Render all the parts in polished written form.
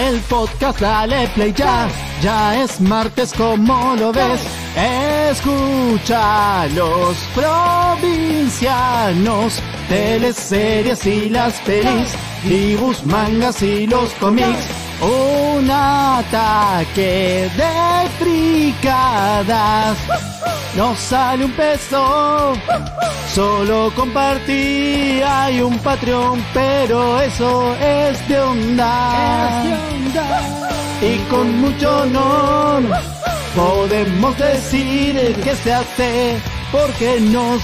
el podcast, dale play ya. Ya es martes, como lo ves. Escucha los provincianos, teleseries y las pelis, dibujos, mangas y los cómics. Un ataque de fricadas. No sale un peso, solo compartí. Hay un Patreon, pero eso es de onda. Y con mucho honor podemos decir que se hace porque nos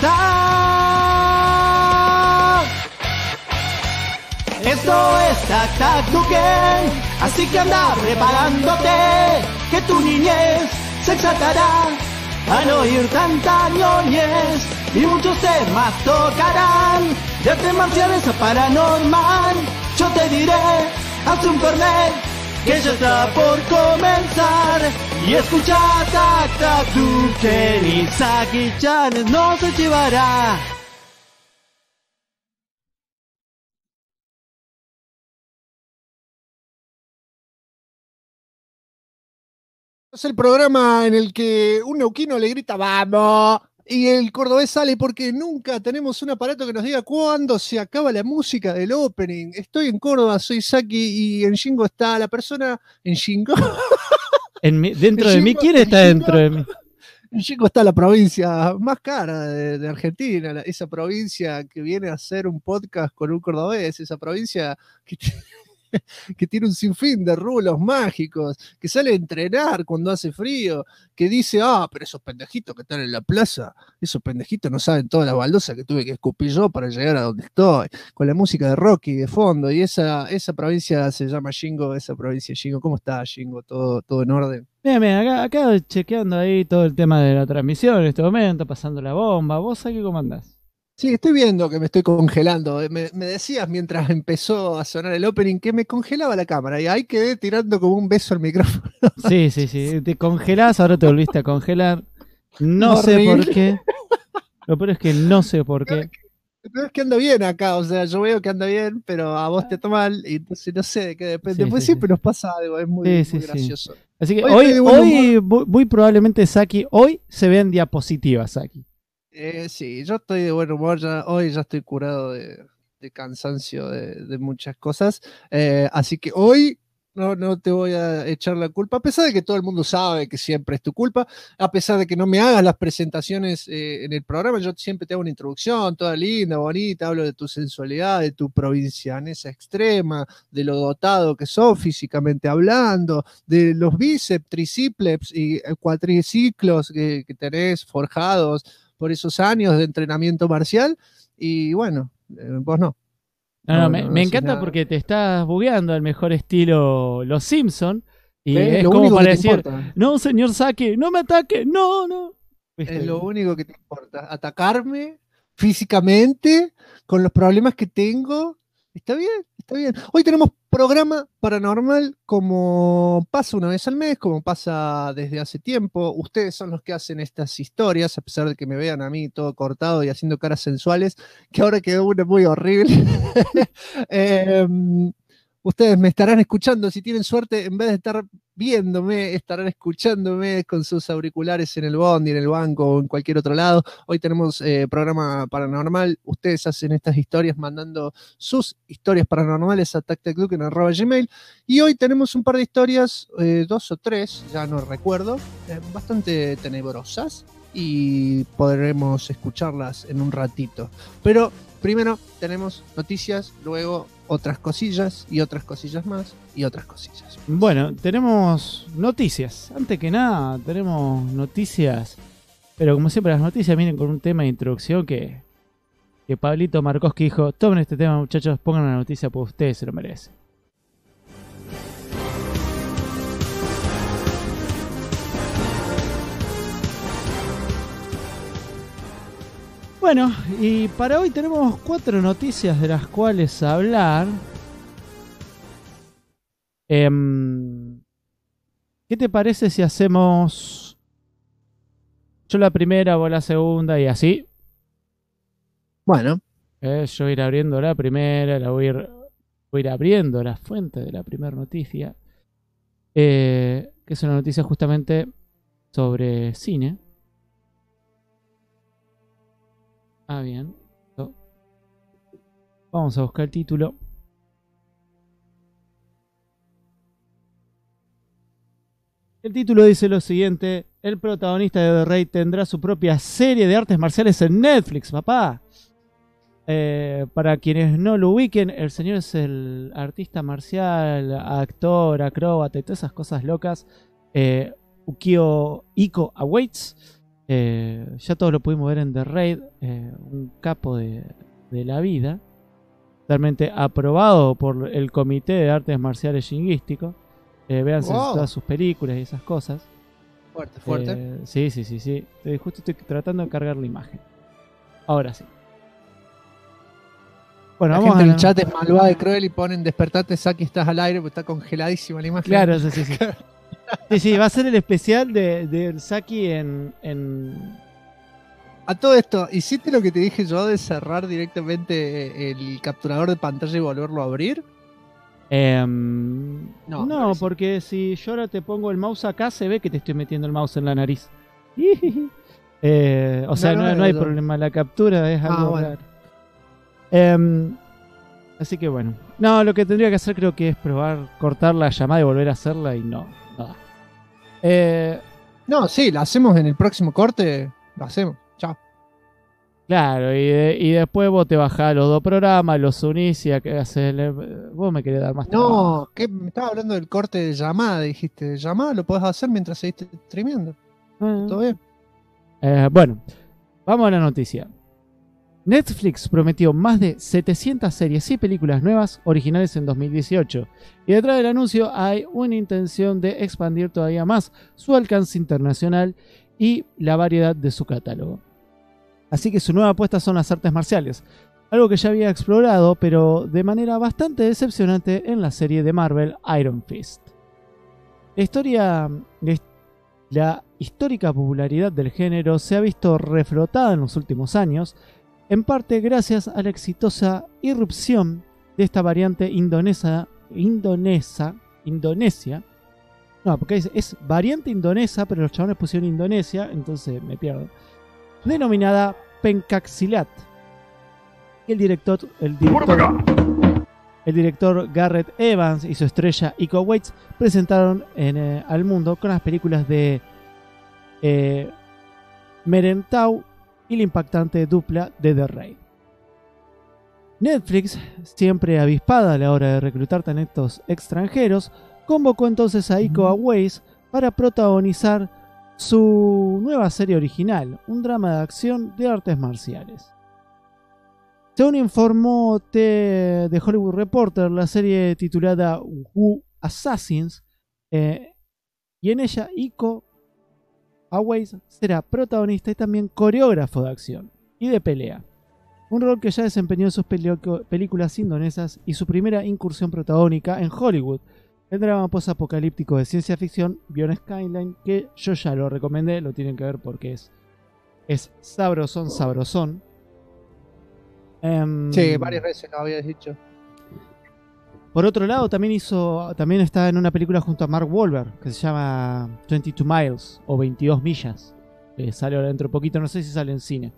gusta. Esto es Tac Tac Duken, así que anda preparándote, que tu niñez se exaltará al oír tanta ñoñez, y muchos temas tocarán, de artes marciales a paranormal. Yo te diré, haz un Fernet, que ya está por comenzar, y escucha Tac Tac Duken, y Saki-chan no se llevará. Es el programa en el que un neuquino le grita ¡vamos! Y el cordobés sale porque nunca tenemos un aparato que nos diga cuándo se acaba la música del opening. Estoy en Córdoba, soy Saki, y en Shingo está la persona... ¿En Shingo? ¿Dentro de mí? ¿Quién está dentro de mí? En Shingo está la provincia más cara de Argentina, esa provincia que viene a hacer un podcast con un cordobés, esa provincia que tiene un sinfín de rulos mágicos, que sale a entrenar cuando hace frío, que dice, pero esos pendejitos que están en la plaza, esos pendejitos no saben toda la baldosa que tuve que escupir yo para llegar a donde estoy, con la música de Rocky de fondo, y esa provincia se llama Shingo, esa provincia Shingo. ¿Cómo está, Shingo? ¿Todo en orden? Bien, acá chequeando ahí todo el tema de la transmisión en este momento, pasando la bomba. ¿Vos aquí cómo andás? Sí, estoy viendo que me estoy congelando. Me decías mientras empezó a sonar el opening que me congelaba la cámara, y ahí quedé tirando como un beso al micrófono. Sí, te congelás, ahora te volviste a congelar. No sé por qué. Lo peor es que no sé por qué. Pero es que anda bien acá, o sea, yo veo que anda bien, pero a vos te toma mal, y entonces no sé de qué depende. Pues siempre nos pasa algo, es muy gracioso. Así que hoy muy probablemente Saki, hoy se ven diapositivas, Saki. Sí, yo estoy de buen humor, hoy ya estoy curado de cansancio de muchas cosas, así que hoy no te voy a echar la culpa, a pesar de que todo el mundo sabe que siempre es tu culpa, a pesar de que no me hagas las presentaciones en el programa. Yo siempre te hago una introducción toda linda, bonita, hablo de tu sensualidad, de tu provincianesa extrema, de lo dotado que sos físicamente hablando, de los bíceps, tricíceps y cuatriciclos que tenés forjados por esos años de entrenamiento marcial, y bueno, vos no. Me encanta nada, porque te estás bugueando al mejor estilo Los Simpson, y es lo como único para que decir, importa. No, señor Saki, no me ataque, no. ¿Viste? Es lo único que te importa, atacarme físicamente con los problemas que tengo. Está bien. Hoy tenemos programa paranormal, como pasa una vez al mes, como pasa desde hace tiempo. Ustedes son los que hacen estas historias, a pesar de que me vean a mí todo cortado y haciendo caras sensuales, que ahora quedó una muy horrible. Ustedes me estarán escuchando, si tienen suerte, en vez de estar viéndome, estarán escuchándome con sus auriculares en el bondi, en el banco o en cualquier otro lado. Hoy tenemos programa paranormal. Ustedes hacen estas historias mandando sus historias paranormales a tactacduken@gmail. Y hoy tenemos un par de historias, 2 o 3, ya no recuerdo, bastante tenebrosas, y podremos escucharlas en un ratito. Pero primero tenemos noticias, luego otras cosillas y otras cosillas más y otras cosillas más. Bueno, tenemos noticias. Antes que nada, tenemos noticias. Pero como siempre, las noticias vienen con un tema de introducción que Pablito Markowski dijo: tomen este tema, muchachos, pongan la noticia porque ustedes se lo merecen. Bueno, y para hoy tenemos 4 noticias de las cuales hablar. ¿Qué te parece si hacemos yo la primera, vos la segunda y así? Bueno. Yo voy a ir abriendo la primera, la voy a ir Voy a ir abriendo la fuente de la primera noticia, que es una noticia justamente sobre cine. Bien. Vamos a buscar el título. El título dice lo siguiente: el protagonista de The Raid tendrá su propia serie de artes marciales en Netflix, papá. Para quienes no lo ubiquen, el señor es el artista marcial, actor, acróbata y todas esas cosas locas. Ukio Iko Awaits. Ya todos lo pudimos ver en The Raid. Un capo de la vida. Totalmente aprobado por el Comité de Artes Marciales Shinguístico. Véanse todas sus películas y esas cosas. Fuerte. Sí. Justo estoy tratando de cargar la imagen. Ahora sí. Bueno, la vamos gente a... en el chat es malvada y cruel y ponen despertate, Saki, estás al aire, porque está congeladísima la imagen. Claro, sí. Sí, va a ser el especial de Saki en... A todo esto, ¿hiciste lo que te dije yo de cerrar directamente el capturador de pantalla y volverlo a abrir? No, porque si yo ahora te pongo el mouse acá, se ve que te estoy metiendo el mouse en la nariz. O sea, no hay problema, la captura es algo raro. Así que bueno. No, lo que tendría que hacer creo que es probar cortar la llamada y volver a hacerla y no da. No, sí, la hacemos en el próximo corte. Lo hacemos. Chao. Claro, y después vos te bajás los dos programas, los unís y vos me querés dar más trabajo. No, ¿qué? Me estaba hablando del corte de llamada, dijiste. Llamada lo podés hacer mientras seguiste streameando. ¿Todo bien? Bueno, vamos a la noticia. Netflix prometió más de 700 series y películas nuevas originales en 2018 y detrás del anuncio hay una intención de expandir todavía más su alcance internacional y la variedad de su catálogo. Así que su nueva apuesta son las artes marciales, algo que ya había explorado pero de manera bastante decepcionante en la serie de Marvel Iron Fist. La histórica popularidad del género se ha visto reflotada en los últimos años, en parte gracias a la exitosa irrupción de esta variante indonesia. No, porque es variante indonesa, pero los chabones pusieron Indonesia, entonces me pierdo. Denominada Pencaksilat. El director Gareth Evans y su estrella Iko Uwais presentaron al mundo con las películas de Merentau y la impactante dupla de The Raid. Netflix, siempre avispada a la hora de reclutar talentos extranjeros, convocó entonces a Iko Uwais para protagonizar su nueva serie original, un drama de acción de artes marciales. Según informó The Hollywood Reporter, la serie titulada Wu Assassins, y en ella Iko Uwais será protagonista y también coreógrafo de acción y de pelea, un rol que ya desempeñó en sus películas indonesas y su primera incursión protagónica en Hollywood, el drama post-apocalíptico de ciencia ficción Beyond Skyline, que yo ya lo recomendé, lo tienen que ver porque es sabrosón. Sí, varias veces lo habías dicho. Por otro lado, también está en una película junto a Mark Wahlberg que se llama 22 Miles o 22 millas. Sale ahora dentro de poquito, no sé si sale en cine.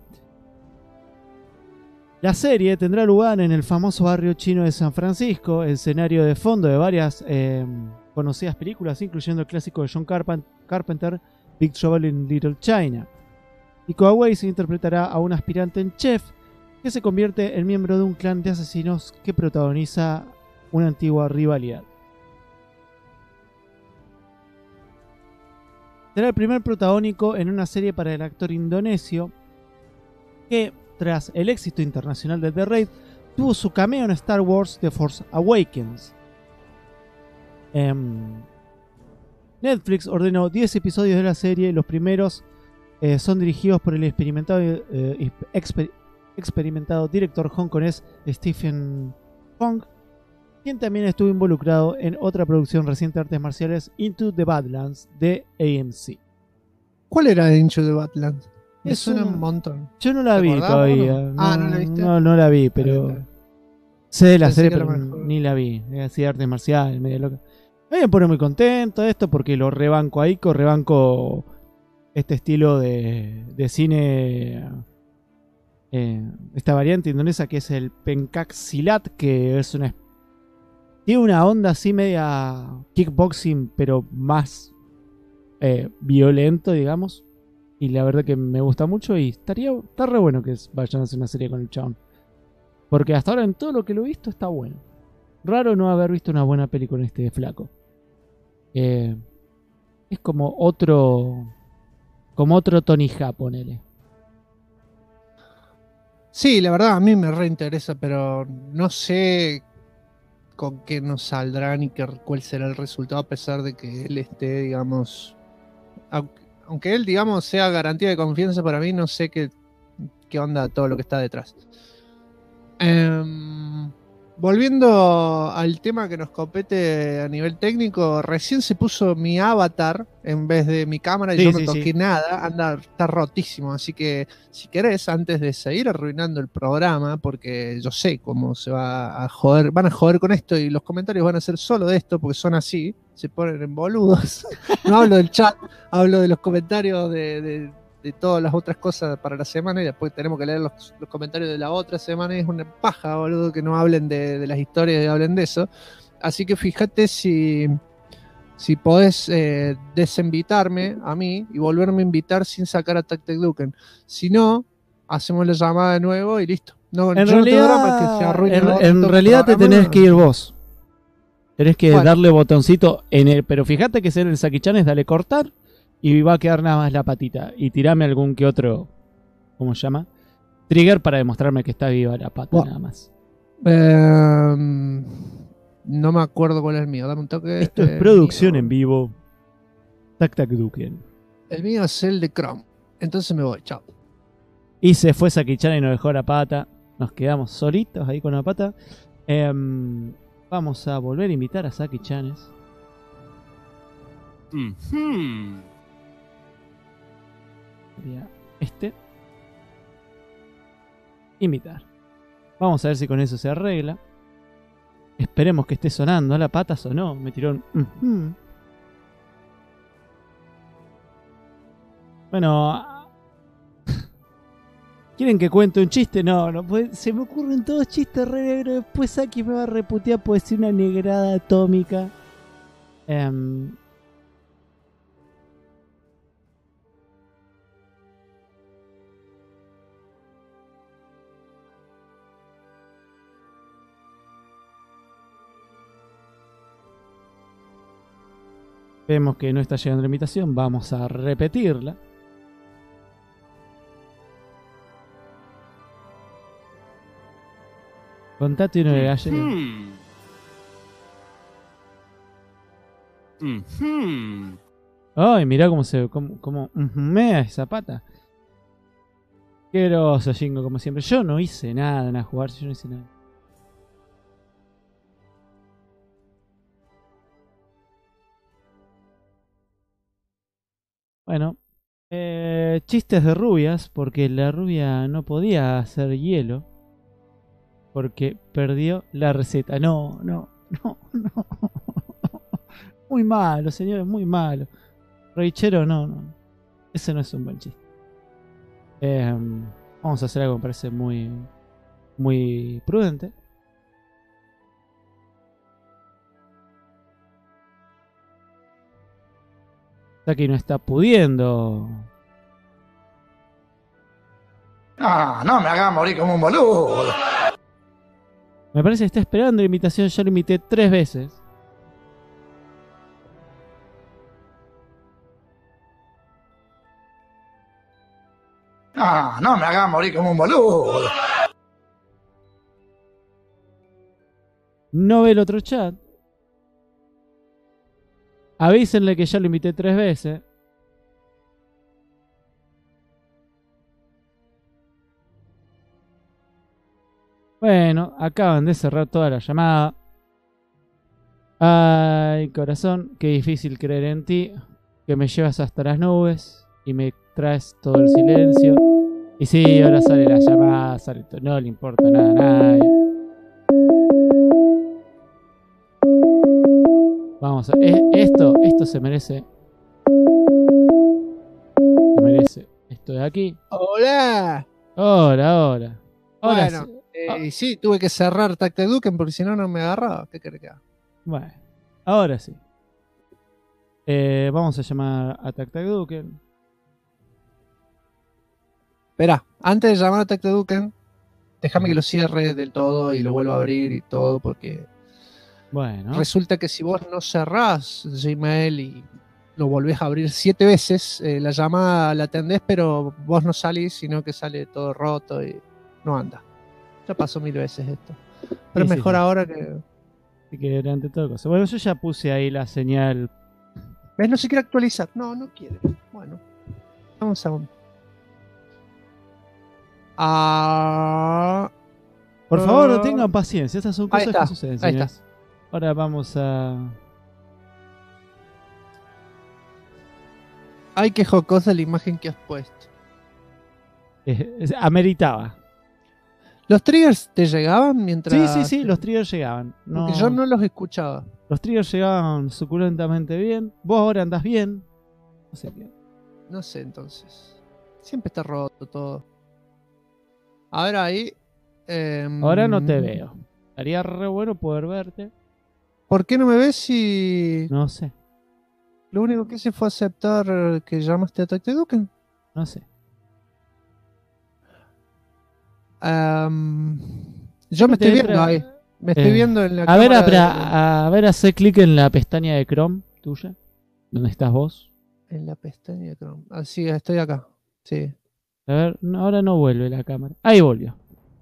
La serie tendrá lugar en el famoso barrio chino de San Francisco, escenario de fondo de varias conocidas películas, incluyendo el clásico de John Carpenter, Big Trouble in Little China. Iko Uwais interpretará a un aspirante en chef que se convierte en miembro de un clan de asesinos que protagoniza una antigua rivalidad. Será el primer protagónico en una serie para el actor indonesio que, tras el éxito internacional de The Raid, tuvo su cameo en Star Wars The Force Awakens. Netflix ordenó 10 episodios de la serie. Los primeros son dirigidos por el experimentado director hongkonés Stephen Fong, quien también estuvo involucrado en otra producción reciente de artes marciales, Into the Badlands, de AMC. ¿Cuál era Into the Badlands? Es un montón. Yo no la vi todavía. ¿no la viste? No la vi, pero Sé la Pensé serie, que era pero mejor. ni la vi. Es así de artes marciales, medio loca. A mí me pone muy contento esto porque lo rebanco a Ico, rebanco este estilo de cine, esta variante indonesa que es el Pencak Silat, que es tiene una onda así media kickboxing, pero más violento, digamos. Y la verdad que me gusta mucho y está re bueno que vayan a hacer una serie con el chabón. Porque hasta ahora en todo lo que lo he visto está bueno. Raro no haber visto una buena peli con este flaco. Es como otro Tony Jaa, ponele. Sí, la verdad a mí me reinteresa, pero no sé con qué nos saldrá ni cuál será el resultado, a pesar de que él esté, digamos, aunque él, digamos, sea garantía de confianza para mí, no sé qué onda todo lo que está detrás. Volviendo al tema que nos compete a nivel técnico, recién se puso mi avatar en vez de mi cámara y Sí, yo no sí, toqué sí. nada, está rotísimo, así que si querés, antes de seguir arruinando el programa, porque yo sé cómo se va a joder, van a joder con esto y los comentarios van a ser solo de esto, porque son así, se ponen en boludos. No hablo del chat, hablo de los comentarios de todas las otras cosas para la semana y después tenemos que leer los comentarios de la otra semana y es una paja, boludo, que no hablen de las historias y hablen de eso. Así que fíjate si podés desinvitarme a mí y volverme a invitar sin sacar a Tactic Duken. Si no, hacemos la llamada de nuevo y listo. No, En yo no tengo drama que se realidad, arruine en otro realidad te tenés programa. que ir vos. Tenés que Bueno, darle botoncito en el. Pero fíjate que ser el Saki-chan es dale cortar y va a quedar nada más la patita. Y tirame algún que otro. ¿Cómo se llama? Trigger para demostrarme que está viva la pata, bueno. nada más. No me acuerdo cuál es el mío. Dame un toque. Esto es El producción mío. en vivo. Tac Tac Duken. El mío es el de Chrome. Entonces me voy. Chao. Y se fue Saki-chan y nos dejó la pata. Nos quedamos solitos ahí con la pata. Vamos a volver a invitar a Saki-chanes. Sería este. Invitar. Vamos a ver si con eso se arregla. Esperemos que esté sonando. La pata sonó. Me tiró un. Bueno. ¿Quieren que cuente un chiste? No, no puede. Se me ocurren todos chistes re negros. Después Saki me va a reputear por decir una negrada atómica. Vemos que no está llegando la invitación. Vamos a repetirla. Contate uno de gallego. Ay, mirá cómo se. Cómo mea esa pata. Qué groso, Jingo, como siempre. Yo no hice nada en a jugar, yo no hice nada. Bueno, chistes de rubias, porque la rubia no podía hacer hielo. Porque perdió la receta. No. Muy malo, señores, muy malo. Reichero, no. Ese no es un buen chiste. Vamos a hacer algo que me parece muy, muy prudente. Saki no está pudiendo. No me hagas morir como un boludo. Me parece que está esperando la invitación. Ya lo invité 3 veces. No me hagas morir como un boludo. No ve el otro chat. Avísenle que ya lo invité 3 veces. Bueno, acaban de cerrar toda la llamada. Ay, corazón, qué difícil creer en ti. Que me llevas hasta las nubes y me traes todo el silencio. Y sí, ahora sale la llamada, sale todo, no le importa nada a nadie. Vamos a esto se merece. Se merece esto de aquí. ¡Hola! Ahora Bueno, sí. sí, tuve que cerrar Tacte Duken porque si no, no me agarraba. ¿Qué querés que haga? Bueno, ahora sí. Vamos a llamar a Tactaduken. Esperá, antes de llamar a Tacte Duken, déjame que lo cierre del todo y lo vuelva a abrir y todo, porque Bueno, resulta que si vos no cerrás Gmail y lo volvés a abrir 7 veces, la llamada la atendés, pero vos no salís, sino que sale todo roto y no anda. Ya pasó 1000 veces esto. Pero Sí, es mejor sí. ahora que... así que durante todo cosa. Bueno, yo ya puse ahí la señal. ¿Ves? No se quiere actualizar. No, no quiere. Bueno, vamos a un... Por favor, tengan paciencia. Estas son Ahí cosas está, que suceden, ahí señores. Ahora vamos a. Ay, qué jocosa la imagen que has puesto. Ameritaba. ¿Los triggers te llegaban mientras...? Sí, los triggers llegaban. No, Porque yo no los escuchaba. Los triggers llegaban suculentamente bien. Vos ahora andás bien. No sé qué. No sé, entonces. Siempre está roto todo. Ahora ahí... Ahora no te veo. Estaría re bueno poder verte. ¿Por qué no me ves si... No sé, Lo único que hice fue aceptar que llamaste a Tacte Duken? no sé. Yo me estoy Te viendo entra- ahí. Me estoy viendo en la A ver, cámara a ver, hace clic en la pestaña de Chrome tuya. ¿Dónde estás vos? en la pestaña de Chrome. Ah, sí, estoy acá. Sí. A ver, no, ahora no vuelve la cámara. Ahí volvió.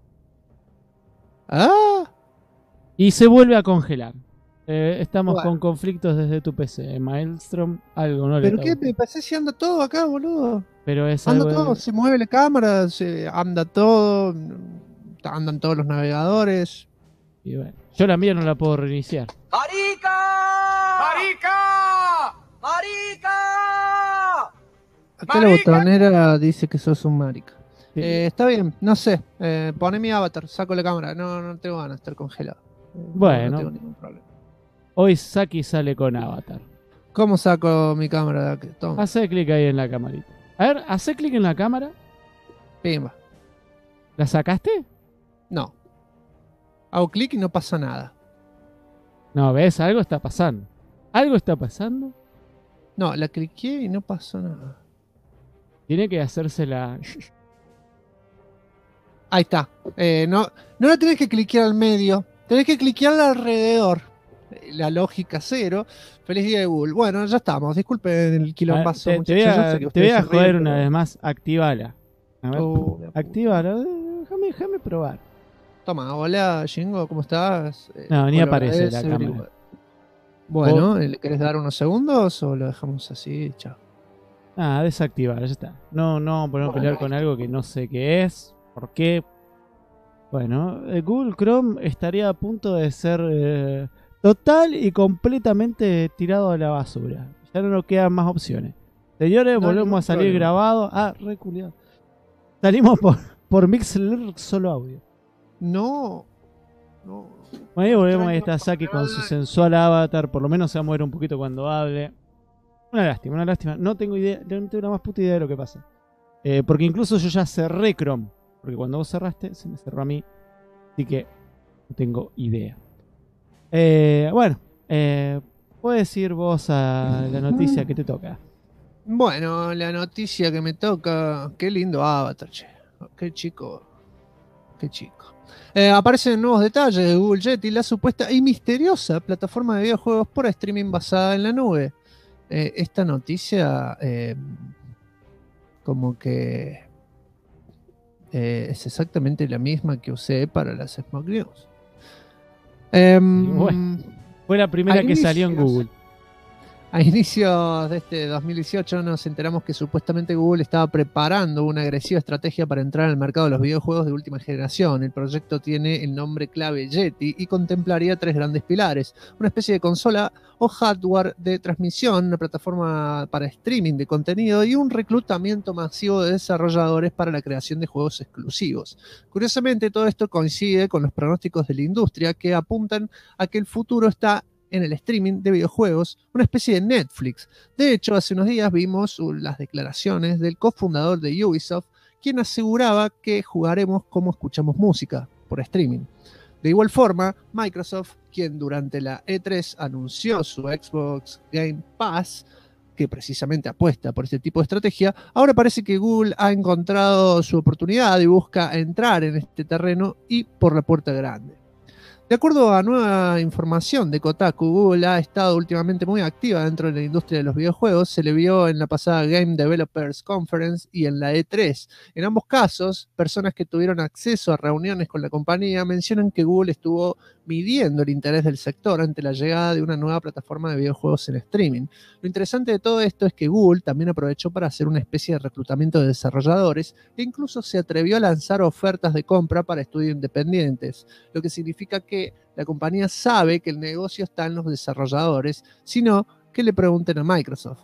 ¡Ah! Y se vuelve a congelar. Estamos Bueno. con conflictos desde tu PC. Maelstrom, algo no le ¿Pero está qué? gustando. Me pasé si anda todo acá, boludo. Pero es Anda algo. todo, se mueve la cámara, se anda todo, andan todos los navegadores. Y bueno, yo la mía no la puedo reiniciar. ¡Marica! ¡Marica! ¡Marica! Acá la botonera dice que sos un marica. Sí. Está bien, no sé. Pone mi avatar, saco la cámara. No tengo ganas de estar congelado. Bueno. No tengo ningún problema. Hoy Saki sale con Avatar. ¿Cómo saco mi cámara de aquí? Toma, Hace clic ahí en la camarita. A ver, hace clic en la cámara. pimba. ¿La sacaste? No. Hago clic y no pasa nada. No, ves, algo está pasando. ¿Algo está pasando? No, la cliqué y no pasó nada. Tiene que hacerse la. Ahí está. No la tenés que cliquear al medio. Tenés que cliquear alrededor. La lógica cero. Feliz día de Google. Bueno, ya estamos. Disculpen el quilombazo. te muchachos. Yo sé que voy a ustedes se joder ríen, una pero- vez más. Activala. A ver, La puta. activala. Déjame probar. Toma, hola Jingo, ¿cómo estás? No, ni Well, aparece es la everywhere. cámara. Bueno, ¿le querés dar unos segundos o lo dejamos así? Chao. Ah, desactivar, ya está. No, podemos pelear con algo que no sé qué es. ¿Por qué? Bueno, Google Chrome estaría a punto de ser total y completamente tirado a la basura. Ya no nos quedan más opciones. Señores, No hay volvemos ningún a salir problema. grabados. Ah, reculeado. Salimos por Mixler solo audio. No. Bueno, ahí volvemos, ahí está Extraño, Saki con su ¿verdad? sensual avatar. Por lo menos se va a mover un poquito cuando hable. Una lástima. No tengo idea, no tengo la más puta idea de lo que pasa. Porque incluso yo ya cerré Chrome. Porque cuando vos cerraste, se me cerró a mí. Así que no tengo idea. Bueno, puedes ir vos a la noticia que te toca. Bueno, la noticia que me toca. Qué lindo avatar, che. Qué chico. Qué chico. Aparecen nuevos detalles de Google Jet y la supuesta y misteriosa plataforma de videojuegos por streaming basada en la nube. Esta noticia como que es exactamente la misma que usé para las Smoke News. Bueno. Fue la primera A que salió en inicios. Google. A inicios de este 2018 nos enteramos que supuestamente Google estaba preparando una agresiva estrategia para entrar al mercado de los videojuegos de última generación. El proyecto tiene el nombre clave Yeti y contemplaría 3 grandes pilares: una especie de consola o hardware de transmisión, una plataforma para streaming de contenido y un reclutamiento masivo de desarrolladores para la creación de juegos exclusivos. Curiosamente, todo esto coincide con los pronósticos de la industria que apuntan a que el futuro está en el streaming de videojuegos, una especie de Netflix. De hecho, hace unos días vimos las declaraciones del cofundador de Ubisoft, quien aseguraba que jugaremos como escuchamos música, por streaming. De igual forma, Microsoft, quien durante la E3 anunció su Xbox Game Pass, que precisamente apuesta por este tipo de estrategia, ahora parece que Google ha encontrado su oportunidad y busca entrar en este terreno y por la puerta grande. De acuerdo a nueva información de Kotaku, Google ha estado últimamente muy activa dentro de la industria de los videojuegos. Se le vio en la pasada Game Developers Conference y en la E3. En ambos casos, personas que tuvieron acceso a reuniones con la compañía mencionan que Google estuvo midiendo el interés del sector ante la llegada de una nueva plataforma de videojuegos en streaming. Lo interesante de todo esto es que Google también aprovechó para hacer una especie de reclutamiento de desarrolladores e incluso se atrevió a lanzar ofertas de compra para estudios independientes, lo que significa que la compañía sabe que el negocio está en los desarrolladores, sino que le pregunten a Microsoft.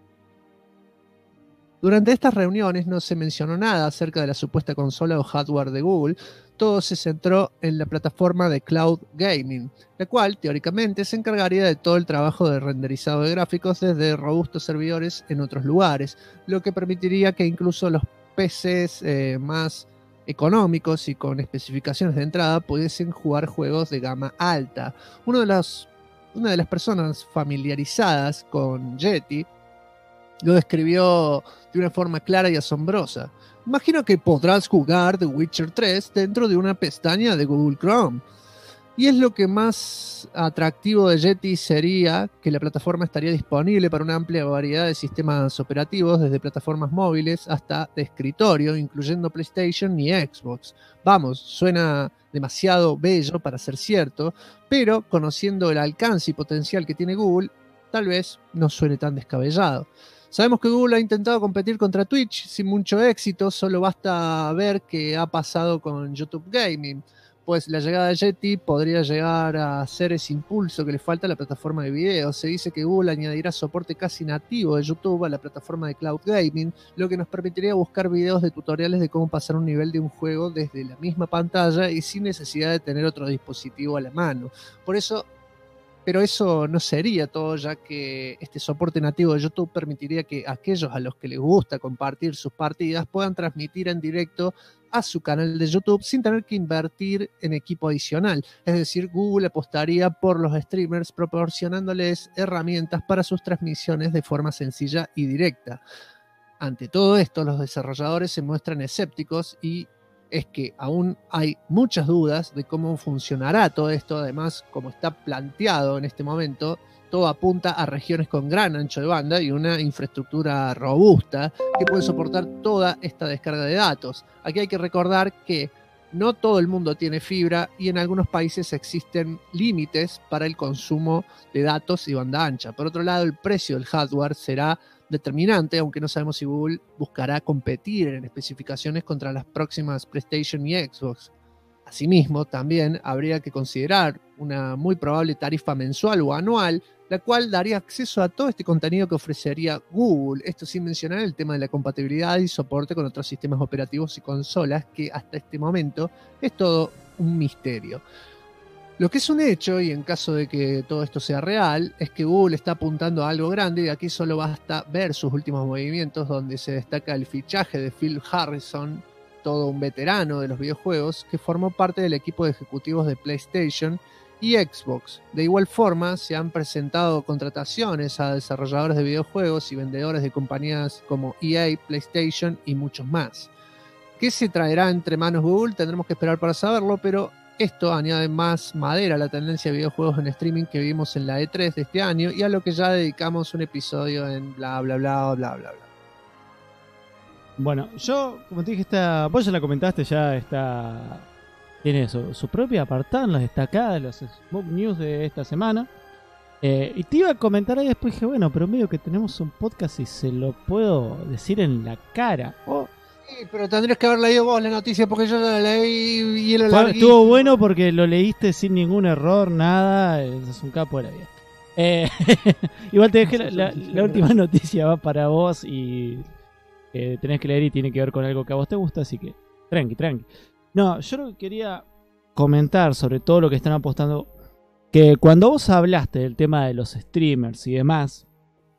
Durante estas reuniones no se mencionó nada acerca de la supuesta consola o hardware de Google. Todo se centró en la plataforma de cloud gaming, la cual teóricamente se encargaría de todo el trabajo de renderizado de gráficos desde robustos servidores en otros lugares, lo que permitiría que incluso los PCs más económicos y con especificaciones de entrada pudiesen jugar juegos de gama alta. Una de las personas familiarizadas con Yeti lo describió de una forma clara y asombrosa. Imagino que podrás jugar The Witcher 3 dentro de una pestaña de Google Chrome. Y es lo que más atractivo de Yeti sería que la plataforma estaría disponible para una amplia variedad de sistemas operativos, desde plataformas móviles hasta de escritorio, incluyendo PlayStation y Xbox. Vamos, suena demasiado bello para ser cierto, pero conociendo el alcance y potencial que tiene Google, tal vez no suene tan descabellado. Sabemos que Google ha intentado competir contra Twitch sin mucho éxito, solo basta ver qué ha pasado con YouTube Gaming, pues la llegada de Yeti podría llegar a ser ese impulso que le falta a la plataforma de video. Se dice que Google añadirá soporte casi nativo de YouTube a la plataforma de Cloud Gaming, lo que nos permitiría buscar videos de tutoriales de cómo pasar un nivel de un juego desde la misma pantalla y sin necesidad de tener otro dispositivo a la mano. Pero eso no sería todo, ya que este soporte nativo de YouTube permitiría que aquellos a los que les gusta compartir sus partidas puedan transmitir en directo a su canal de YouTube sin tener que invertir en equipo adicional. Es decir, Google apostaría por los streamers proporcionándoles herramientas para sus transmisiones de forma sencilla y directa. Ante todo esto, los desarrolladores se muestran escépticos y es que aún hay muchas dudas de cómo funcionará todo esto. Además, como está planteado en este momento, todo apunta a regiones con gran ancho de banda y una infraestructura robusta que puede soportar toda esta descarga de datos. Aquí hay que recordar que no todo el mundo tiene fibra y en algunos países existen límites para el consumo de datos y banda ancha. Por otro lado, el precio del hardware será determinante, aunque no sabemos si Google buscará competir en especificaciones contra las próximas PlayStation y Xbox. Asimismo, también habría que considerar una muy probable tarifa mensual o anual, la cual daría acceso a todo este contenido que ofrecería Google. Esto sin mencionar el tema de la compatibilidad y soporte con otros sistemas operativos y consolas, que hasta este momento es todo un misterio. Lo que es un hecho, y en caso de que todo esto sea real, es que Google está apuntando a algo grande y aquí solo basta ver sus últimos movimientos, donde se destaca el fichaje de Phil Harrison, todo un veterano de los videojuegos, que formó parte del equipo de ejecutivos de PlayStation y Xbox. De igual forma, se han presentado contrataciones a desarrolladores de videojuegos y vendedores de compañías como EA, PlayStation y muchos más. ¿Qué se traerá entre manos Google? Tendremos que esperar para saberlo, pero esto añade más madera a la tendencia de videojuegos en streaming que vimos en la E3 de este año y a lo que ya dedicamos un episodio en bla bla bla bla bla bla. Bueno, yo, como te dije, vos ya la comentaste, tiene su propia apartado en los destacados de los Smoke News de esta semana. Y te iba a comentar ahí, después dije, bueno, pero medio que tenemos un podcast y se lo puedo decir en la cara. Sí, pero tendrías que haber leído vos la noticia porque yo la leí y era larguísimo. Estuvo bueno porque lo leíste sin ningún error, nada, es un capo de la vida. Igual te dejé la última noticia, va para vos y tenés que leer y tiene que ver con algo que a vos te gusta, así que tranqui. No, yo lo que quería comentar sobre todo lo que están apostando que cuando vos hablaste del tema de los streamers y demás,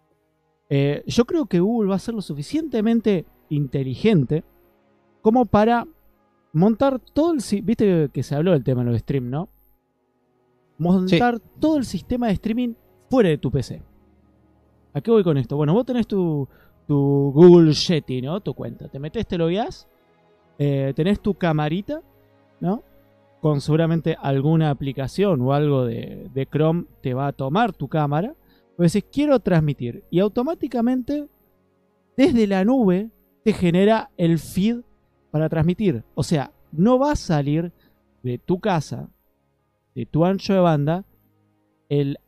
yo creo que Google va a ser lo suficientemente inteligente como para montar todo el... Viste que se habló del tema de los streams, ¿no? Montar todo el sistema de streaming fuera de tu PC. ¿A qué voy con esto? Bueno, vos tenés tu Google Yeti, ¿no? Tu cuenta. Te metés, te logueás, tenés tu camarita, ¿no? Con seguramente alguna aplicación o algo de Chrome te va a tomar tu cámara. Pues decís, quiero transmitir. Y automáticamente, desde la nube, te genera el feed para transmitir. O sea, no va a salir de tu casa, de tu ancho de banda, el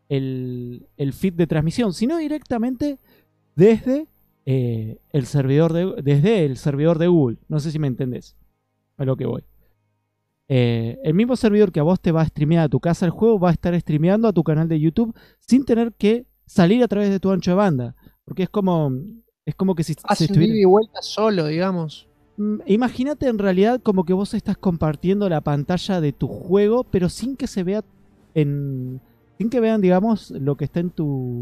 feed de transmisión, sino directamente desde el servidor de Google. No sé si me entendés a lo que voy. El mismo servidor que a vos te va a streamear a tu casa el juego va a estar streameando a tu canal de YouTube sin tener que salir a través de tu ancho de banda. Porque es como que si Hace estuviera... ida y vuelta solo, digamos. Imagínate en realidad como que vos estás compartiendo la pantalla de tu juego, pero sin que se vea sin que vean, digamos, lo que está en tu...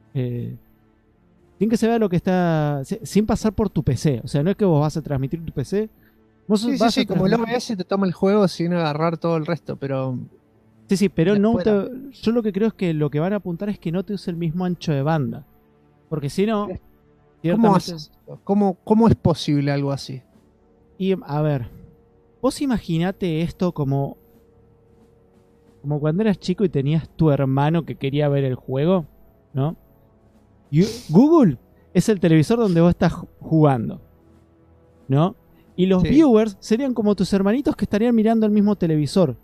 sin que se vea lo que está... Sin pasar por tu PC. O sea, no es que vos vas a transmitir tu PC. Vos Sí, como el OBS te toma el juego sin agarrar todo el resto, pero... Sí, pero no fuera. yo lo que creo es que lo que van a apuntar es que no te use el mismo ancho de banda. Porque si no... ¿Cómo haces? ¿Cómo es posible algo así? Y a ver, vos imaginate esto como cuando eras chico y tenías tu hermano que quería ver el juego, ¿no? Y Google es el televisor donde vos estás jugando, ¿no? Y los viewers serían como tus hermanitos que estarían mirando el mismo televisor.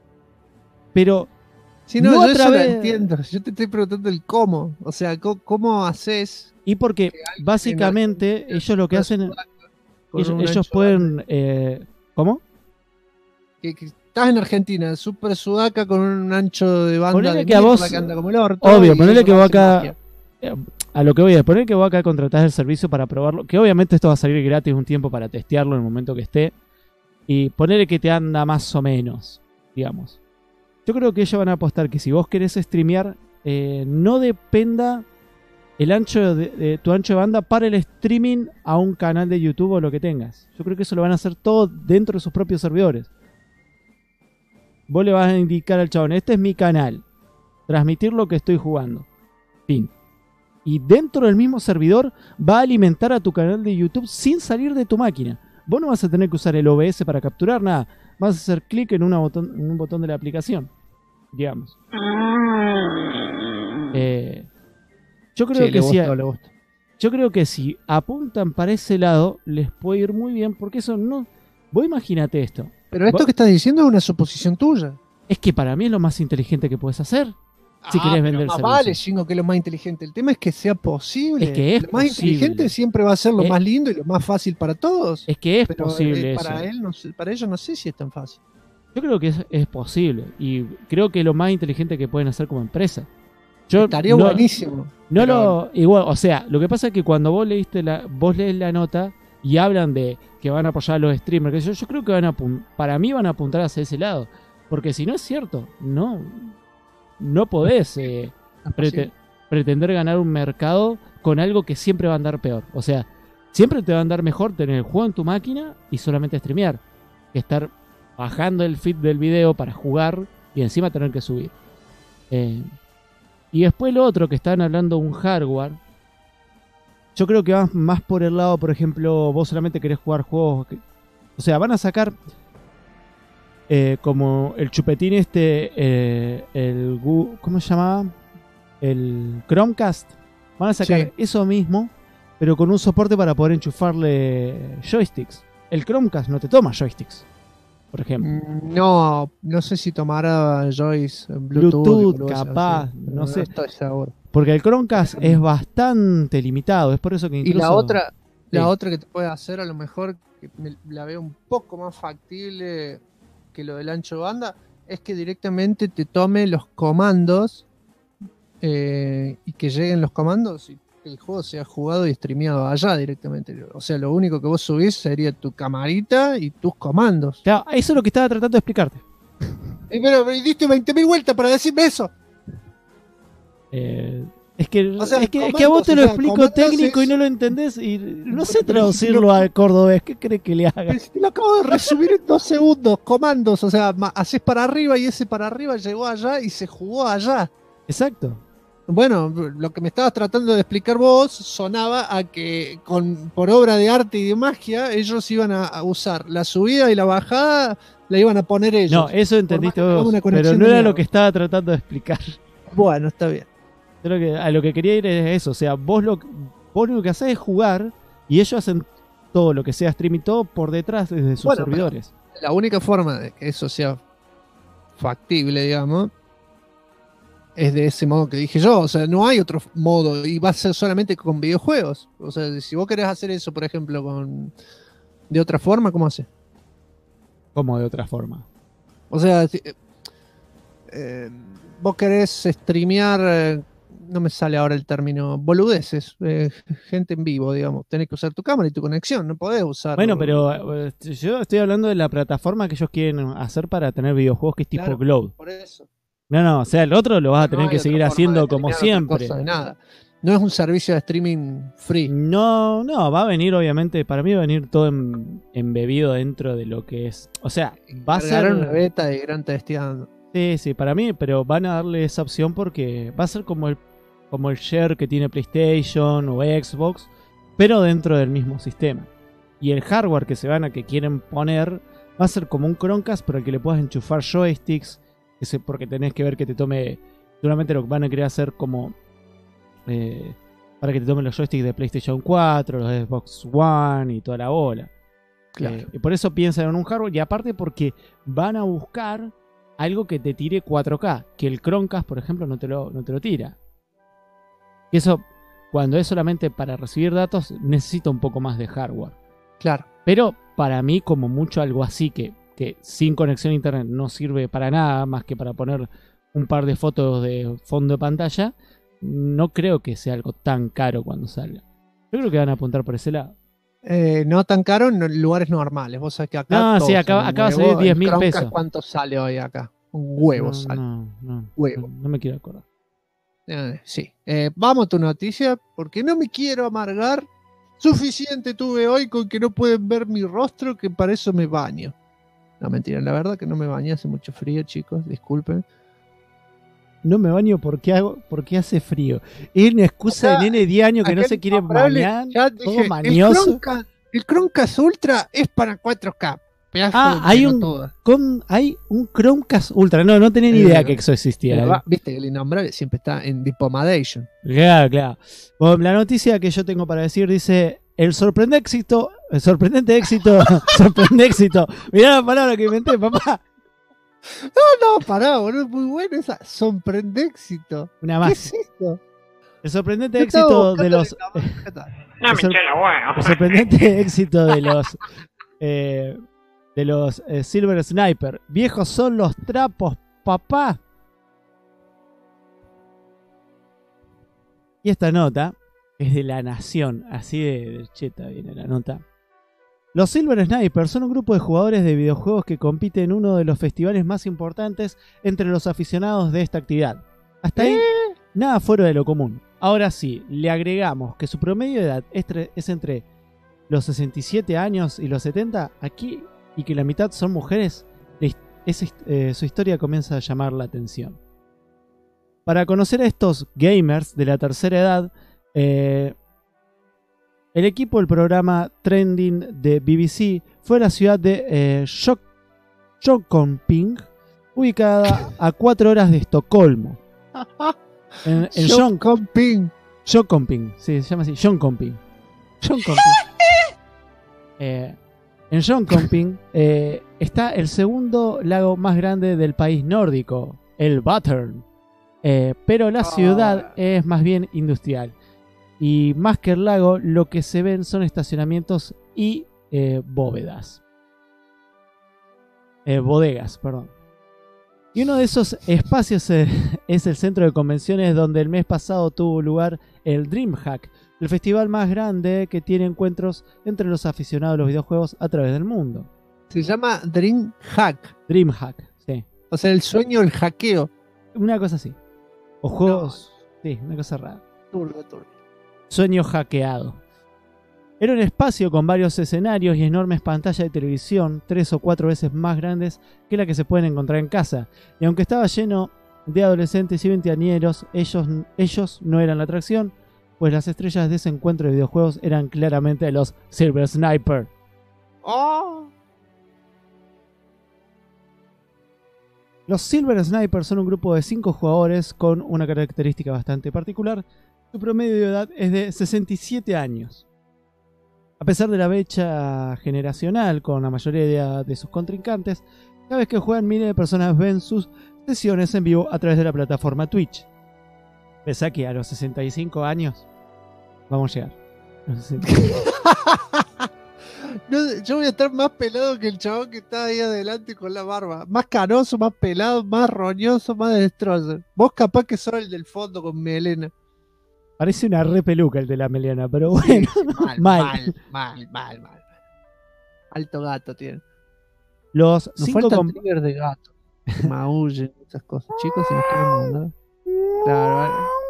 Pero si no, yo eso lo entiendo. Yo te estoy preguntando el cómo. O sea, ¿cómo haces? Y porque básicamente ellos lo que hacen... Ellos pueden... ¿Cómo? Que estás en Argentina, super sudaca con un ancho de banda ponele de que a vos, que anda como el orto. Obvio, ponele que vos acá... A lo que voy a poner que vos acá contratás el servicio para probarlo, que obviamente esto va a salir gratis un tiempo para testearlo en el momento que esté, y ponele que te anda más o menos, digamos. Yo creo que ellos van a apostar que si vos querés streamear, no dependa el ancho de tu ancho de banda para el streaming a un canal de YouTube o lo que tengas. Yo creo que eso lo van a hacer todo dentro de sus propios servidores. Vos le vas a indicar al chabón, este es mi canal, transmitir lo que estoy jugando. Fin. Y dentro del mismo servidor va a alimentar a tu canal de YouTube sin salir de tu máquina. Vos no vas a tener que usar el OBS para capturar nada. Vas a hacer clic en un botón de la aplicación, digamos. Yo creo que yo creo que si apuntan para ese lado les puede ir muy bien, porque eso no... Vos imagínate esto. Pero esto que estás diciendo es una suposición tuya. Es que para mí es lo más inteligente que puedes hacer. Si querés vender más servicio. Vale, Shingo, que es lo más inteligente. El tema es que sea posible. Es que es lo más posible. inteligente siempre va a ser lo más lindo y lo más fácil para todos. Es que es pero, posible para eso. Para ellos no sé si es tan fácil. Yo creo que es posible. Y creo que es lo más inteligente que pueden hacer como empresa. Estaría buenísimo. Igual, o sea, lo que pasa es que cuando vos lees la nota y hablan de que van a apoyar a los streamers, yo creo que para mí van a apuntar hacia ese lado. Porque si no es cierto, no podés pretender ganar un mercado con algo que siempre va a andar peor. O sea, siempre te va a andar mejor tener el juego en tu máquina y solamente streamear, que estar bajando el feed del video para jugar y encima tener que subir. Y después lo otro que están hablando un hardware, yo creo que va más por el lado, por ejemplo, vos solamente querés jugar juegos o sea, van a sacar como el chupetín ¿cómo se llamaba? El Chromecast. Van a sacar eso mismo, pero con un soporte para poder enchufarle joysticks. El Chromecast no te toma joysticks, por ejemplo. No sé si tomará Bluetooth capaz, no sé. Estoy seguro. Porque el Chromecast es bastante limitado, es por eso que incluso... Y la otra que te puede hacer, a lo mejor, que la veo un poco más factible que lo del ancho de banda, es que directamente te tome los comandos y que lleguen los comandos y que el juego sea jugado y streameado allá directamente. O sea, lo único que vos subís sería tu camarita y tus comandos. Claro, eso es lo que estaba tratando de explicarte. Pero me diste 20.000 vueltas para decirme eso. Es que, O sea, es que comandos, a vos te lo o sea, explico comandos técnico es- y no lo entendés y no sé Pero si traducirlo lo- al cordobés. ¿Qué crees que le haga? Pero si te lo acabo de resumir en 2 segundos. Comandos, o sea, haces para arriba y ese para arriba llegó allá y se jugó allá. Exacto. Bueno, lo que me estabas tratando de explicar vos sonaba a que por obra de arte y de magia ellos iban a usar la subida y la bajada, la iban a poner ellos. No, eso entendiste Por más que vos, tengamos una pero conexión no de era lo mierda. que estaba tratando de explicar. Bueno, está bien. Creo que a lo que quería ir es eso. O sea, vos lo único que haces es jugar y ellos hacen todo lo que sea stream y todo por detrás desde sus Bueno, servidores. La única forma de que eso sea factible, digamos, es de ese modo que dije yo. O sea, no hay otro modo y va a ser solamente con videojuegos. O sea, si vos querés hacer eso, por ejemplo, de otra forma, ¿cómo haces? Como de otra forma. O sea, vos querés streamear, no me sale ahora el término, boludeces, gente en vivo, digamos. Tenés que usar tu cámara y tu conexión, no podés usar. Bueno, pero yo estoy hablando de la plataforma que ellos quieren hacer para tener videojuegos que es tipo Claro. Cloud. Por eso. No, o sea, el otro lo vas a tener No hay que otra seguir forma de haciendo como determinar otra siempre. cosa de nada. No es un servicio de streaming free. No, va a venir obviamente, para mí va a venir todo embebido dentro de lo que es. O sea, va a Cargaron una ser... beta de Gran Testeando. Sí, para mí, pero van a darle esa opción porque va a ser como el share que tiene PlayStation o Xbox, pero dentro del mismo sistema. Y el hardware que quieren poner va a ser como un Chromecast, pero al que le puedas enchufar joysticks, porque tenés que ver que te tome. Seguramente lo que van a querer hacer como para que te tomen los joysticks de PlayStation 4, los de Xbox One y toda la bola. Claro. Y por eso piensan en un hardware, y aparte porque van a buscar algo que te tire 4K, que el Chromecast, por ejemplo, no te lo tira. Y eso, cuando es solamente para recibir datos, necesita un poco más de hardware. Claro. Pero para mí, como mucho algo así que sin conexión a internet no sirve para nada más que para poner un par de fotos de fondo de pantalla, no creo que sea algo tan caro cuando salga. Yo creo que van a apuntar por ese lado. No tan caro en lugares normales. Vos sabés que acá. No, todo sí, sale acá un va a huevo. salir 10.000 El Chromecast, pesos. ¿cuánto sale hoy acá? Un huevo sale. Huevo. No me quiero acordar. Sí. Vamos a tu noticia, porque no me quiero amargar. Suficiente tuve hoy con que no pueden ver mi rostro, que para eso me baño. No, mentira, la verdad que no me bañé, hace mucho frío, chicos, disculpen. No me baño porque hace frío. Es una excusa Acá- de nene de 10 años que no Acá se quiere incomparable, bañar, ya todo dije, mañoso. el Chromecast Ultra es para 4K. Pedazo Ah, de hay pelotuda. hay un Chromecast Ultra. No tenía ni idea que eso existía. Pero viste que el innombrable siempre está en Diplomadation. Claro. Bueno, la noticia que yo tengo para decir dice: sorprendente éxito. Mirá la palabra que inventé, papá. No, pará, boludo, muy bueno esa. Sorprende éxito. Una ¿Qué más. es esto? El sorprendente Yo estaba éxito de buscando los. acá está. El sorprendente éxito de los Silver Sniper. Viejos son los trapos, papá. Y esta nota es de La Nación, así de cheta viene la nota. Los Silver Sniper son un grupo de jugadores de videojuegos que compiten en uno de los festivales más importantes entre los aficionados de esta actividad. Hasta ahí, nada fuera de lo común. Ahora sí, le agregamos que su promedio de edad es entre los 67 años y los 70, aquí, y que la mitad son mujeres, su historia comienza a llamar la atención. Para conocer a estos gamers de la tercera edad, el equipo del programa Trending de BBC fue a la ciudad de Jönköping, ubicada a 4 horas de Estocolmo. En Jönköping. Jönköping, sí, se llama así, Jönköping. En Jönköping está el segundo lago más grande del país nórdico, el Vättern. Pero la ciudad es más bien industrial. Y más que el lago, lo que se ven son estacionamientos y bodegas, perdón. Y uno de esos espacios es el centro de convenciones donde el mes pasado tuvo lugar el DreamHack, el festival más grande que tiene encuentros entre los aficionados a los videojuegos a través del mundo. Se llama DreamHack. DreamHack, sí. O sea, el sueño, el hackeo. Una cosa así. O juegos... Sí, una cosa rara. Turbio. Sueño hackeado. Era un espacio con varios escenarios y enormes pantallas de televisión, 3 o 4 veces más grandes que la que se pueden encontrar en casa. Y aunque estaba lleno de adolescentes y veinteañeros, ellos no eran la atracción, pues las estrellas de ese encuentro de videojuegos eran claramente los Silver Sniper. ¡Oh! Los Silver Sniper son un grupo de 5 jugadores con una característica bastante particular. Su promedio de edad es de 67 años. A pesar de la brecha generacional con la mayoría de sus contrincantes, cada vez que juegan miles de personas ven sus sesiones en vivo a través de la plataforma Twitch. Pensá que a los 65 años vamos a llegar. No, yo voy a estar más pelado que el chabón que está ahí adelante con la barba. Más canoso, más pelado, más roñoso, más destrozo. Vos capaz que sos el del fondo con melena. Parece una re peluca el de la Meliana, pero bueno. Mal. Alto gato tiene. Los Nos 5 faltan triggers de gato. Que maullen, esas cosas. Chicos, si nos quieren mandar. Claro,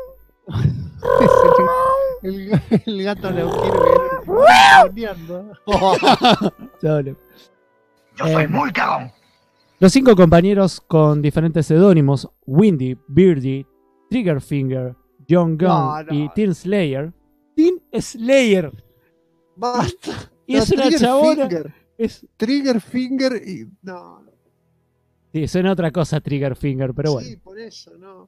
vale. El gato le quiere ver. Yo soy muy cagón. Los 5 compañeros con diferentes seudónimos, Windy, Beardy, Triggerfinger, John Gunn y Teen Slayer. ¡Teen Slayer! Basta. Y es una chabona. Es... Triggerfinger y. No. Sí, suena otra cosa Triggerfinger, pero bueno. Sí, por eso, no.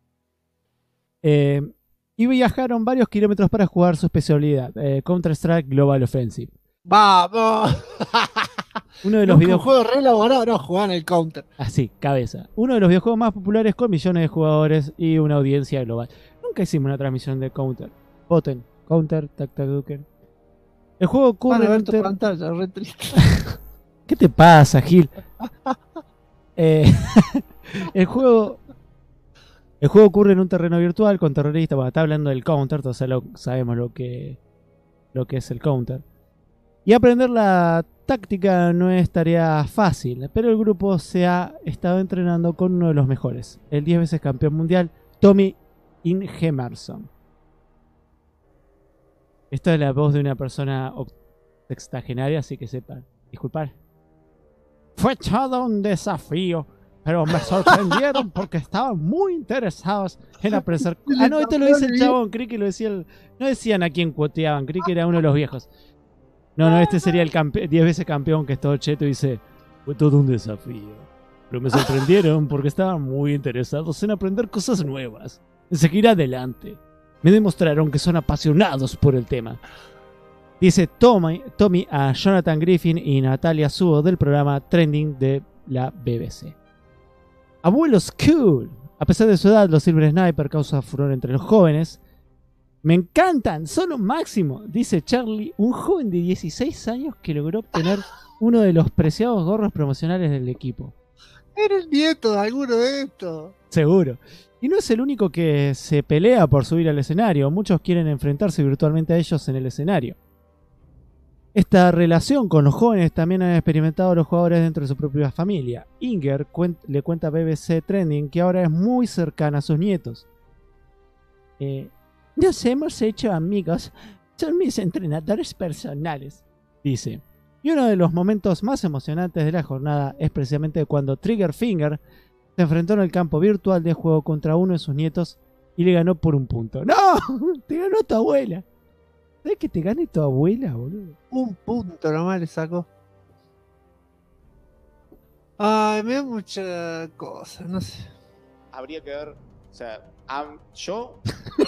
Y viajaron varios kilómetros para jugar su especialidad, Counter-Strike Global Offensive. ¡Vamos! Uno de los videojuegos re elaborados, no jugaban el Counter. Así, cabeza. Uno de los videojuegos más populares con millones de jugadores y una audiencia global. Nunca hicimos una transmisión de Counter. Voten. Counter, tac, tac, duken. El juego ocurre. Van a ver tu pantalla, re triste. ¿Qué te pasa, Gil? El juego ocurre en un terreno virtual con terroristas. Bueno, está hablando del Counter, todos sabemos lo que es el Counter. Y aprender la táctica no es tarea fácil, pero el grupo se ha estado entrenando con uno de los mejores, el 10 veces campeón mundial, Tommy Ingemerson. Esto es la voz de una persona sextagenaria, así que sepan. Disculpad. Fue todo un desafío, pero me sorprendieron porque estaban muy interesados en aprender. Ah, no, esto lo dice el chabón, creí que lo decía no decían a quién cuoteaban, creí que era uno de los viejos. No, este sería el 10 veces campeón que es todo cheto y dice: fue todo un desafío, pero me sorprendieron porque estaban muy interesados en aprender cosas nuevas, en seguir adelante. Me demostraron que son apasionados por el tema. Dice Tommy a Jonathan Griffin y Natalia Suo del programa Trending de la BBC. Abuelos cool. A pesar de su edad, los Silver Sniper causan furor entre los jóvenes. Me encantan, son un máximo, dice Charlie, un joven de 16 años que logró obtener uno de los preciados gorros promocionales del equipo. Era el nieto de alguno de estos. Seguro. Y no es el único que se pelea por subir al escenario. Muchos quieren enfrentarse virtualmente a ellos en el escenario. Esta relación con los jóvenes también han experimentado los jugadores dentro de su propia familia. Inger le cuenta a BBC Trending que ahora es muy cercana a sus nietos. Nos hemos hecho amigos. Son mis entrenadores personales, dice. Y uno de los momentos más emocionantes de la jornada es precisamente cuando Triggerfinger se enfrentó en el campo virtual de juego contra uno de sus nietos y le ganó por un punto. ¡No! ¡Te ganó tu abuela! ¿Sabes que te gane tu abuela, boludo? Un punto nomás le sacó. Ay, me da mucha cosa, no sé. Habría que ver, o sea, yo...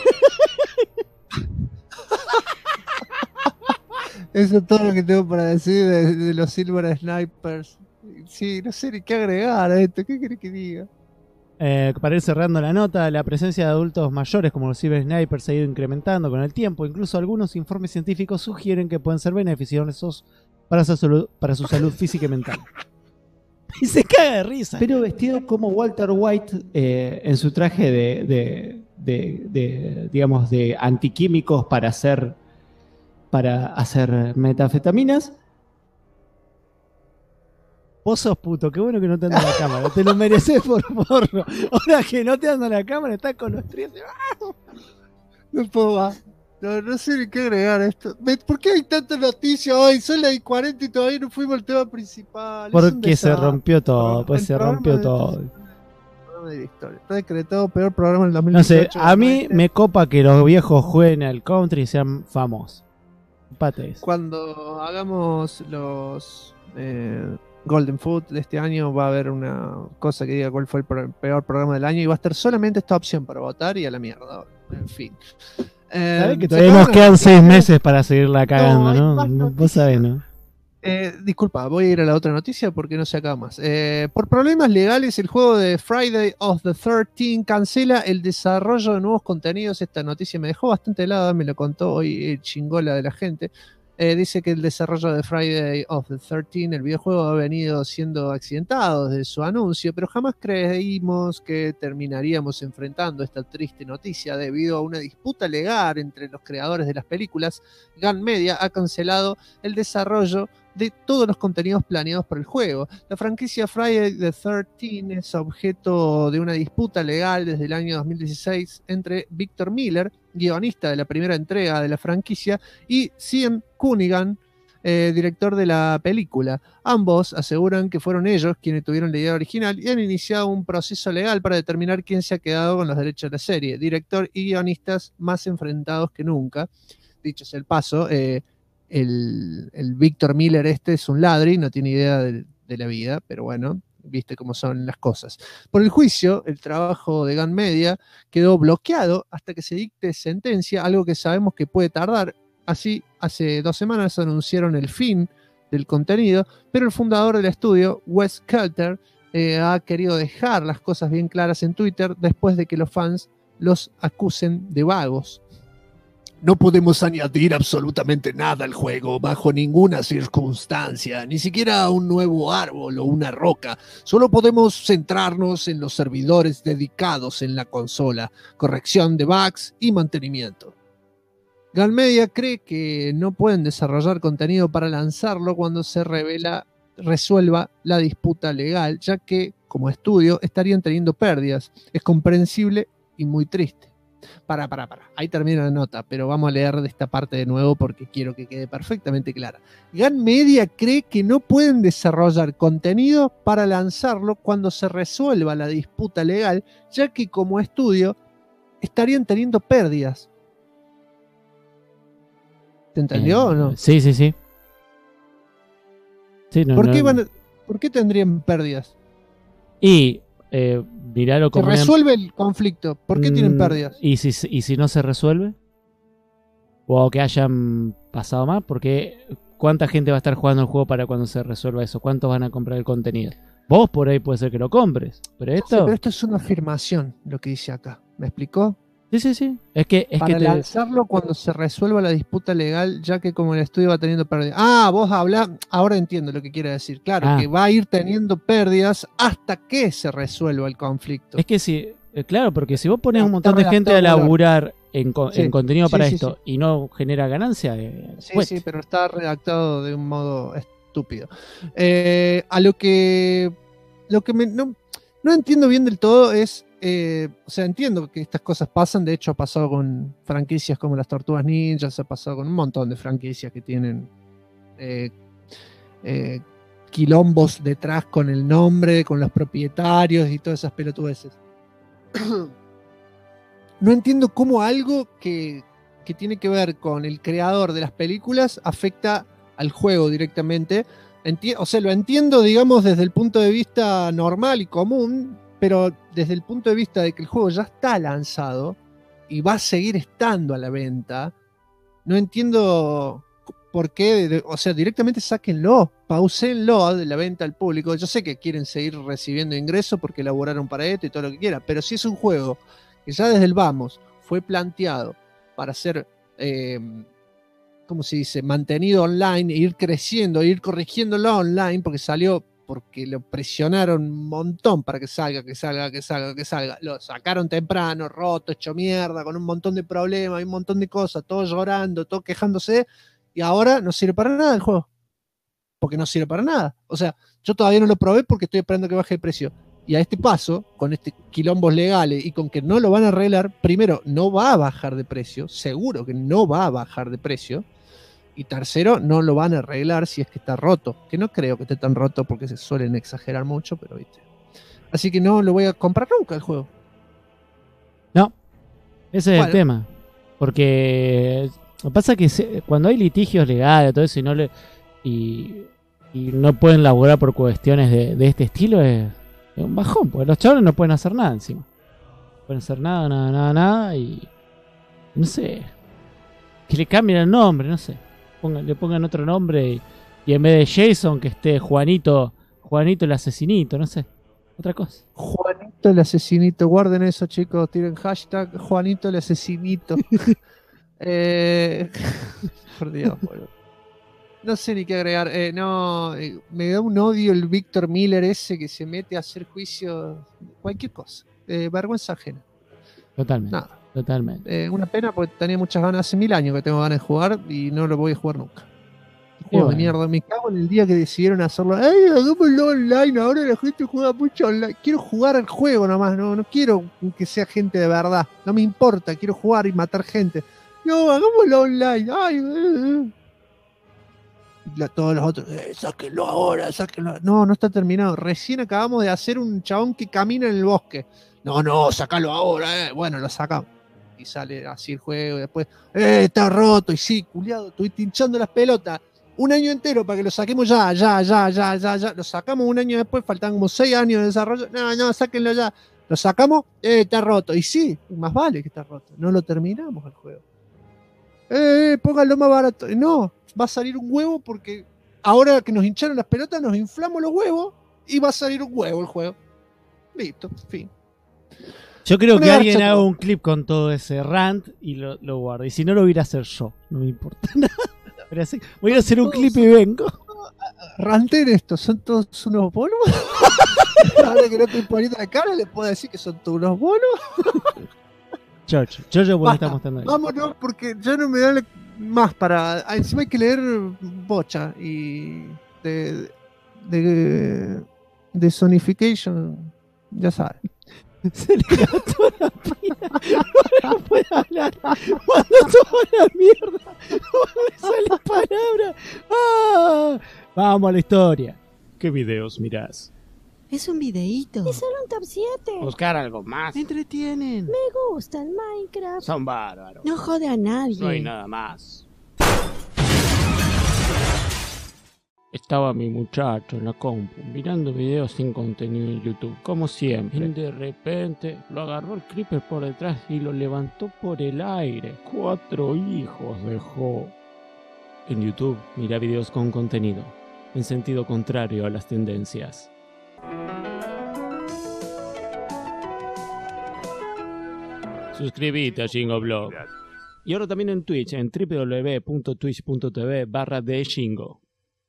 Eso es todo lo que tengo para decir de los Silver Snipers. Sí, no sé ni qué agregar a esto. ¿Qué querés que diga? Para ir cerrando la nota, la presencia de adultos mayores como los Silver Snipers se ha ido incrementando con el tiempo. Incluso algunos informes científicos sugieren que pueden ser beneficiosos para su salud física y mental. Y se caga de risa. Pero vestido como Walter White en su traje digamos, de antiquímicos para hacer metanfetaminas. Vos sos puto, qué bueno que no te anda la cámara. Te lo mereces por porro. Ahora que no te anda la cámara, estás con los tríos. No puedo más. No sé ni qué agregar a esto. ¿Por qué hay tanta noticia hoy? Son las 40 y todavía no fuimos al tema principal. Porque se rompió todo, pues se rompió todo. De la historia. Está decretado peor programa del No sé, 2018. a mí me copa que los viejos jueguen al country y sean famosos. Pates. Cuando hagamos los Golden Foot de este año va a haber una cosa que diga cuál fue el peor programa del año y va a estar solamente esta opción para votar y a la mierda. En fin. ¿Sabés que todavía nos quedan 6 meses para seguirla cagando, no? Vos sabés, ¿no? Disculpa, voy a ir a la otra noticia porque no se acaba más. Por problemas legales, el juego de Friday of the 13 cancela el desarrollo de nuevos contenidos. Esta noticia me dejó bastante helada, me lo contó hoy Chingola de la gente. Dice que el desarrollo de Friday of the 13, el videojuego, ha venido siendo accidentado desde su anuncio, pero jamás creímos que terminaríamos enfrentando esta triste noticia debido a una disputa legal entre los creadores de las películas. Gun Media ha cancelado el desarrollo de todos los contenidos planeados por el juego. La franquicia Friday the 13 es objeto de una disputa legal desde el año 2016 entre Victor Miller, guionista de la primera entrega de la franquicia, y Sean Cunningham, director de la película. Ambos aseguran que fueron ellos quienes tuvieron la idea original y han iniciado un proceso legal para determinar quién se ha quedado con los derechos de la serie. Director y guionistas más enfrentados que nunca. Dicho sea el paso, el Victor Miller es un ladri, no tiene idea de la vida, pero bueno, viste cómo son las cosas. Por el juicio, el trabajo de Gun Media quedó bloqueado hasta que se dicte sentencia, algo que sabemos que puede tardar. Así, hace 2 semanas anunciaron el fin del contenido, pero el fundador del estudio, Wes Kelter, ha querido dejar las cosas bien claras en Twitter después de que los fans los acusen de vagos. No podemos añadir absolutamente nada al juego bajo ninguna circunstancia, ni siquiera un nuevo árbol o una roca. Solo podemos centrarnos en los servidores dedicados en la consola, corrección de bugs y mantenimiento. Gun Media cree que no pueden desarrollar contenido para lanzarlo cuando se resuelva la disputa legal, ya que, como estudio, estarían teniendo pérdidas. Es comprensible y muy triste. Para. Ahí termina la nota, pero vamos a leer de esta parte de nuevo porque quiero que quede perfectamente clara. Gun Media cree que no pueden desarrollar contenido para lanzarlo cuando se resuelva la disputa legal, ya que como estudio estarían teniendo pérdidas. ¿Te entendió o no? Sí. Sí, no, ¿Por qué tendrían pérdidas? Y mirarlo como se resuelve el conflicto. ¿Por qué tienen pérdidas? ¿Y si no se resuelve? ¿O que hayan pasado más? Porque ¿cuánta gente va a estar jugando el juego para cuando se resuelva eso? ¿Cuántos van a comprar el contenido? Vos por ahí puede ser que lo compres. Pero esto... Sí, pero esto es una afirmación, lo que dice acá. ¿Me explicó? Sí. Para lanzarlo cuando se resuelva la disputa legal, ya que como el estudio va teniendo pérdidas. Ah, vos hablás, ahora entiendo lo que quiere decir. Claro, que va a ir teniendo pérdidas hasta que se resuelva el conflicto. Es que sí, claro, porque si vos pones un montón de gente a laburar en contenido para esto y no genera ganancia... Sí, pero está redactado de un modo estúpido. A lo que no entiendo bien del todo es... o sea, entiendo que estas cosas pasan. De hecho, ha pasado con franquicias como las Tortugas Ninjas, ha pasado con un montón de franquicias que tienen quilombos detrás con el nombre, con los propietarios y todas esas pelotudeces. No entiendo cómo algo que tiene que ver con el creador de las películas afecta al juego directamente. O sea, lo entiendo, digamos, desde el punto de vista normal y común, pero desde el punto de vista de que el juego ya está lanzado y va a seguir estando a la venta, no entiendo por qué, o sea, directamente sáquenlo, pausenlo de la venta al público. Yo sé que quieren seguir recibiendo ingresos porque elaboraron para esto y todo lo que quiera, pero si es un juego que ya desde el vamos fue planteado para ser, ¿cómo se dice?, mantenido online, ir creciendo, ir corrigiéndolo online, porque lo presionaron un montón para que salga. Lo sacaron temprano, roto, hecho mierda, con un montón de problemas y un montón de cosas, todos llorando, todos quejándose, y ahora no sirve para nada el juego. porque no sirve para nada. O sea, yo todavía no lo probé porque estoy esperando que baje el precio. Y a este paso, con este quilombos legales y con que no lo van a arreglar, primero, no va a bajar de precio, seguro que no va a bajar de precio. Y tercero, no lo van a arreglar si es que está roto, que no creo que esté tan roto porque se suelen exagerar mucho, pero viste. Así que no lo voy a comprar nunca el juego. No, ese es Bueno. el tema. Porque lo que pasa es que cuando hay litigios legales, todo eso, y no pueden laburar por cuestiones de este estilo, es un bajón, porque los chavales no pueden hacer nada encima. No pueden hacer nada, y no sé. Que le cambien el nombre, no sé. Le pongan otro nombre y en vez de Jason que esté Juanito el asesinito, no sé. Otra cosa. Juanito el asesinito, guarden eso, chicos, tiren hashtag Juanito el asesinito. Por Dios, boludo. No sé ni qué agregar. Me da un odio el Víctor Miller ese que se mete a hacer juicio, cualquier cosa. Vergüenza ajena. Totalmente. Nada. Totalmente. Una pena porque tenía muchas ganas, hace 1000 años que tengo ganas de jugar y no lo voy a jugar nunca. Juego bueno. de mierda, me cago en el día que decidieron hacerlo. ¡Ay, hagámoslo online! Ahora la gente juega mucho online. Quiero jugar al juego nomás, no quiero que sea gente de verdad. No me importa, quiero jugar y matar gente. No, hagámoslo online. ¡Ay! Todos los otros, sáquenlo ahora, sáquenlo. No está terminado. Recién acabamos de hacer un chabón que camina en el bosque. No, sácalo ahora. Bueno, lo sacamos. Y sale así el juego. Y después, está roto. Y sí, culiado, estoy hinchando las pelotas. Un año entero para que lo saquemos ya. Lo sacamos un año después, faltan como 6 años de desarrollo. No, sáquenlo ya. Lo sacamos, está roto. Y sí, más vale que está roto. No lo terminamos el juego. Pónganlo más barato. No, va a salir un huevo porque ahora que nos hincharon las pelotas, nos inflamos los huevos y va a salir un huevo el juego. Listo, fin. Yo creo Una que alguien garcha haga todo. un clip con todo ese rant y lo guarde. Y si no, lo voy a ir a hacer yo. No me importa nada. Voy a ir a hacer un clip y vengo. Ranten esto, son todos unos bonos. Ahora que no estoy poniendo la cara, les puedo decir que son todos unos bonos. Chocho, vos Basta, estás mostrando ahí. vámonos porque ya no me da más para. Encima hay que leer bocha y de Sonification, ya sabes. Se le gastó la pila. No puede hablar. Cuando toma la mierda. No le sale palabra. ¡Ah! Vamos a la historia. ¿Qué videos mirás? Es un videíto. Es solo un top 7. Buscar algo más. Entretienen. Me gusta el Minecraft. Son bárbaros. No jode a nadie. No hay nada más. Estaba mi muchacho en la compu mirando videos sin contenido en YouTube, como siempre. Y de repente lo agarró el creeper por detrás y lo levantó por el aire. 4 hijos dejó. En YouTube mira videos con contenido, en sentido contrario a las tendencias. Suscríbete a Jingoblog. Y ahora también en Twitch, en www.twitch.tv/thejingo.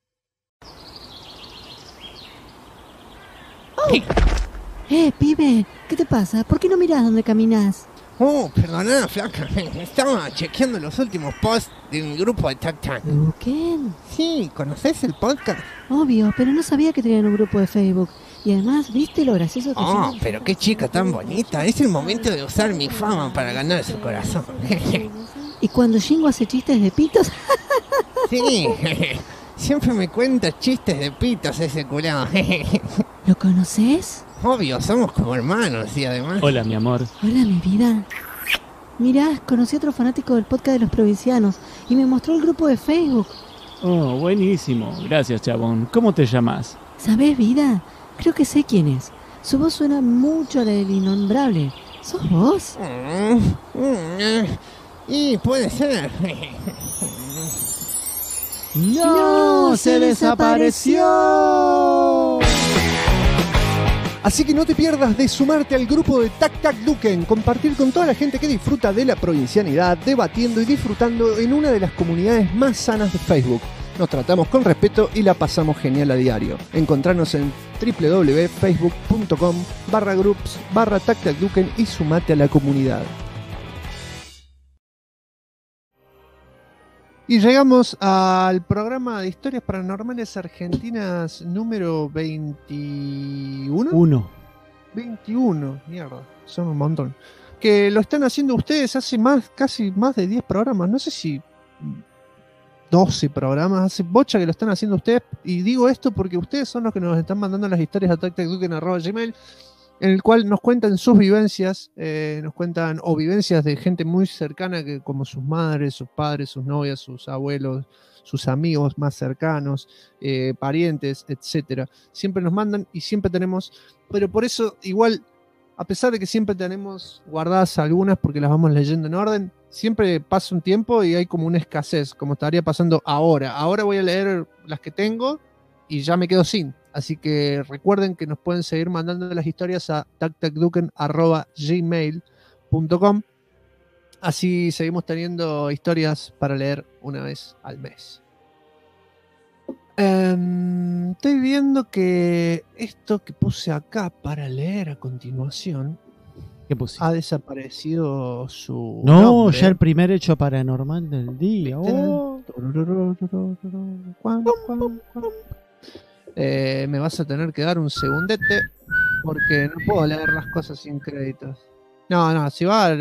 Pibe, ¿qué te pasa? ¿Por qué no mirás dónde caminas? Oh, perdona, flaca. Estaba chequeando los últimos posts de mi grupo de Tac Tac. ¿Quién? Sí, ¿conoces el podcast? Obvio, pero no sabía que tenían un grupo de Facebook. Y además, ¿viste lo gracioso que Oh, son? pero qué chica tan bonita. Es el momento de usar mi fama para ganar su corazón. Y cuando Jingo hace chistes de pitos, Sí, siempre me cuenta chistes de pitos ese culado. ¿lo conoces? Obvio, somos como hermanos y además... Hola, mi amor. Hola, mi vida. Mirá, conocí a otro fanático del podcast de los provincianos y me mostró el grupo de Facebook. Oh, buenísimo. Gracias, chabón. ¿Cómo te llamas? ¿Sabés, vida? Creo que sé quién es. Su voz suena mucho a la del innombrable. ¿Sos vos? Y puede ser. ¡No! ¡Se desapareció! Así que no te pierdas de sumarte al grupo de Tac Tac Duken, compartir con toda la gente que disfruta de la provincianidad, debatiendo y disfrutando en una de las comunidades más sanas de Facebook. Nos tratamos con respeto y la pasamos genial a diario. Encontranos en www.facebook.com/groups/TacTacDuken y sumate a la comunidad. Y llegamos al programa de historias paranormales argentinas número 21. 21, mierda, son un montón. Que lo están haciendo ustedes hace casi más de 10 programas, no sé si 12 programas, hace bocha que lo están haciendo ustedes. Y digo esto porque ustedes son los que nos están mandando las historias a tactacduken@gmail.com, en el cual nos cuentan sus vivencias, nos cuentan o vivencias de gente muy cercana, que como sus madres, sus padres, sus novias, sus abuelos, sus amigos más cercanos, parientes, etcétera. Siempre nos mandan y siempre tenemos, pero por eso igual, a pesar de que siempre tenemos guardadas algunas porque las vamos leyendo en orden, siempre pasa un tiempo y hay como una escasez, como estaría pasando ahora. Ahora voy a leer las que tengo y ya me quedo sin. Así que recuerden que nos pueden seguir mandando las historias a tactacduken@gmail.com. Así seguimos teniendo historias para leer una vez al mes. Estoy viendo que esto que puse acá para leer a continuación, ¿Qué pusiste? ha desaparecido su No, nombre. ya el primer hecho paranormal del día. Oh. Me vas a tener que dar un segundete porque no puedo leer las cosas sin créditos. No, si va.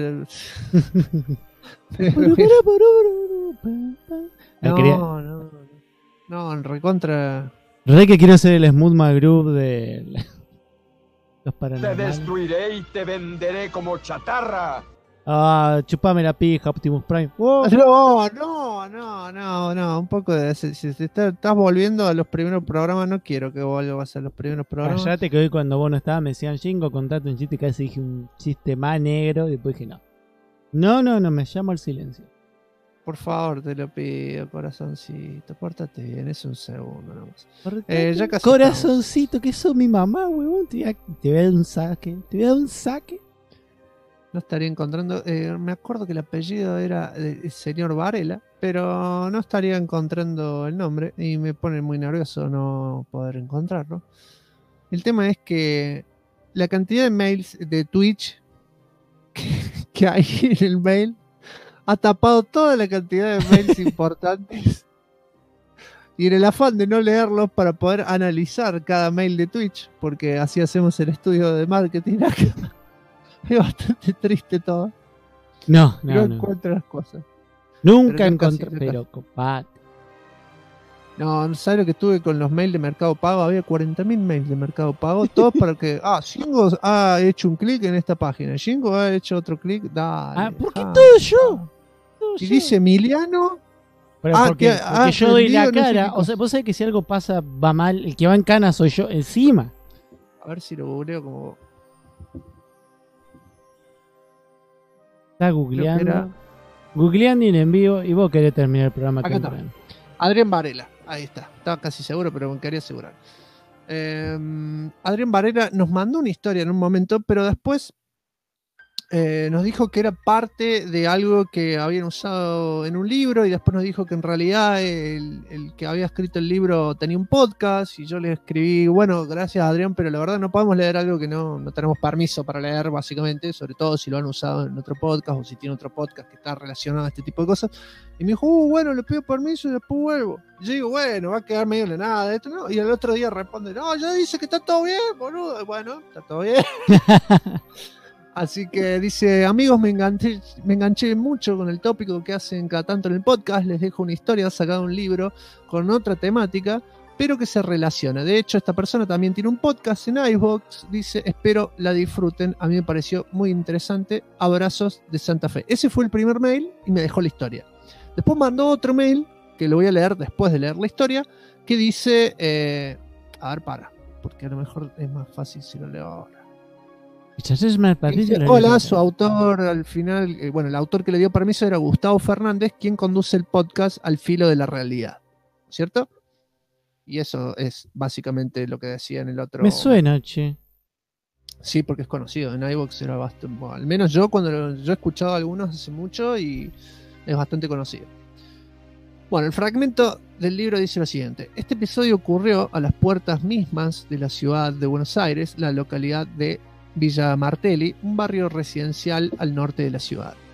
No, en recontra. Re que quiero ser el Smooth McGroove de los paranormales. Te destruiré y te venderé como chatarra. Ah, chupame la pija, Optimus Prime. Oh. No, un poco de... Si estás volviendo a los primeros programas, no quiero que vuelvas a los primeros programas. Callate que hoy cuando vos no estabas me decían, Jingo, contate un chiste, y casi dije un chiste más negro, y después dije no, me llamo al silencio. Por favor, te lo pido, corazoncito, pórtate bien, es un segundo nomás. Ya casi corazoncito, estamos. Que sos mi mamá, huevón, te voy a dar un saque. No estaría encontrando, me acuerdo que el apellido era el señor Varela, pero no estaría encontrando el nombre y me pone muy nervioso no poder encontrarlo. El tema es que la cantidad de mails de Twitch que hay en el mail ha tapado toda la cantidad de mails importantes, y en el afán de no leerlos para poder analizar cada mail de Twitch, porque así hacemos el estudio de marketing acá. Es bastante triste todo. No encuentro las cosas. Nunca encontré, pero compadre. No, ¿sabes lo que tuve con los mails de Mercado Pago? Había 40.000 mails de Mercado Pago, todos para que... Jingo ha hecho un clic en esta página, Jingo ha hecho otro clic, dale. ¿Por qué todo yo? Y dice Emiliano... Pero porque yo doy la cara, no sé, o sea, vos sabés que si algo pasa, va mal, el que va en cana soy yo encima. A ver si lo googleo como... Está googleando. Googleando en envío y vos querés terminar el programa. Acá está. Adrián Varela, ahí está. Estaba casi seguro, pero me quería asegurar. Adrián Varela nos mandó una historia en un momento, pero después nos dijo que era parte de algo que habían usado en un libro, y después nos dijo que en realidad el que había escrito el libro tenía un podcast, y yo le escribí, bueno, gracias Adrián, pero la verdad no podemos leer algo que no tenemos permiso para leer, básicamente, sobre todo si lo han usado en otro podcast o si tiene otro podcast que está relacionado a este tipo de cosas. Y me dijo, bueno, le pido permiso y después vuelvo. Y yo digo, bueno, va a quedar medio de nada de esto, ¿no? Y el otro día responde, no, ya dice que está todo bien, boludo. Bueno, está todo bien. Así que dice, amigos, me enganché mucho con el tópico que hacen cada tanto en el podcast. Les dejo una historia sacada de un libro con otra temática, pero que se relaciona. De hecho, esta persona también tiene un podcast en iVoox. Dice, espero la disfruten. A mí me pareció muy interesante. Abrazos de Santa Fe. Ese fue el primer mail y me dejó la historia. Después mandó otro mail, que lo voy a leer después de leer la historia, que dice, porque a lo mejor es más fácil si lo leo ahora. Dice, hola, su autor al final, el autor que le dio permiso era Gustavo Fernández, quien conduce el podcast Al Filo de la Realidad, ¿cierto? Y eso es básicamente lo que decía en el otro. Me suena, che. Sí, porque es conocido, en iVoox era bastante, al menos yo he escuchado algunos hace mucho y es bastante conocido. Bueno, el fragmento del libro dice lo siguiente: este episodio ocurrió a las puertas mismas de la ciudad de Buenos Aires, la localidad de Villa Martelli, un barrio residencial al norte de la ciudad.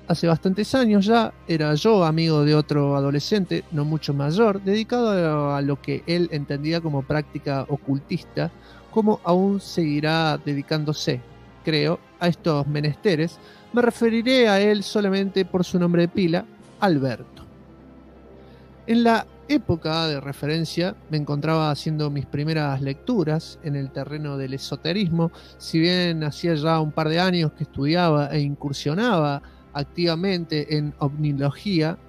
hace bastantes años ya, era yo amigo de otro adolescente, no mucho mayor, dedicado a lo que él entendía como práctica ocultista, como aún seguirá dedicándose, creo, a estos menesteres. Me referiré a él solamente por su nombre de pila, Alberto. En la época de referencia me encontraba haciendo mis primeras lecturas en el terreno del esoterismo, si bien hacía ya un par de años que estudiaba e incursionaba activamente en ovnilogía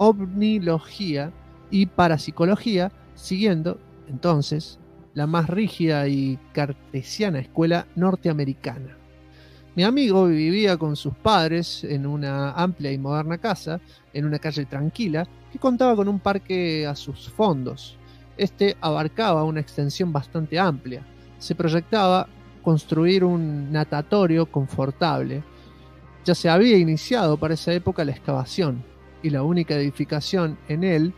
y parapsicología, siguiendo entonces la más rígida y cartesiana escuela norteamericana. Mi amigo vivía con sus padres en una amplia y moderna casa, en una calle tranquila, que contaba con un parque a sus fondos. Este abarcaba una extensión bastante amplia. Se proyectaba construir un natatorio confortable. Ya se había iniciado para esa época la excavación, y la única edificación en él,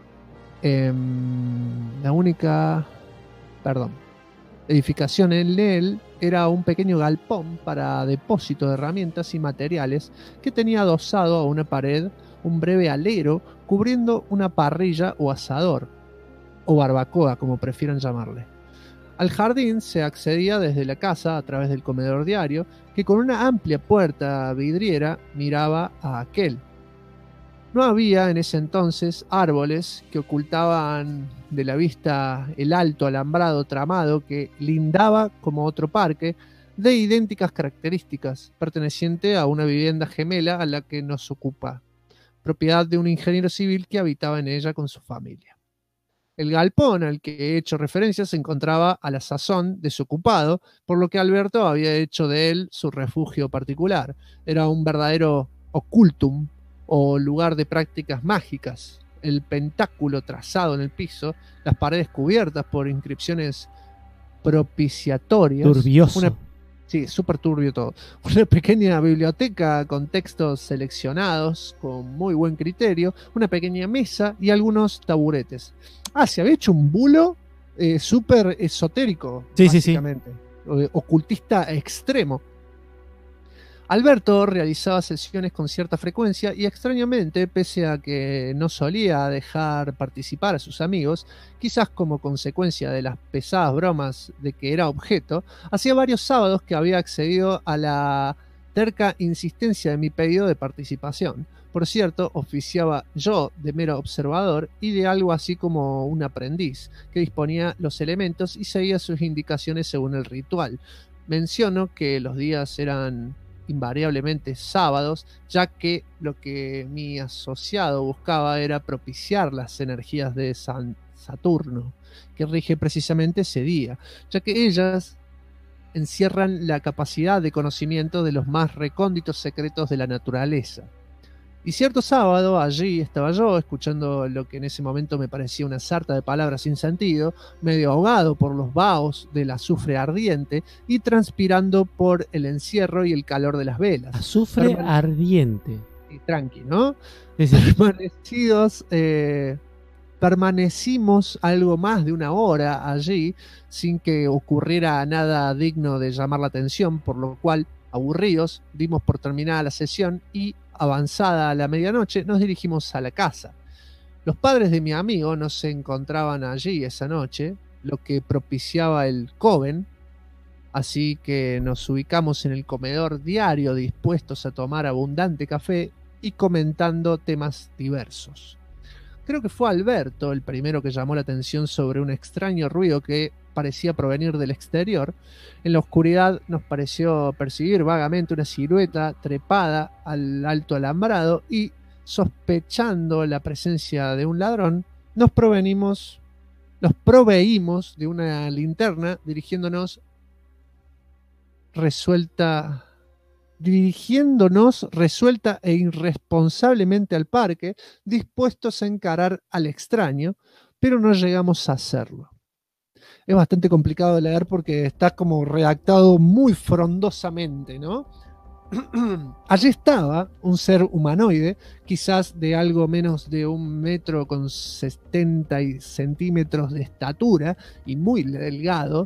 era un pequeño galpón para depósito de herramientas y materiales que tenía adosado a una pared un breve alero cubriendo una parrilla o asador, o barbacoa como prefieran llamarle. Al jardín se accedía desde la casa a través del comedor diario, que con una amplia puerta vidriera miraba a aquel. No había en ese entonces árboles que ocultaban de la vista el alto alambrado tramado que lindaba como otro parque de idénticas características, perteneciente a una vivienda gemela a la que nos ocupa, propiedad de un ingeniero civil que habitaba en ella con su familia. El galpón al que he hecho referencia se encontraba a la sazón desocupado, por lo que Alberto había hecho de él su refugio particular. Era un verdadero occultum, o lugar de prácticas mágicas. El pentáculo trazado en el piso, las paredes cubiertas por inscripciones propiciatorias. Turbioso. Sí, súper turbio todo. Una pequeña biblioteca con textos seleccionados con muy buen criterio, una pequeña mesa y algunos taburetes. Se había hecho un bulo súper esotérico, básicamente. Ocultista extremo. Alberto realizaba sesiones con cierta frecuencia y extrañamente, pese a que no solía dejar participar a sus amigos, quizás como consecuencia de las pesadas bromas de que era objeto, hacía varios sábados que había accedido a la terca insistencia de mi pedido de participación. Por cierto, oficiaba yo de mero observador y de algo así como un aprendiz, que disponía los elementos y seguía sus indicaciones según el ritual. Menciono que los días eran invariablemente sábados, ya que lo que mi asociado buscaba era propiciar las energías de Saturno, que rige precisamente ese día, ya que ellas encierran la capacidad de conocimiento de los más recónditos secretos de la naturaleza. Y cierto sábado allí estaba yo, escuchando lo que en ese momento me parecía una sarta de palabras sin sentido, medio ahogado por los vaos del azufre ardiente y transpirando por el encierro y el calor de las velas. Azufre ardiente. Y tranqui, ¿no? Sí. Permanecimos algo más de una hora allí sin que ocurriera nada digno de llamar la atención, por lo cual, aburridos, dimos por terminada la sesión y, avanzada a la medianoche, nos dirigimos a la casa. Los padres de mi amigo no se encontraban allí esa noche, lo que propiciaba el coven, así que nos ubicamos en el comedor diario dispuestos a tomar abundante café y comentando temas diversos. Creo que fue Alberto el primero que llamó la atención sobre un extraño ruido que parecía provenir del exterior. En la oscuridad nos pareció percibir vagamente una silueta trepada al alto alambrado y, sospechando la presencia de un ladrón, nos proveímos de una linterna dirigiéndonos resuelta e irresponsablemente al parque, dispuestos a encarar al extraño, pero no llegamos a hacerlo. Es bastante complicado de leer porque está como redactado muy frondosamente, ¿no? Allí estaba un ser humanoide, quizás de algo menos de 1 metro con 70 centímetros de estatura y muy delgado,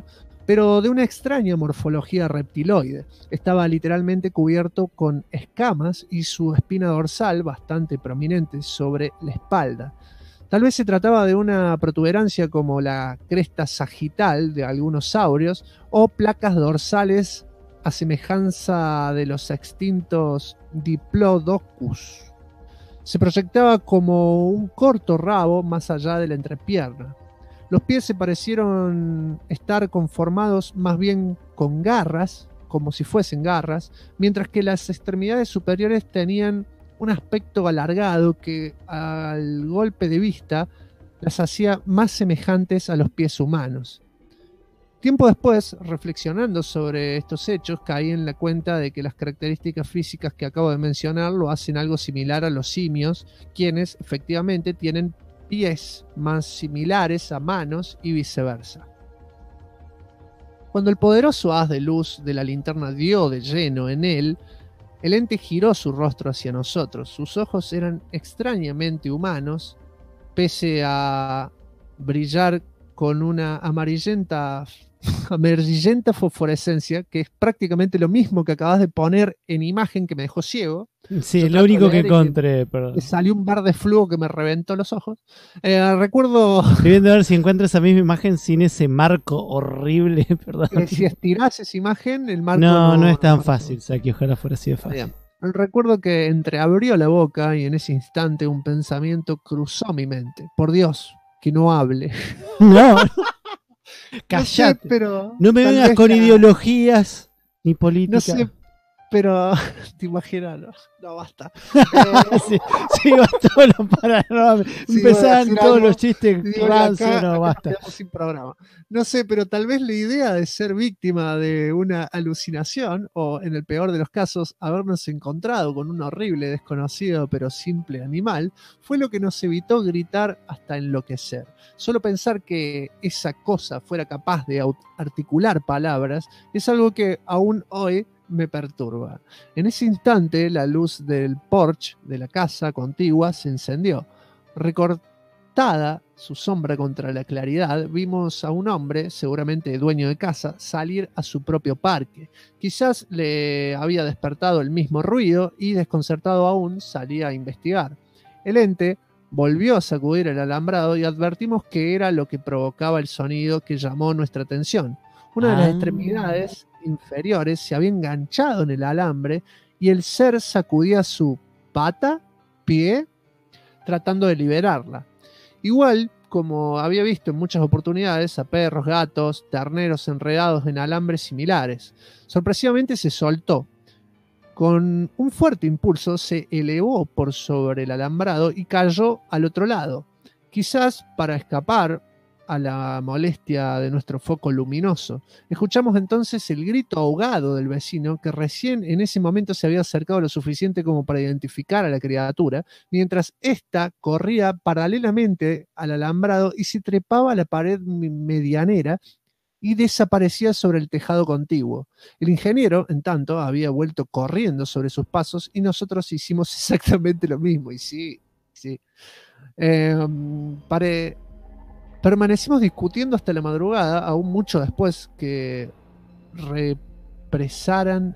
pero de una extraña morfología reptiloide. Estaba literalmente cubierto con escamas y su espina dorsal bastante prominente sobre la espalda. Tal vez se trataba de una protuberancia como la cresta sagital de algunos saurios o placas dorsales a semejanza de los extintos Diplodocus. Se proyectaba como un corto rabo más allá de la entrepierna. Los pies se parecieron estar conformados más bien con garras, como si fuesen garras, mientras que las extremidades superiores tenían un aspecto alargado que al golpe de vista las hacía más semejantes a los pies humanos. Tiempo después, reflexionando sobre estos hechos, caí en la cuenta de que las características físicas que acabo de mencionar lo hacen algo similar a los simios, quienes efectivamente tienen pies más similares a manos y viceversa. Cuando el poderoso haz de luz de la linterna dio de lleno en él, el ente giró su rostro hacia nosotros. Sus ojos eran extrañamente humanos, pese a brillar con una amarillenta fosforescencia, que es prácticamente lo mismo que acabas de poner en imagen que me dejó ciego. Sí, lo único que encontré, perdón. Me salió un bar de flujo que me reventó los ojos. Recuerdo... Estoy viendo a ver si encuentro esa misma imagen sin ese marco horrible, perdón. Si estirás esa imagen, el marco... No es tan fácil, Saki, ojalá fuera así de fácil. Bien. Recuerdo que entreabrió la boca y en ese instante un pensamiento cruzó mi mente. Por Dios, que no hable. No. Callate. No sé, pero no me vengas con ideologías ni políticas. No sé, pero te imaginas, no basta. Sí, bastó lo paranormal. Empezaban todos los chistes rancios, no basta. Sin programa. No sé, pero tal vez la idea de ser víctima de una alucinación, o en el peor de los casos, habernos encontrado con un horrible, desconocido pero simple animal, fue lo que nos evitó gritar hasta enloquecer. Solo pensar que esa cosa fuera capaz de articular palabras es algo que aún hoy me perturba. En ese instante, la luz del porche de la casa contigua se encendió. Recortada su sombra contra la claridad, vimos a un hombre, seguramente dueño de casa, salir a su propio parque. Quizás le había despertado el mismo ruido y, desconcertado aún, salía a investigar. El ente volvió a sacudir el alambrado y advertimos que era lo que provocaba el sonido que llamó nuestra atención. Una de las extremidades inferiores se había enganchado en el alambre y el ser sacudía su pie, tratando de liberarla. Igual, como había visto en muchas oportunidades a perros, gatos, terneros enredados en alambres similares. Sorpresivamente se soltó. Con un fuerte impulso se elevó por sobre el alambrado y cayó al otro lado, quizás para escapar a la molestia de nuestro foco luminoso. Escuchamos entonces el grito ahogado del vecino, que recién en ese momento se había acercado lo suficiente como para identificar a la criatura, mientras ésta corría paralelamente al alambrado y se trepaba a la pared medianera y desaparecía sobre el tejado contiguo. El ingeniero, en tanto, había vuelto corriendo sobre sus pasos y nosotros hicimos exactamente lo mismo. Y sí. Permanecimos discutiendo hasta la madrugada, aún mucho después que regresaran,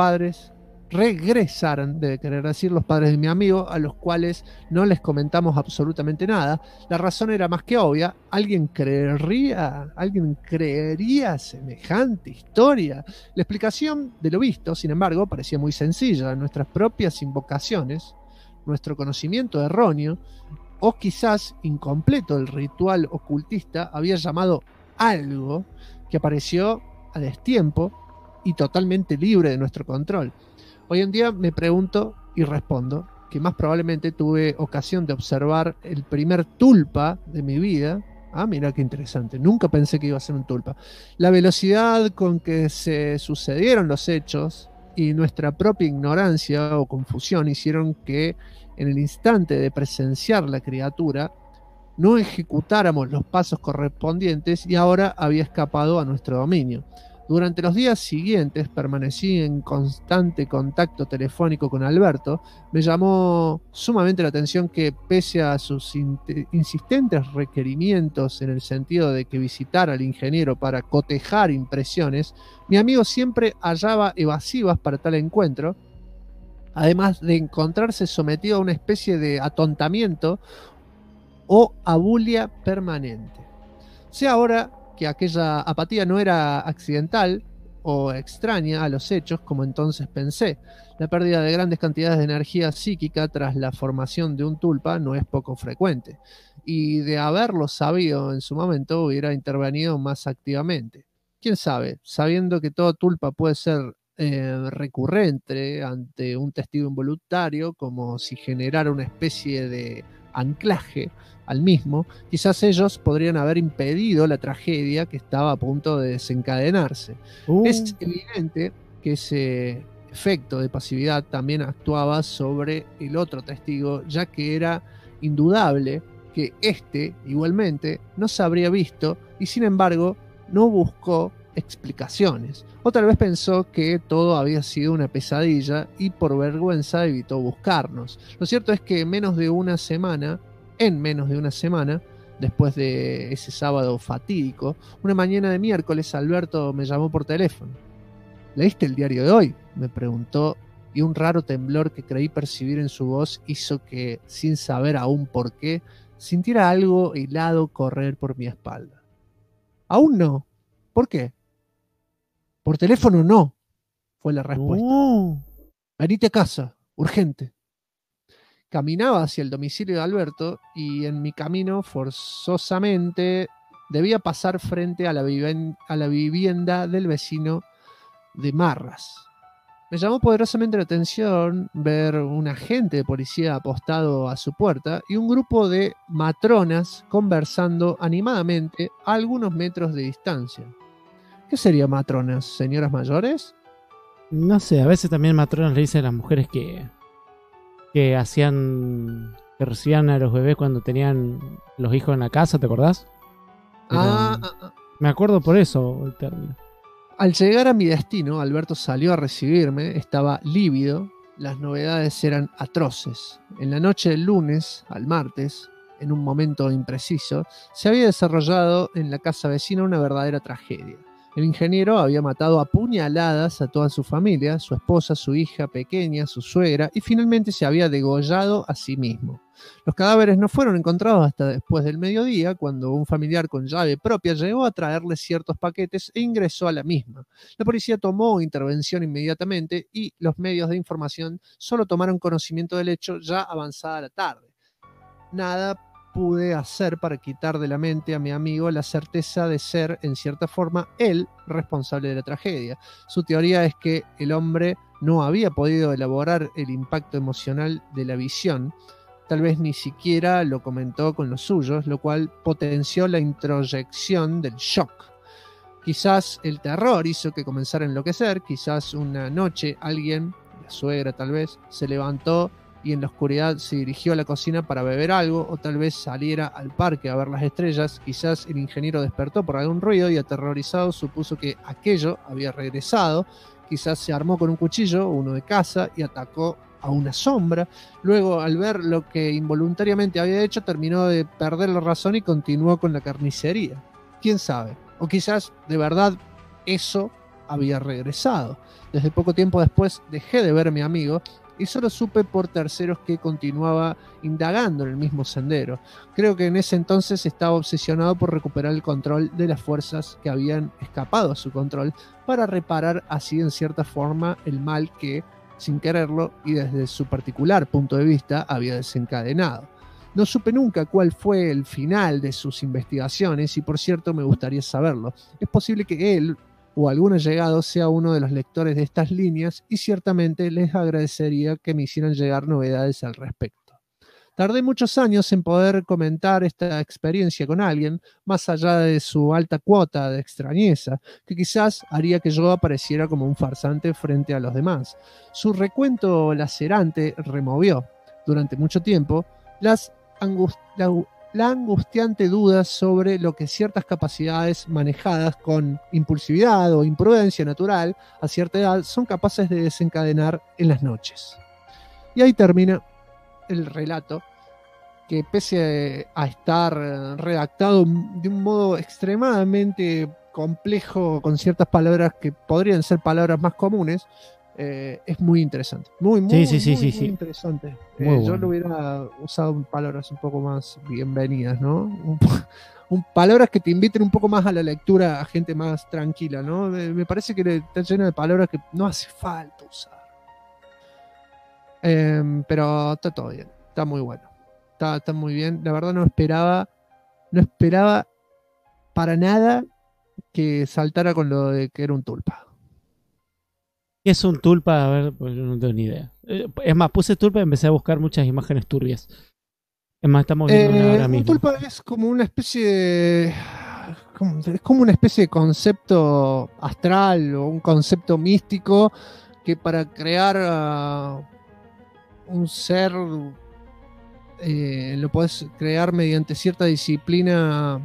debe querer decir, los padres de mi amigo, a los cuales no les comentamos absolutamente nada. La razón era más que obvia. ¿Alguien creería semejante historia? La explicación de lo visto, sin embargo, parecía muy sencilla. Nuestras propias invocaciones, nuestro conocimiento erróneo, o quizás incompleto del ritual ocultista, había llamado algo que apareció a destiempo y totalmente libre de nuestro control. Hoy en día me pregunto y respondo que más probablemente tuve ocasión de observar el primer tulpa de mi vida. Mira qué interesante, nunca pensé que iba a ser un tulpa. La velocidad con que se sucedieron los hechos y nuestra propia ignorancia o confusión hicieron que en el instante de presenciar la criatura no ejecutáramos los pasos correspondientes y ahora había escapado a nuestro dominio. Durante los días siguientes permanecí en constante contacto telefónico con Alberto. Me llamó sumamente la atención que, pese a sus insistentes requerimientos en el sentido de que visitara al ingeniero para cotejar impresiones, mi amigo siempre hallaba evasivas para tal encuentro, además de encontrarse sometido a una especie de atontamiento o abulia permanente. Sé ahora que aquella apatía no era accidental o extraña a los hechos, como entonces pensé. La pérdida de grandes cantidades de energía psíquica tras la formación de un tulpa no es poco frecuente, y de haberlo sabido en su momento hubiera intervenido más activamente. ¿Quién sabe? Sabiendo que todo tulpa puede ser recurrente ante un testigo involuntario, como si generara una especie de anclaje al mismo, quizás ellos podrían haber impedido la tragedia que estaba a punto de desencadenarse. Es evidente que ese efecto de pasividad también actuaba sobre el otro testigo, ya que era indudable que éste, igualmente, no se habría visto y sin embargo no buscó explicaciones, o tal vez pensó que todo había sido una pesadilla y por vergüenza evitó buscarnos. Lo cierto es que en menos de una semana, después de ese sábado fatídico, una mañana de miércoles, Alberto me llamó por teléfono. ¿Leíste el diario de hoy?, me preguntó, y un raro temblor que creí percibir en su voz hizo que, sin saber aún por qué, sintiera algo helado correr por mi espalda. Aún no. ¿Por qué? Por teléfono no, fue la respuesta. Venite a casa, urgente. Caminaba hacia el domicilio de Alberto y en mi camino forzosamente debía pasar frente a la vivienda del vecino de Marras. Me llamó poderosamente la atención ver un agente de policía apostado a su puerta y un grupo de matronas conversando animadamente a algunos metros de distancia. ¿Qué sería matronas? ¿Señoras mayores? No sé, a veces también matronas le dicen a las mujeres que recibían a los bebés cuando tenían los hijos en la casa, ¿te acordás? Me acuerdo por eso el término. Al llegar a mi destino, Alberto salió a recibirme, estaba lívido, las novedades eran atroces. En la noche del lunes al martes, en un momento impreciso, se había desarrollado en la casa vecina una verdadera tragedia. El ingeniero había matado a puñaladas a toda su familia, su esposa, su hija pequeña, su suegra, y finalmente se había degollado a sí mismo. Los cadáveres no fueron encontrados hasta después del mediodía, cuando un familiar con llave propia llegó a traerle ciertos paquetes e ingresó a la misma. La policía tomó intervención inmediatamente y los medios de información solo tomaron conocimiento del hecho ya avanzada la tarde. Nada pude hacer para quitar de la mente a mi amigo la certeza de ser, en cierta forma, él responsable de la tragedia. Su teoría es que el hombre no había podido elaborar el impacto emocional de la visión, tal vez ni siquiera lo comentó con los suyos, lo cual potenció la introyección del shock. Quizás el terror hizo que comenzara a enloquecer, quizás una noche alguien, la suegra tal vez, se levantó y en la oscuridad se dirigió a la cocina para beber algo, o tal vez saliera al parque a ver las estrellas. Quizás el ingeniero despertó por algún ruido y aterrorizado supuso que aquello había regresado. Quizás se armó con un cuchillo, uno de caza, y atacó a una sombra. Luego, al ver lo que involuntariamente había hecho, terminó de perder la razón y continuó con la carnicería. ¿Quién sabe? O quizás de verdad eso había regresado. Desde poco tiempo después dejé de ver a mi amigo y solo supe por terceros que continuaba indagando en el mismo sendero. Creo que en ese entonces estaba obsesionado por recuperar el control de las fuerzas que habían escapado a su control, para reparar así en cierta forma el mal que, sin quererlo y desde su particular punto de vista, había desencadenado. No supe nunca cuál fue el final de sus investigaciones y, por cierto, me gustaría saberlo. Es posible que él o algún allegado sea uno de los lectores de estas líneas y ciertamente les agradecería que me hicieran llegar novedades al respecto. Tardé muchos años en poder comentar esta experiencia con alguien, más allá de su alta cuota de extrañeza, que quizás haría que yo apareciera como un farsante frente a los demás. Su recuento lacerante removió, durante mucho tiempo, las la angustiante duda sobre lo que ciertas capacidades manejadas con impulsividad o imprudencia natural a cierta edad son capaces de desencadenar en las noches. Y ahí termina el relato, que pese a estar redactado de un modo extremadamente complejo, con ciertas palabras que podrían ser palabras más comunes, es muy interesante. Muy interesante. Muy Yo bueno. lo hubiera usado palabras un poco más bienvenidas, ¿no? Palabras que te inviten un poco más a la lectura a gente más tranquila, ¿no? Me parece que está lleno de palabras que no hace falta usar. Pero está todo bien, está muy bueno. Está muy bien. La verdad no esperaba para nada que saltara con lo de que era un tulpa. ¿Qué es un tulpa? A ver, pues yo no tengo ni idea. Es más, puse tulpa y empecé a buscar muchas imágenes turbias. Es más, estamos viendo una ahora Un mismo. tulpa es como una especie de... Es como una especie de concepto astral o un concepto místico que para crear un ser lo podés crear mediante cierta disciplina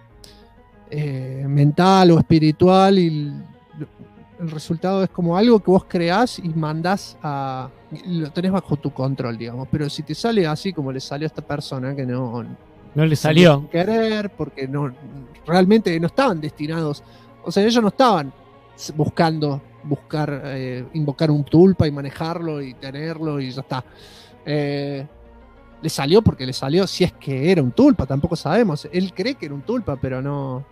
mental o espiritual, y el resultado es como algo que vos creás y mandás lo tenés bajo tu control, digamos. Pero si te sale así como le salió a esta persona, que no le salió sin querer, porque realmente no estaban destinados, o sea, ellos no estaban invocar un tulpa y manejarlo y tenerlo y ya está. Le salió porque le salió, si es que era un tulpa, tampoco sabemos. Él cree que era un tulpa, pero no.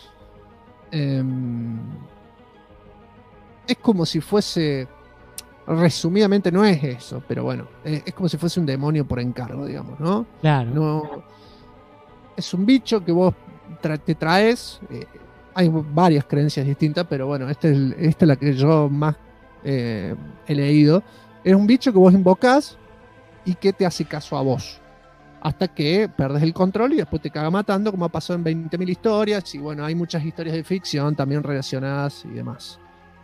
Es como si fuese, resumidamente no es eso, pero bueno, es como si fuese un demonio por encargo, digamos, ¿no? Claro. No, es un bicho que vos te traes. Hay varias creencias distintas, pero bueno, esta es la que yo más he leído. Es un bicho que vos invocás y que te hace caso a vos, hasta que perdés el control y después te caga matando, como ha pasado en 20.000 historias. Y bueno, hay muchas historias de ficción también relacionadas y demás.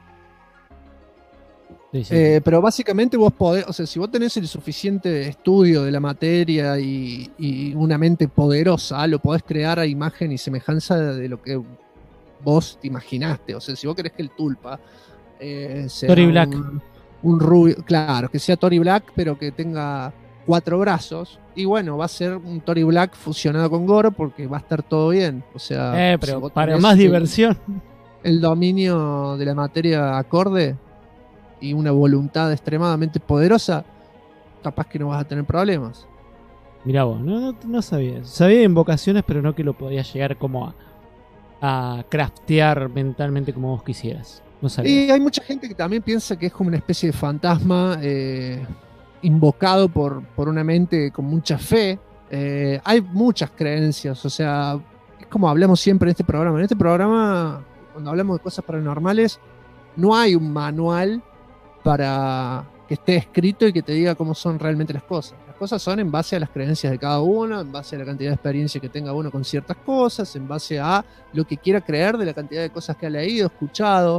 Sí. Pero básicamente vos podés, o sea, si vos tenés el suficiente estudio de la materia y una mente poderosa, lo podés crear a imagen y semejanza de lo que vos te imaginaste. O sea, si vos querés que el tulpa sea Tori Black. un rubio, claro, que sea Tori Black, pero que tenga 4 brazos, y bueno, va a ser un Tori Black fusionado con Goro, porque va a estar todo bien. O sea, pero si vos para tenés más diversión. el dominio de la materia acorde y una voluntad extremadamente poderosa, capaz que no vas a tener problemas. Mirá vos, no sabía. Sabía de invocaciones, pero no que lo podías llegar como a craftear mentalmente como vos quisieras. No sabía. Y hay mucha gente que también piensa que es como una especie de fantasma invocado por una mente con mucha fe. Hay muchas creencias, o sea, es como hablamos siempre en este programa. En este programa, cuando hablamos de cosas paranormales, no hay un manual para que esté escrito y que te diga cómo son realmente las cosas. Las cosas son en base a las creencias de cada uno, en base a la cantidad de experiencia que tenga uno con ciertas cosas, en base a lo que quiera creer de la cantidad de cosas que ha leído, escuchado,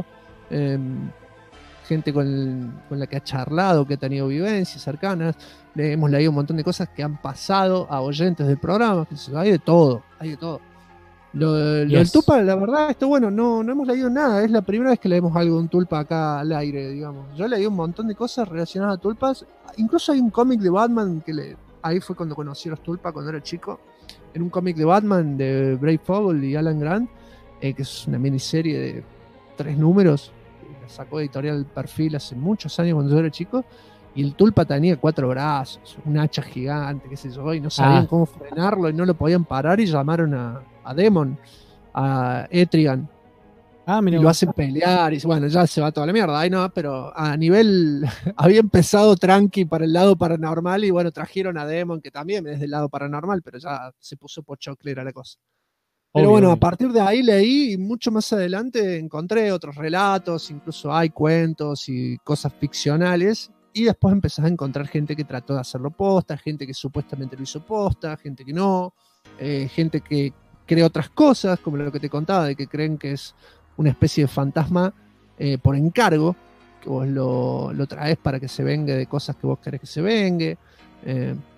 gente con la que ha charlado, que ha tenido vivencias cercanas. Hemos leído un montón de cosas que han pasado a oyentes del programa. Hay de todo, hay de todo. Lo del tulpa, la verdad, está bueno. No hemos leído nada. Es la primera vez que leemos algo de un tulpa acá al aire, digamos. Yo leí un montón de cosas relacionadas a tulpas. Incluso hay un cómic de Batman ahí fue cuando conocí a los tulpas, cuando era chico. En un cómic de Batman de Brave Fogel y Alan Grant, que es una miniserie de 3 números. La sacó Editorial Perfil hace muchos años cuando yo era chico. Y el tulpa tenía 4 brazos, un hacha gigante, qué sé yo, y no sabían cómo frenarlo y no lo podían parar, y llamaron a Demon, a Etrigan, y lo hacen pelear, y bueno, ya se va toda la mierda. Ahí no, pero a nivel había empezado tranqui para el lado paranormal, y bueno, trajeron a Demon, que también es del lado paranormal, pero ya se puso pochoclera la cosa. Pero bueno, a partir de ahí leí, y mucho más adelante encontré otros relatos, incluso hay cuentos y cosas ficcionales. Y después empezás a encontrar gente que trató de hacerlo posta, gente que supuestamente lo hizo posta, gente que no, gente que cree otras cosas, como lo que te contaba, de que creen que es una especie de fantasma por encargo, que vos lo traes para que se vengue de cosas que vos querés que se vengue.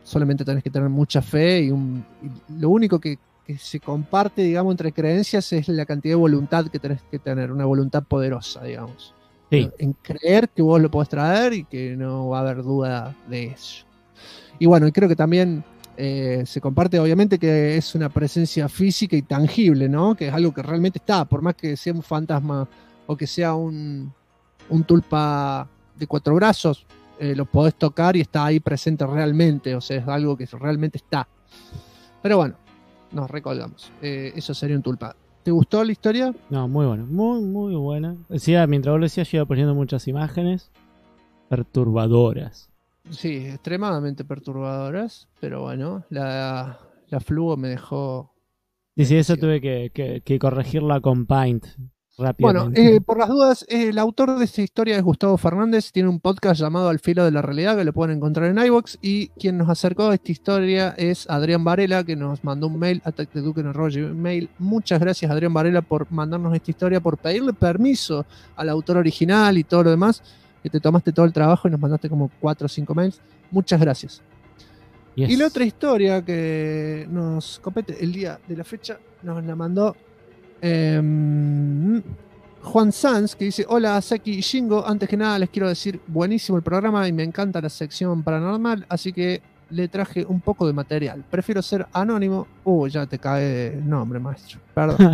solamente tenés que tener mucha fe y lo único que se comparte, digamos, entre creencias es la cantidad de voluntad que tenés que tener, una voluntad poderosa, digamos. Sí. En creer que vos lo podés traer y que no va a haber duda de eso. Y bueno, y creo que también se comparte, obviamente, que es una presencia física y tangible, ¿no? Que es algo que realmente está, por más que sea un fantasma o que sea un tulpa de 4 brazos, lo podés tocar y está ahí presente realmente, o sea, es algo que realmente está. Pero bueno, nos recolgamos. Eso sería un tulpa. ¿Te gustó la historia? No, muy buena, muy buena. Decía, mientras vos lo decías, yo iba poniendo muchas imágenes perturbadoras. Sí, extremadamente perturbadoras, pero bueno, la fluo me dejó... Y sí, eso tuve que corregirla con Paint rápidamente. Bueno, por las dudas, el autor de esta historia es Gustavo Fernández, tiene un podcast llamado Al Filo de la Realidad que lo pueden encontrar en iVoox, y quien nos acercó a esta historia es Adrián Varela, que nos mandó un mail a attacktheduke@gmail. Muchas gracias, Adrián Varela, por mandarnos esta historia, por pedirle permiso al autor original y todo lo demás, que te tomaste todo el trabajo y nos mandaste como 4 o 5 mails. Muchas gracias. Yes. Y la otra historia que nos compete el día de la fecha nos la mandó Juan Sanz, que dice: hola Saki y Shingo, antes que nada les quiero decir buenísimo el programa y me encanta la sección paranormal, así que le traje un poco de material. Prefiero ser anónimo. Ya te cae el nombre, maestro. Perdón.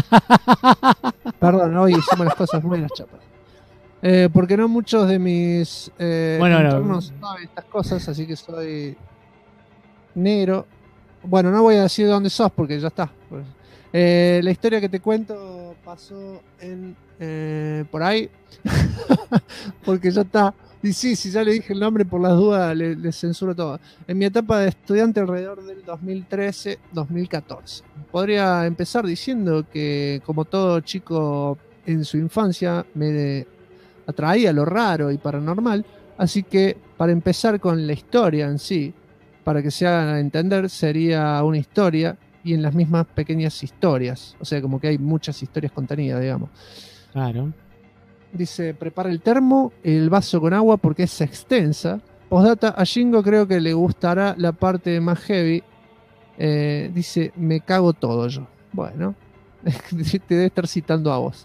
Perdón, hoy hicimos las cosas muy las chapas. Porque no muchos de mis entornos saben estas cosas, así que soy negro. Bueno, no voy a decir dónde sos porque ya está. La historia que te cuento pasó por ahí. Porque ya está. Y sí, ya le dije el nombre, por las dudas le censuro todo. En mi etapa de estudiante alrededor del 2013-2014. Podría empezar diciendo que, como todo chico en su infancia, me atraía lo raro y paranormal. Así que, para empezar con la historia en sí, para que se hagan entender, sería una historia y en las mismas pequeñas historias. O sea, como que hay muchas historias contenidas, digamos. Claro. Dice: prepara el termo, el vaso con agua porque es extensa. Postdata, a Shingo creo que le gustará la parte más heavy. Dice: me cago todo yo. Bueno, te debe estar citando a vos.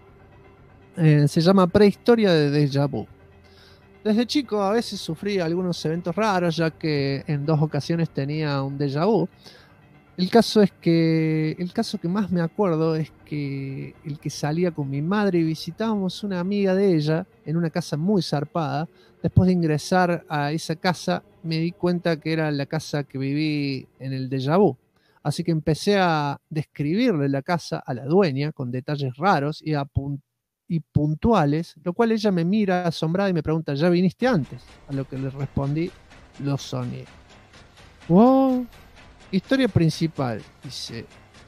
Se llama Prehistoria de Déjà Vu. Desde chico a veces sufrí algunos eventos raros, ya que en 2 ocasiones tenía un déjà vu. El caso que más me acuerdo es que el que salía con mi madre y visitábamos una amiga de ella en una casa muy zarpada. Después de ingresar a esa casa me di cuenta que era la casa que viví en el déjà vu. Así que empecé a describirle la casa a la dueña con detalles raros y puntuales, lo cual ella me mira asombrada y me pregunta: ¿ya viniste antes? A lo que le respondí: lo soñé. Wow. Historia principal, dice: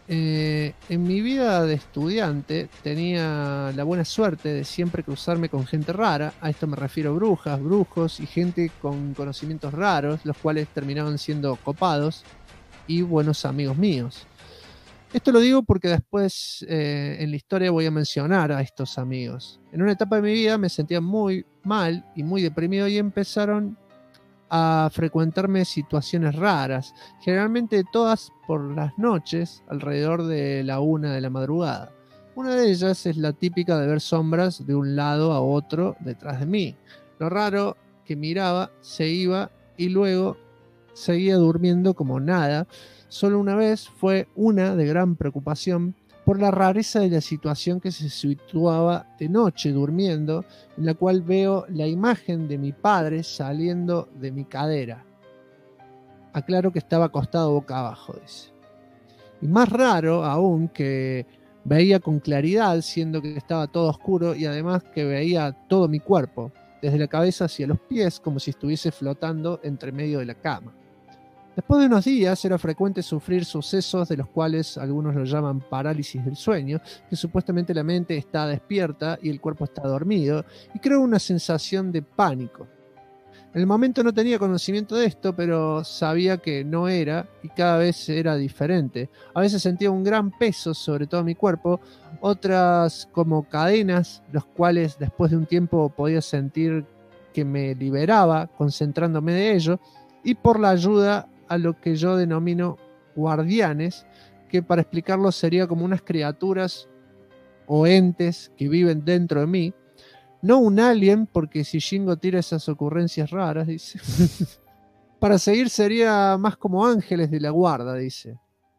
en mi vida de estudiante tenía la buena suerte de siempre cruzarme con gente rara. A esto me refiero: brujas, brujos y gente con conocimientos raros, los cuales terminaban siendo copados y buenos amigos míos. Esto lo digo porque después en la historia voy a mencionar a estos amigos. En una etapa de mi vida me sentía muy mal y muy deprimido y empezaron a frecuentarme situaciones raras, generalmente todas por las noches, alrededor de la 1 de la madrugada. Una de ellas es la típica de ver sombras de un lado a otro detrás de mí. Lo raro que miraba, se iba y luego seguía durmiendo como nada. Solo una vez fue una de gran preocupación por la rareza de la situación que se situaba de noche durmiendo, en la cual veo la imagen de mi padre saliendo de mi cadera. Aclaro que estaba acostado boca abajo, dice. Y más raro aún, que veía con claridad, siendo que estaba todo oscuro, y además que veía todo mi cuerpo, desde la cabeza hacia los pies, como si estuviese flotando entre medio de la cama. Después de unos días era frecuente sufrir sucesos de los cuales algunos lo llaman parálisis del sueño, que supuestamente la mente está despierta y el cuerpo está dormido, y creo una sensación de pánico. En el momento no tenía conocimiento de esto, pero sabía que no era, y cada vez era diferente. A veces sentía un gran peso sobre todo mi cuerpo, otras como cadenas, los cuales después de un tiempo podía sentir que me liberaba concentrándome de ello. y por la ayuda a lo que yo denomino guardianes, que para explicarlo sería como unas criaturas o entes que viven dentro de mí. No un alien, porque si Shingo tira esas ocurrencias raras, dice. Para seguir sería más como ángeles de la guarda, dice.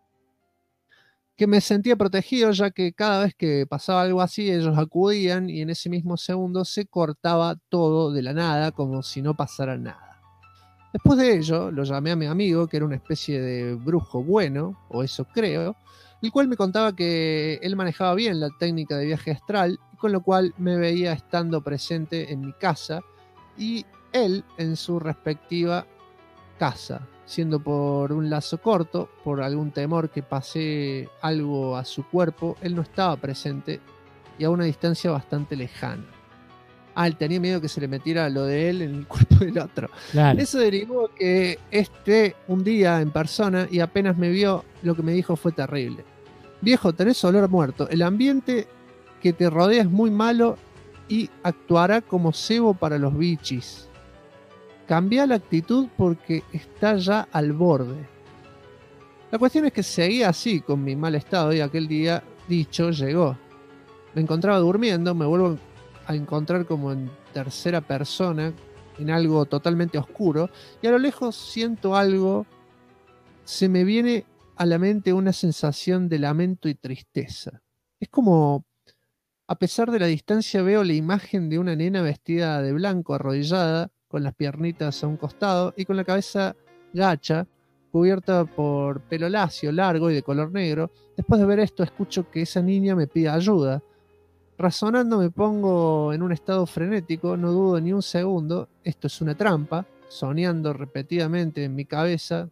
Que me sentía protegido, ya que cada vez que pasaba algo así, ellos acudían y en ese mismo segundo se cortaba todo de la nada, como si no pasara nada. Después de ello, lo llamé a mi amigo, que era una especie de brujo bueno, o eso creo, el cual me contaba que él manejaba bien la técnica de viaje astral, con lo cual me veía estando presente en mi casa y él en su respectiva casa, siendo por un lazo corto, por algún temor que pase algo a su cuerpo, él no estaba presente y a una distancia bastante lejana. Él tenía miedo que se le metiera lo de él en el cuerpo del otro. Claro. Eso derivó que un día en persona y apenas me vio, lo que me dijo fue terrible. Viejo, tenés olor a muerto. El ambiente que te rodea es muy malo y actuará como cebo para los bichis. Cambia la actitud porque está ya al borde. La cuestión es que seguía así con mi mal estado y aquel día dicho llegó. Me encontraba durmiendo, me vuelvo a encontrar como en tercera persona, en algo totalmente oscuro, y a lo lejos siento algo, se me viene a la mente una sensación de lamento y tristeza. Es como, a pesar de la distancia, veo la imagen de una nena vestida de blanco, arrodillada, con las piernitas a un costado y con la cabeza gacha, cubierta por pelo lacio, largo y de color negro. Después de ver esto, escucho que esa niña me pide ayuda. Razonando me pongo en un estado frenético, no dudo ni un segundo, esto es una trampa, sonando repetidamente en mi cabeza,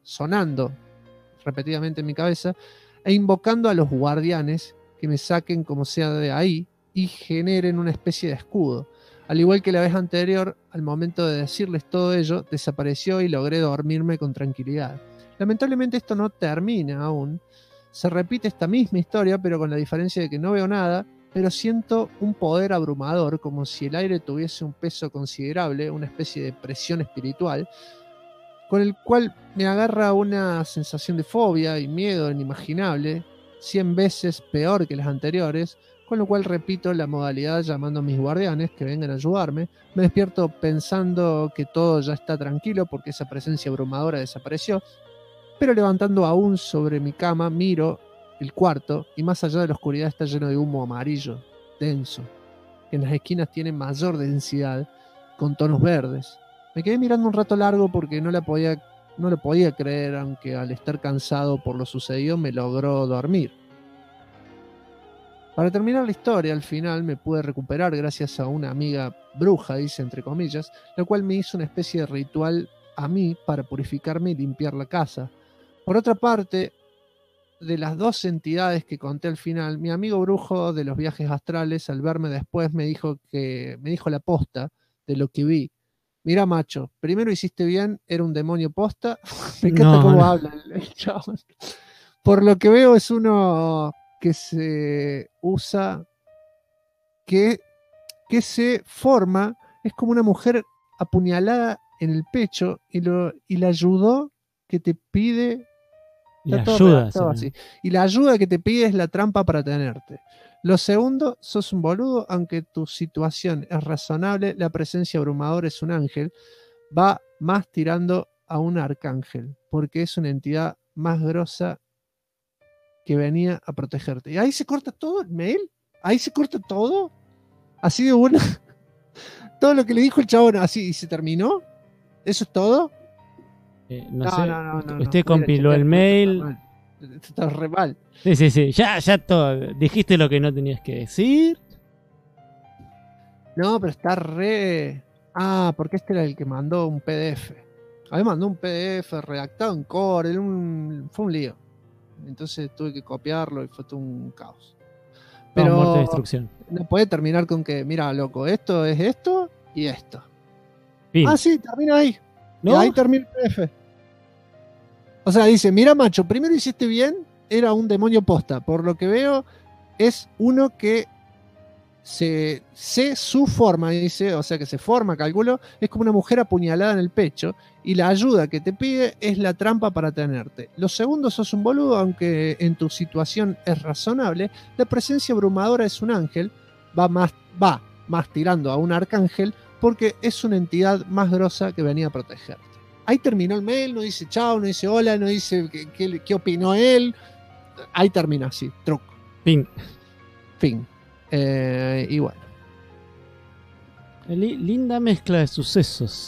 e invocando a los guardianes que me saquen como sea de ahí y generen una especie de escudo. Al igual que la vez anterior, al momento de decirles todo ello, desapareció y logré dormirme con tranquilidad. Lamentablemente esto no termina aún. Se repite esta misma historia, pero con la diferencia de que no veo nada, pero siento un poder abrumador, como si el aire tuviese un peso considerable, una especie de presión espiritual, con el cual me agarra una sensación de fobia y miedo inimaginable, 100 veces peor que las anteriores, con lo cual repito la modalidad llamando a mis guardianes que vengan a ayudarme. Me despierto pensando que todo ya está tranquilo porque esa presencia abrumadora desapareció, pero levantando aún sobre mi cama miro el cuarto y más allá de la oscuridad está lleno de humo amarillo, denso, que en las esquinas tiene mayor densidad, con tonos verdes. Me quedé mirando un rato largo porque no lo podía creer, aunque al estar cansado por lo sucedido me logró dormir. Para terminar la historia, al final me pude recuperar gracias a una amiga bruja, dice entre comillas, la cual me hizo una especie de ritual a mí para purificarme y limpiar la casa. Por otra parte, de las dos entidades que conté al final, mi amigo brujo de los viajes astrales, al verme después, me dijo la posta de lo que vi. Mira, macho, primero hiciste bien, era un demonio posta. Me encanta cómo habla el chabón. Por lo que veo es uno que se usa, que se forma, es como una mujer apuñalada en el pecho y la ayudó que te pide. Y la ayuda, así. Y la ayuda que te pide es la trampa para tenerte. Lo segundo, sos un boludo, aunque tu situación es razonable, la presencia abrumadora es un ángel, va más tirando a un arcángel, porque es una entidad más grosa que venía a protegerte. Y ahí se corta todo el mail, ahí se corta todo, así de buena. Todo lo que le dijo el chabón, así, y se terminó. ¿Eso es todo? No sé. Usted compiló el mail. Está re mal. Sí. Ya todo. Dijiste lo que no tenías que decir. No, pero está re. Porque este era el que mandó un PDF. A mí mandó un PDF redactado en Core. Fue un lío. Entonces tuve que copiarlo y fue todo un caos. Pero muerte y destrucción. No puede terminar con que, mira, loco, esto es esto y esto. Fin. Sí, termina ahí. ¿No? Y ahí termina el PDF. O sea, dice, mira, macho, primero hiciste bien, era un demonio posta. Por lo que veo, es uno que su forma, dice, o sea que se forma, calculo, es como una mujer apuñalada en el pecho y la ayuda que te pide es la trampa para tenerte. Los segundos sos un boludo, aunque en tu situación es razonable. La presencia abrumadora es un ángel, va más tirando a un arcángel porque es una entidad más grosa que venía a protegerte. Ahí terminó el mail, no dice chao, no dice hola, no dice qué opinó él. Ahí termina así, truco. Fin. Y bueno. Linda mezcla de sucesos,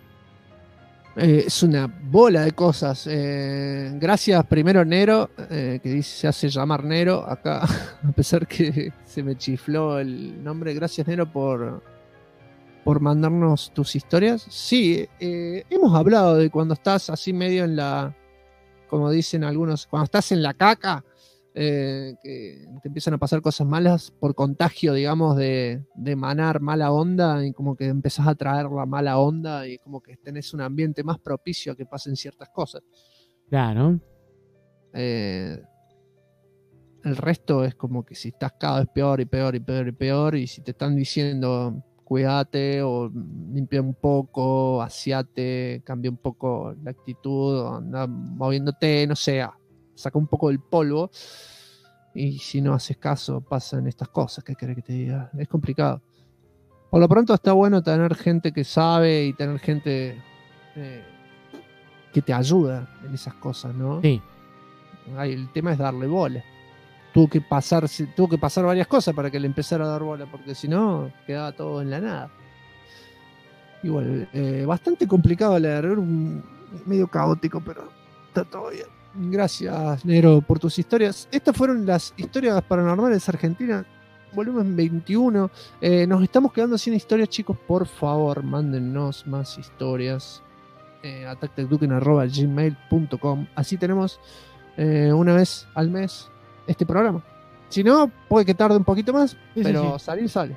es una bola de cosas. Gracias primero Nero, que dice se hace llamar Nero acá, a pesar que se me chifló el nombre. Gracias Nero por mandarnos tus historias. Sí, hemos hablado de cuando estás así medio en la, como dicen algunos, cuando estás en la caca, que te empiezan a pasar cosas malas por contagio, digamos, de emanar mala onda, y como que empezás a traer la mala onda y como que tenés un ambiente más propicio a que pasen ciertas cosas. Claro. El resto es como que si estás cada vez peor y peor y peor y peor, y si te están diciendo cuídate o limpia un poco, aseate, cambia un poco la actitud, o anda moviéndote, no sé, saca un poco del polvo, y si no haces caso pasan estas cosas. ¿Qué querés que te diga? Es complicado. Por lo pronto está bueno tener gente que sabe y tener gente que te ayuda en esas cosas, ¿no? Sí. El tema es darle bola. Tuvo que pasar varias cosas para que le empezara a dar bola, porque si no quedaba todo en la nada. Igual, bastante complicado leer, medio caótico, pero está todo bien. Gracias, Nero, por tus historias. Estas fueron las historias paranormales argentinas, volumen 21. Nos estamos quedando sin historias, chicos. Por favor, mándennos más historias a tactacduken@gmail.com. Así tenemos una vez al mes este programa. Si no, puede que tarde un poquito más, pero sí. Salir sale.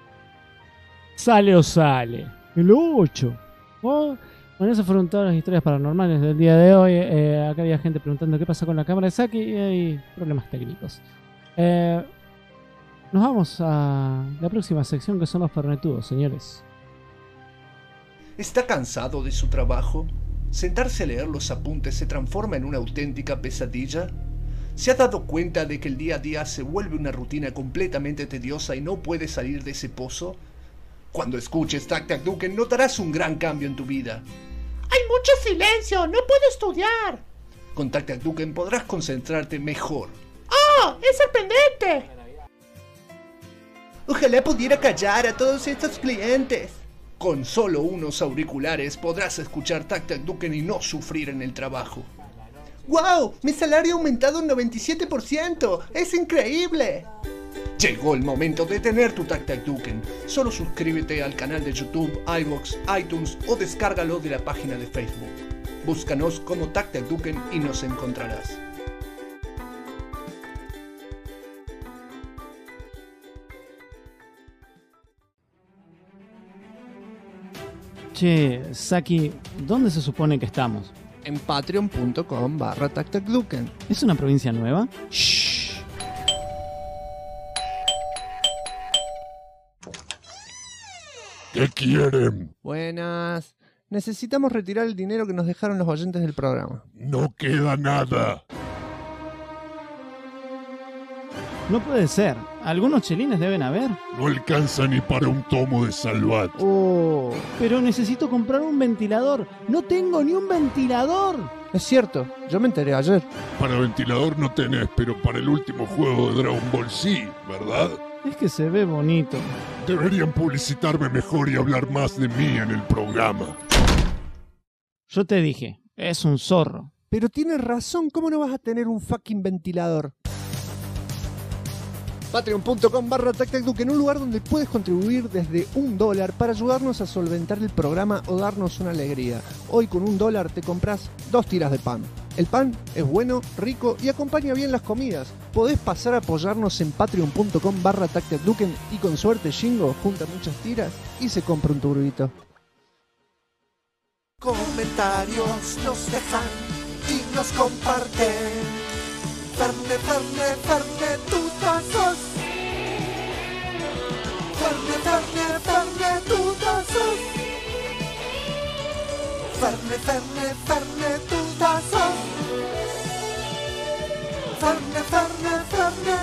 Sale o sale. El 8. Oh. Bueno, esas fueron todas las historias paranormales del día de hoy. Acá había gente preguntando qué pasa con la cámara de Saki y hay problemas técnicos. Nos vamos a la próxima sección, que son los fernetudos, señores. ¿Está cansado de su trabajo? ¿Sentarse a leer los apuntes se transforma en una auténtica pesadilla? ¿Se ha dado cuenta de que el día a día se vuelve una rutina completamente tediosa y no puede salir de ese pozo? Cuando escuches Tac Tac Duken notarás un gran cambio en tu vida. ¡Hay mucho silencio! ¡No puedo estudiar! Con Tac Tac Duken podrás concentrarte mejor. ¡Oh! ¡Es sorprendente! Ojalá pudiera callar a todos estos clientes. Con solo unos auriculares podrás escuchar Tac Tac Duken y no sufrir en el trabajo. ¡Wow! Mi salario ha aumentado un 97%. ¡Es increíble! Llegó el momento de tener tu Tac Tac Duken. Solo suscríbete al canal de YouTube, iVoox, iTunes o descárgalo de la página de Facebook. Búscanos como Tac Tac Duken y nos encontrarás. Che, Saki, ¿dónde se supone que estamos? En patreon.com/tactacduken. ¿Es una provincia nueva? Shh. ¿Qué quieren? Buenas. Necesitamos retirar el dinero que nos dejaron los oyentes del programa. No queda nada. No puede ser. Algunos chelines deben haber. No alcanza ni para un tomo de Salvat. Oh. Pero necesito comprar un ventilador. No tengo ni un ventilador. Es cierto, yo me enteré ayer. Para ventilador no tenés, pero para el último juego de Dragon Ball sí, ¿verdad? Es que se ve bonito. Deberían publicitarme mejor y hablar más de mí en el programa. Yo te dije, es un zorro. Pero tienes razón, ¿cómo no vas a tener un fucking ventilador? Patreon.com/tactacduken, un lugar donde puedes contribuir desde $1 para ayudarnos a solventar el programa o darnos una alegría. Hoy con $1 te compras 2 tiras de pan. El pan es bueno, rico y acompaña bien las comidas. Podés pasar a apoyarnos en patreon.com/tactacduken y con suerte Shingo junta muchas tiras y se compra un turbito. Comentarios nos dejan y nos comparten. Ferne, tutazos. Ferne, Ferne, Ferne, tutazos. Ferne, Ferne, Ferne, tutazos. Ferne, Ferne, Ferne,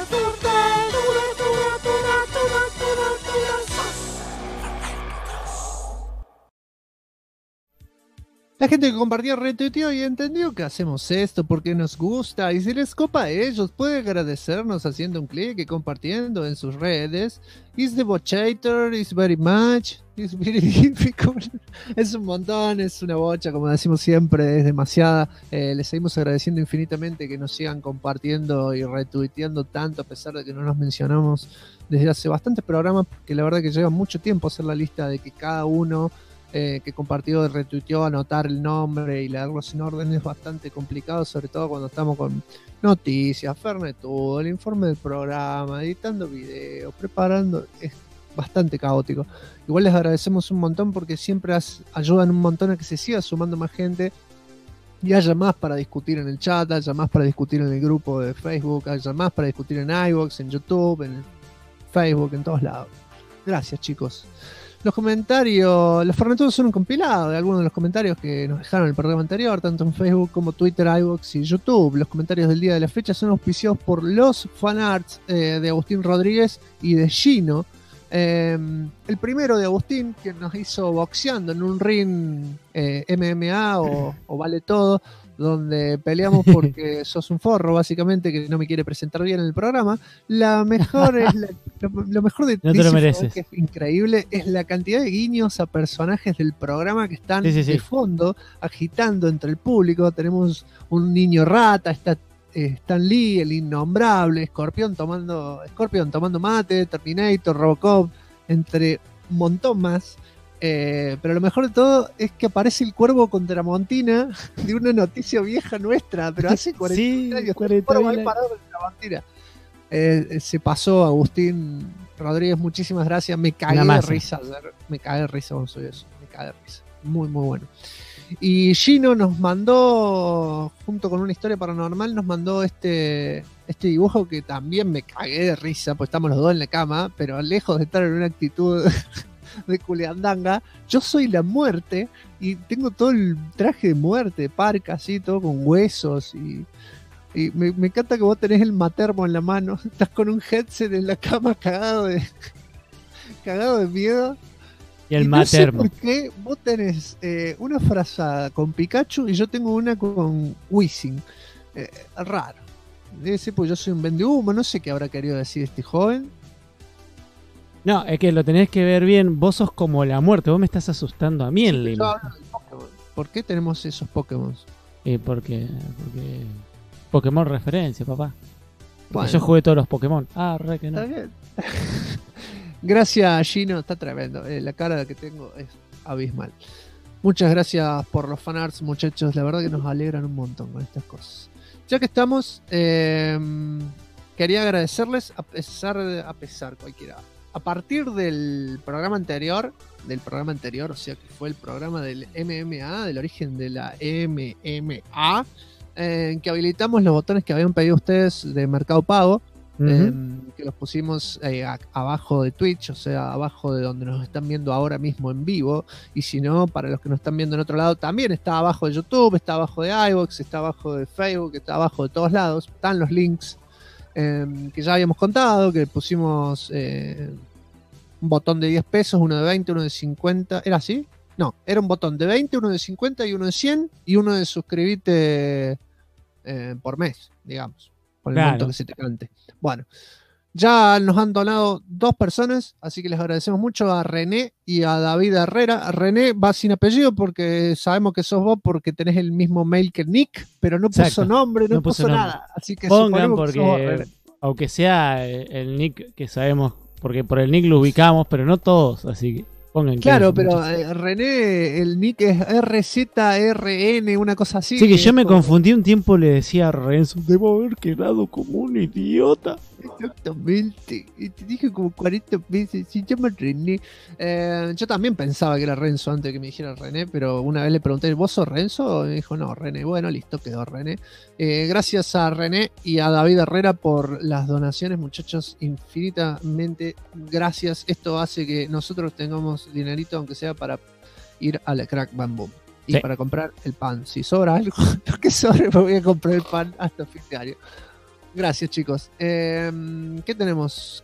La gente que compartió retuiteó y entendió que hacemos esto porque nos gusta. Y si les copa a ellos, puede agradecernos haciendo un clic y compartiendo en sus redes. Is the bochator, is very much, is very difficult. Es un montón, es una bocha, como decimos siempre, es demasiada. Les seguimos agradeciendo infinitamente que nos sigan compartiendo y retuiteando tanto, a pesar de que no nos mencionamos desde hace bastantes programas, porque la verdad que lleva mucho tiempo hacer la lista de que cada uno que compartió, retuiteó, anotar el nombre y leerlos en orden es bastante complicado, sobre todo cuando estamos con noticias, Fernetudo, el informe del programa, editando videos, preparando, es bastante caótico. Igual les agradecemos un montón porque siempre ayudan un montón a que se siga sumando más gente y haya más para discutir en el chat, haya más para discutir en el grupo de Facebook, haya más para discutir en iVoox, en YouTube, en Facebook, en todos lados. Gracias, chicos. Los comentarios, los Fernetudos son un compilado de algunos de los comentarios que nos dejaron en el programa anterior, tanto en Facebook como Twitter, iVoox y YouTube. Los comentarios del día de la fecha son auspiciados por los fanarts de Agustín Rodríguez y de Gino. El primero de Agustín, que nos hizo boxeando en un ring MMA o vale todo, donde peleamos porque sos un forro, básicamente, que no me quiere presentar bien en el programa. La mejor es lo mejor de no te lo mereces. Que es increíble, es la cantidad de guiños a personajes del programa que están de fondo, agitando entre el público. Tenemos un niño rata, está Stan Lee, el innombrable, Scorpion tomando mate, Terminator, Robocop, entre un montón más. Pero lo mejor de todo es que aparece el cuervo con Tramontina de una noticia vieja nuestra, pero hace 40 años. 40 años. Parado con Tramontina. Se pasó Agustín Rodríguez, muchísimas gracias. Me cagué de risa ayer. Me cagué de risa cuando soy eso. Me cagué de risa. Muy, muy bueno. Y Gino nos mandó, junto con una historia paranormal, nos mandó este dibujo que también me cagué de risa, pues estamos los dos en la cama, pero lejos de estar en una actitud de culeandanga, yo soy la muerte y tengo todo el traje de muerte, de parca, así, todo con huesos y me encanta que vos tenés el matermo en la mano, estás con un headset en la cama cagado de miedo. Y el matermo. No sé por qué vos tenés una frazada con Pikachu y yo tengo una con Wizzing. Raro. Debe ser porque yo soy un vendehumo, no sé qué habrá querido decir este joven. No, es que lo tenés que ver bien. Vos sos como la muerte. Vos me estás asustando a mí en línea. Yo hablo de Pokémon. ¿Por qué tenemos esos Pokémon? Porque Pokémon referencia, papá. Porque bueno, yo jugué todos los Pokémon. Ah, re que no. Está bien. Gracias, Gino. Está tremendo. La cara que tengo es abismal. Muchas gracias por los fanarts, muchachos. La verdad que nos alegran un montón con estas cosas. Ya que estamos, quería agradecerles a pesar cualquiera. A partir del programa anterior, o sea que fue el programa del MMA, del origen de la MMA, que habilitamos los botones que habían pedido ustedes de Mercado Pago, que los pusimos abajo de Twitch, o sea, abajo de donde nos están viendo ahora mismo en vivo, y si no, para los que nos están viendo en otro lado, también está abajo de YouTube, está abajo de iVoox, está abajo de Facebook, está abajo de todos lados, están los links que ya habíamos contado, que pusimos un botón de 10 pesos, uno de 20, uno de 50, ¿era así? No, era un botón de 20, uno de 50 y uno de 100 y uno de suscribirte por mes, digamos, con el monto que se te cante. Bueno, ya nos han donado 2 personas, así que les agradecemos mucho a René y a David Herrera. René va sin apellido porque sabemos que sos vos porque tenés el mismo mail que Nick, pero no puso nombre, no puso nada. Así que pongan porque, aunque sea el Nick que sabemos, porque por el Nick lo ubicamos, pero no todos, así que pongan. Claro, pero René, el Nick es RZRN, una cosa así. Sí, que yo me confundí un tiempo, le decía a Renzo, debo haber quedado como un idiota. Exactamente. Y te dije como 40 veces, se llama René. Yo también pensaba que era Renzo antes de que me dijera René, pero una vez le pregunté, ¿vos sos Renzo? Y me dijo, no, René. Bueno, listo, quedó René. Gracias a René y a David Herrera por las donaciones, muchachos, infinitamente gracias. Esto hace que nosotros tengamos dinerito, aunque sea para ir a la Crack Bam Boom. Y para comprar el pan. Si sobra algo, lo que sobre, me voy a comprar el pan hasta fin de año. Gracias, chicos. ¿Qué tenemos?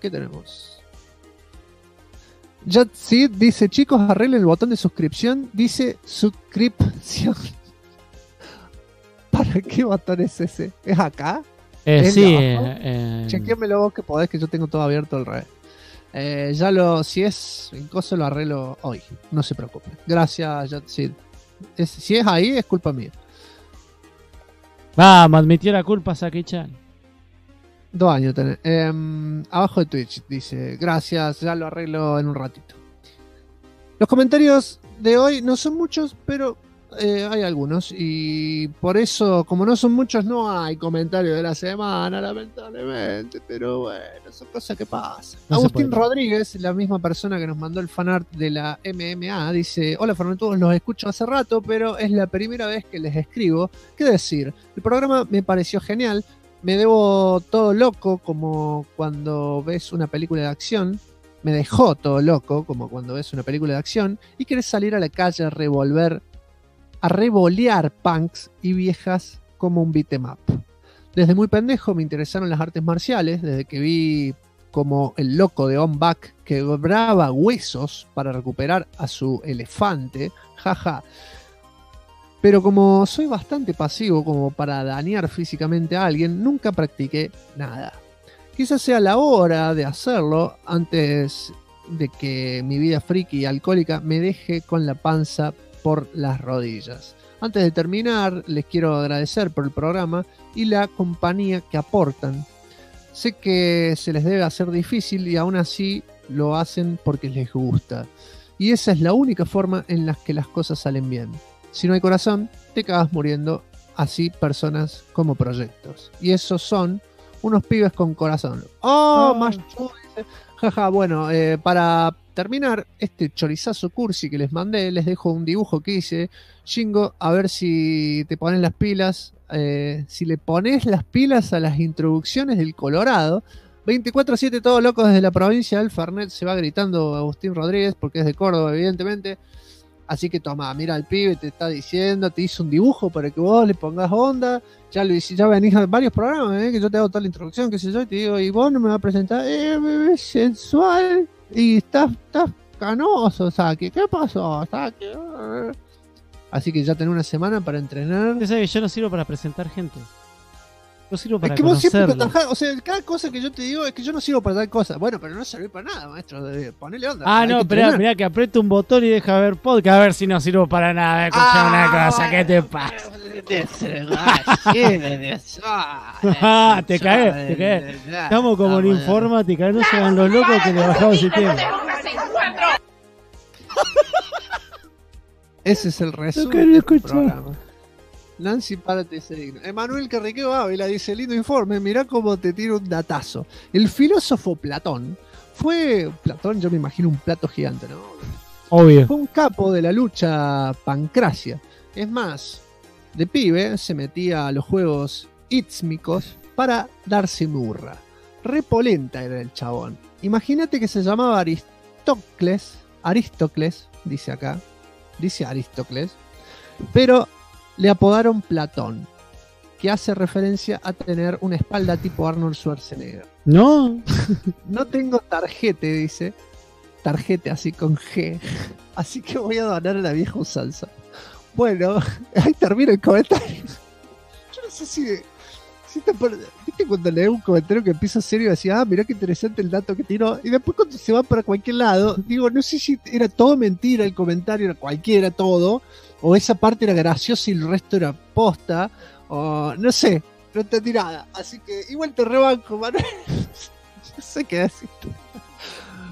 Sid dice, chicos, arreglen el botón de suscripción. Dice suscripción. ¿Para qué botón es ese? ¿Es acá? Sí. Chequéamelo vos que podés, que yo tengo todo abierto al revés. Si es en cosa lo arreglo hoy. No se preocupe. Gracias, Sid. Si es ahí, es culpa mía. Vamos, admitió la culpa, Saki-chan. 2 años tenés. Abajo de Twitch dice, gracias, ya lo arreglo en un ratito. Los comentarios de hoy no son muchos, pero hay algunos. Y por eso, como no son muchos, no hay comentarios de la semana, lamentablemente. Pero bueno, son cosas que pasan. No Agustín Rodríguez, la misma persona que nos mandó el fanart de la MMA, dice, hola Fernando, los escucho hace rato, pero es la primera vez que les escribo. ¿Qué decir? El programa me pareció genial. Me debo todo loco como cuando ves una película de acción. Me dejó todo loco como cuando ves una película de acción y querés salir a la calle a revolear punks y viejas como un beat 'em up. Desde muy pendejo me interesaron las artes marciales, desde que vi como el loco de On Back quebraba huesos para recuperar a su elefante, jaja. Pero como soy bastante pasivo como para dañar físicamente a alguien, nunca practiqué nada. Quizás sea la hora de hacerlo antes de que mi vida friki y alcohólica me deje con la panza por las rodillas. Antes de terminar, les quiero agradecer por el programa y la compañía que aportan. Sé que se les debe hacer difícil y aún así lo hacen porque les gusta. Y esa es la única forma en la que las cosas salen bien. Si no hay corazón, te cagas muriendo. Así personas como proyectos. Y esos son unos pibes con corazón. ¡Oh, macho! Jaja, bueno, para terminar este chorizazo cursi que les mandé, les dejo un dibujo que hice. Shingo, a ver si te pones las pilas. Si le pones las pilas a las introducciones del Colorado. 24/7 todos locos desde la provincia del Fernet. Se va gritando Agustín Rodríguez porque es de Córdoba, evidentemente. Así que toma, mira al pibe, te está diciendo, te hizo un dibujo para que vos le pongas onda. Ya lo hice, ya venís a varios programas, que yo te hago toda la introducción, qué sé yo, y te digo, y vos no me vas a presentar, bebé sensual, y estás canoso, Saki, ¿qué pasó, Saki? Así que ya tenés una semana para entrenar. Ya sabes que yo no sirvo para presentar gente. Yo sirvo para es que vos siempre conocerlos. o sea, cada cosa que yo te digo es que yo no sirvo para tal cosa. Bueno, pero no sirve para nada, maestro. Ponele onda. Ah, hay no, que esperá, entrenar. mirá que aprieto un botón y deja ver podcast. A ver si no sirvo para nada. Escuchá una cosa, ¿qué te pasa? Te cagué. Estamos como en informática, no se hagan los locos que le bajamos el sistema. Ese es el resumen del programa. Nancy, párate ese digno. Emanuel Carriqueo Ávila dice, lindo informe, mirá cómo te tiro un datazo. El filósofo Platón, yo me imagino un plato gigante, ¿no? Obvio. Fue un capo de la lucha pancracia. Es más, de pibe se metía a los juegos ítmicos para darse murra. Repolenta era el chabón. Imagínate que se llamaba Aristócles, dice acá, dice Aristócles, pero le apodaron Platón, que hace referencia a tener una espalda tipo Arnold Schwarzenegger. No. No tengo tarjete, dice. Tarjete así con G. Así que voy a donar a la vieja usanza. Bueno, ahí termina el comentario. Yo no sé si ¿viste cuando lees un comentario que empieza serio y decía, mirá qué interesante el dato que tiró? Y después cuando se va para cualquier lado, digo, no sé si era todo mentira el comentario, era cualquiera todo, o esa parte era graciosa y el resto era posta, o no sé, no entendí nada. Así que igual te rebanco, Manuel. No sé qué decir.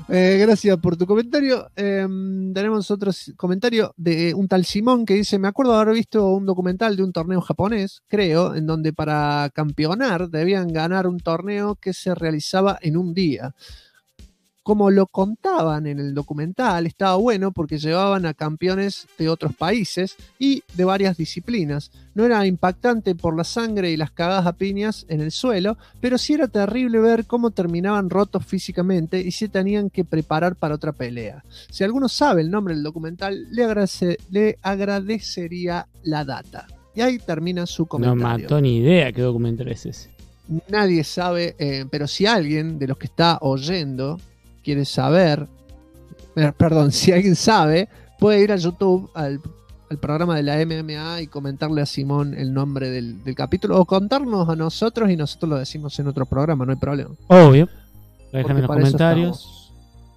Gracias por tu comentario. Tenemos otro comentario de un tal Simón que dice: me acuerdo de haber visto un documental de un torneo japonés, creo, en donde para campeonar debían ganar un torneo que se realizaba en un día. Como lo contaban en el documental, estaba bueno porque llevaban a campeones de otros países y de varias disciplinas. No era impactante por la sangre y las cagadas a piñas en el suelo, pero sí era terrible ver cómo terminaban rotos físicamente y se tenían que preparar para otra pelea. Si alguno sabe el nombre del documental, le agradecería la data. Y ahí termina su comentario. No mató ni idea qué documental es ese. Nadie sabe, pero si alguien de los que está oyendo quiere saber, perdón, si alguien sabe, puede ir a YouTube, al programa de la MMA y comentarle a Simón el nombre del capítulo o contarnos a nosotros y nosotros lo decimos en otro programa, no hay problema. Obvio. Lo dejan en los comentarios.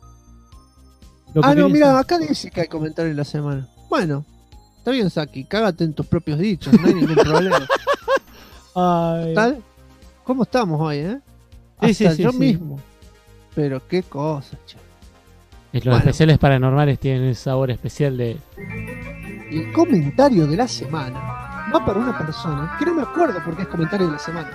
No, mira, acá dice que hay comentarios en la semana. Bueno, está bien, Saki, cágate en tus propios dichos, no hay ningún problema. ¿Tal? ¿Cómo estamos hoy, Hasta yo mismo. Pero qué cosa, che. Los especiales paranormales tienen el sabor especial de... El comentario de la semana va para una persona que no me acuerdo por qué es comentario de la semana.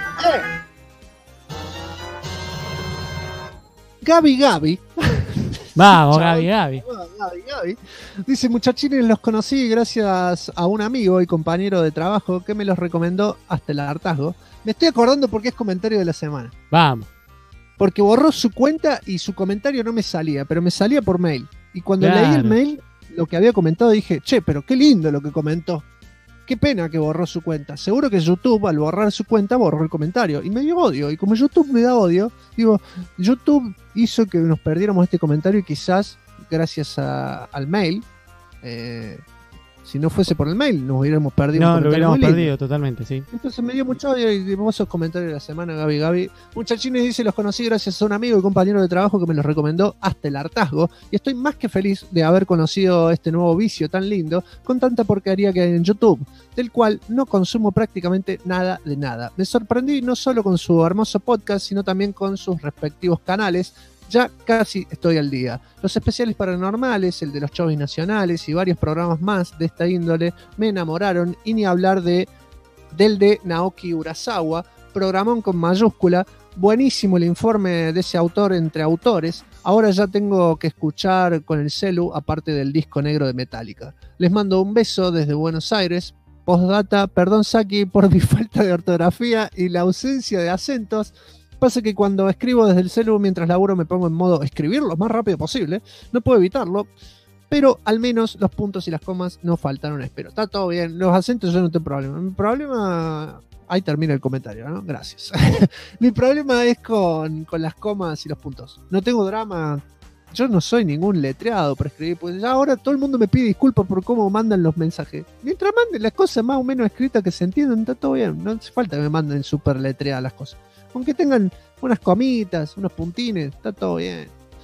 Gaby. Vamos, Gaby. Dice: muchachines, los conocí gracias a un amigo y compañero de trabajo que me los recomendó hasta el hartazgo. Me estoy acordando por qué es comentario de la semana. Vamos. Porque borró su cuenta y su comentario no me salía, pero me salía por mail. Y cuando leí el mail, lo que había comentado, dije: che, pero qué lindo lo que comentó. Qué pena que borró su cuenta. Seguro que YouTube, al borrar su cuenta, borró el comentario. Y me dio odio. Y como YouTube me da odio, digo, YouTube hizo que nos perdiéramos este comentario y quizás, gracias al mail, si no fuese por el mail, nos hubiéramos perdido. No, lo hubiéramos perdido totalmente, sí. Entonces me dio mucho odio y dimos esos comentarios de la semana, Gaby. Muchachines dice: los conocí gracias a un amigo y compañero de trabajo que me los recomendó hasta el hartazgo. Y estoy más que feliz de haber conocido este nuevo vicio tan lindo con tanta porquería que hay en YouTube, del cual no consumo prácticamente nada de nada. Me sorprendí no solo con su hermoso podcast, sino también con sus respectivos canales. Ya casi estoy al día. Los especiales paranormales, el de los shows nacionales y varios programas más de esta índole me enamoraron, y ni hablar del de Naoki Urasawa, programón con mayúscula. Buenísimo el informe de ese autor entre autores. Ahora ya tengo que escuchar con el celu, aparte del disco negro de Metallica. Les mando un beso desde Buenos Aires. Postdata, perdón Saki por mi falta de ortografía y la ausencia de acentos. Pasa que cuando escribo desde el celu mientras laburo me pongo en modo escribir lo más rápido posible. No puedo evitarlo, pero al menos los puntos y las comas no faltaron, espero. Está todo bien, los acentos yo no tengo problema. Mi problema... Ahí termina el comentario, ¿no? Gracias. Mi problema es con las comas y los puntos. No tengo drama. Yo no soy ningún letreado para escribir, pues ya ahora todo el mundo me pide disculpas por cómo mandan los mensajes. Mientras manden las cosas más o menos escritas que se entiendan, está todo bien. No hace falta que me manden súper letreadas las cosas. Aunque tengan unas comitas, unos puntines, está todo bien.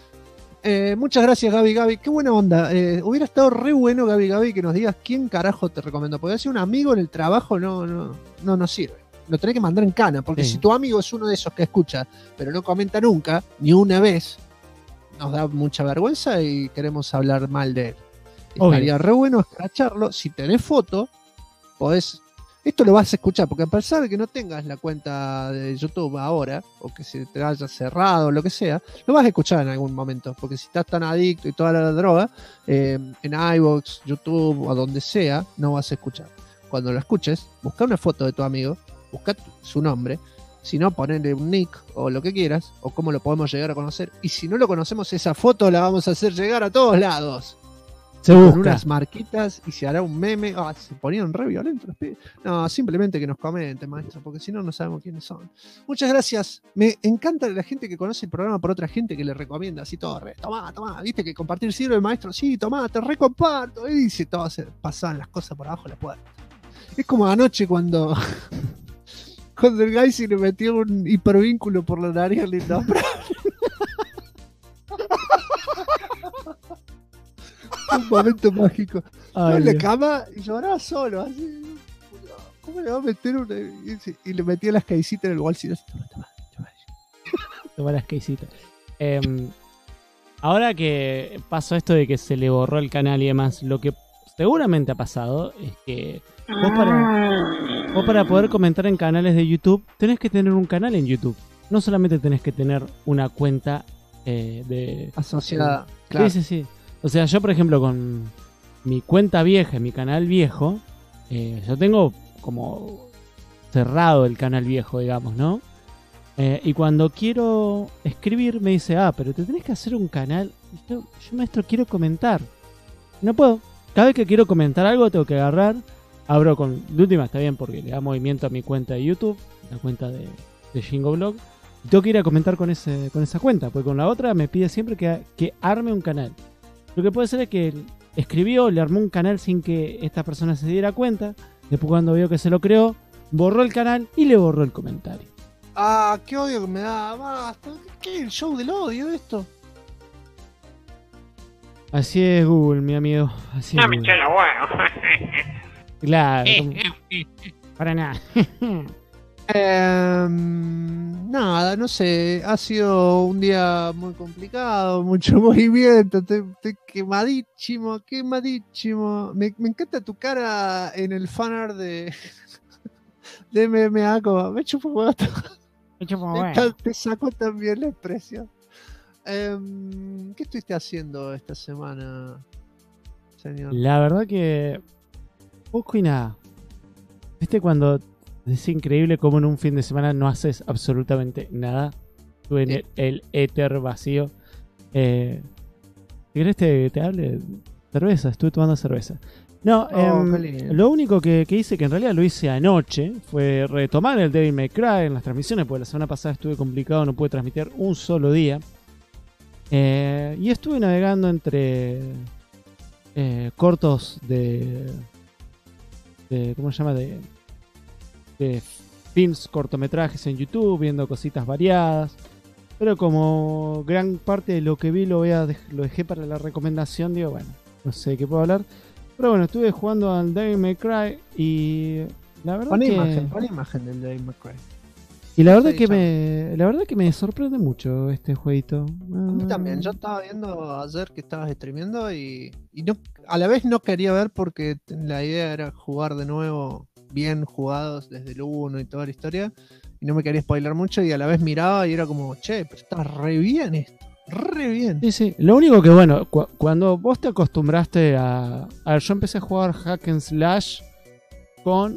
Muchas gracias, Gaby. Qué buena onda. Hubiera estado re bueno, Gaby, que nos digas quién carajo te recomendó. Porque si un amigo en el trabajo no sirve. Lo tenés que mandar en cana. Porque si tu amigo es uno de esos que escucha, pero no comenta nunca, ni una vez, nos da mucha vergüenza y queremos hablar mal de él. Estaría re bueno escracharlo. Si tenés foto, podés... Esto lo vas a escuchar, porque a pesar de que no tengas la cuenta de YouTube ahora, o que se te haya cerrado o lo que sea, lo vas a escuchar en algún momento, porque si estás tan adicto y toda la droga, en iVoox, YouTube o donde sea, no vas a escuchar. Cuando lo escuches, busca una foto de tu amigo, busca su nombre, si no, ponele un nick o lo que quieras, o cómo lo podemos llegar a conocer, y si no lo conocemos, esa foto la vamos a hacer llegar a todos lados. Con unas marquitas y se hará un meme. Se ponían re violentos los pibes. No, simplemente que nos comenten, maestro, porque si no, no sabemos quiénes son. Muchas gracias. Me encanta la gente que conoce el programa por otra gente que le recomienda así todo. Tomá, viste que compartir sirve, maestro. Sí, tomá, te recomparto. Y dice todo, se pasaban las cosas por abajo de la puerta. Es como anoche cuando el Gaisi le metió un hipervínculo por la nariz al innombrable. Un momento mágico. En la cama y lloraba solo, así. ¿Cómo le va a meter una? Y le metía las caicitas en el bolsillo. Toma las caicitas. ahora que pasó esto de que se le borró el canal y demás, lo que seguramente ha pasado es que vos para poder comentar en canales de YouTube tenés que tener un canal en YouTube. No solamente tenés que tener una cuenta de asociada. Claro. Sí. O sea, yo por ejemplo con mi cuenta vieja, mi canal viejo, yo tengo como cerrado el canal viejo, digamos, ¿no? Y cuando quiero escribir me dice, pero te tenés que hacer un canal. Yo maestro, quiero comentar. No puedo. Cada vez que quiero comentar algo tengo que agarrar, abro de última, está bien porque le da movimiento a mi cuenta de YouTube, la cuenta de Jingoblog, y tengo que ir a comentar con esa cuenta, porque con la otra me pide siempre que arme un canal. Lo que puede ser es que escribió, le armó un canal sin que esta persona se diera cuenta, después cuando vio que se lo creó, borró el canal y le borró el comentario. Qué odio que me da. Basta. ¿Qué es el show del odio esto? Así es Google, mi amigo. Así es. Me la huevo. Claro. Para nada. Nada, no sé. Ha sido un día muy complicado, mucho movimiento. Estoy quemadísimo. Me encanta tu cara en el fanart de MMA. Como, me chupo huevo. Te sacó también la expresión. ¿Qué estuviste haciendo esta semana, señor? La verdad que poco y nada. ¿Viste cuando es increíble cómo en un fin de semana no haces absolutamente nada? Estuve en el éter vacío. ¿Querés te hable? Cerveza, estuve tomando cerveza. No, lo único que hice, que en realidad lo hice anoche, fue retomar el Devil May Cry en las transmisiones, porque la semana pasada estuve complicado, no pude transmitir un solo día. Y estuve navegando entre cortos de ¿cómo se llama? De films, cortometrajes en YouTube, viendo cositas variadas. Pero como gran parte de lo que vi lo dejé para la recomendación, digo, bueno, no sé de qué puedo hablar. Pero bueno, estuve jugando al Devil May Cry y la verdad Pon imagen del Devil May Cry. Y la verdad que me sorprende mucho este jueguito. A mí también. Yo estaba viendo ayer que estabas streameando y no, a la vez no quería ver porque la idea era jugar de nuevo bien jugados desde el 1 y toda la historia. Y no me quería spoiler mucho y a la vez miraba y era como, che, pero está re bien esto. Re bien. Sí. Lo único que, bueno, cuando vos te acostumbraste a ver, yo empecé a jugar Hack and Slash con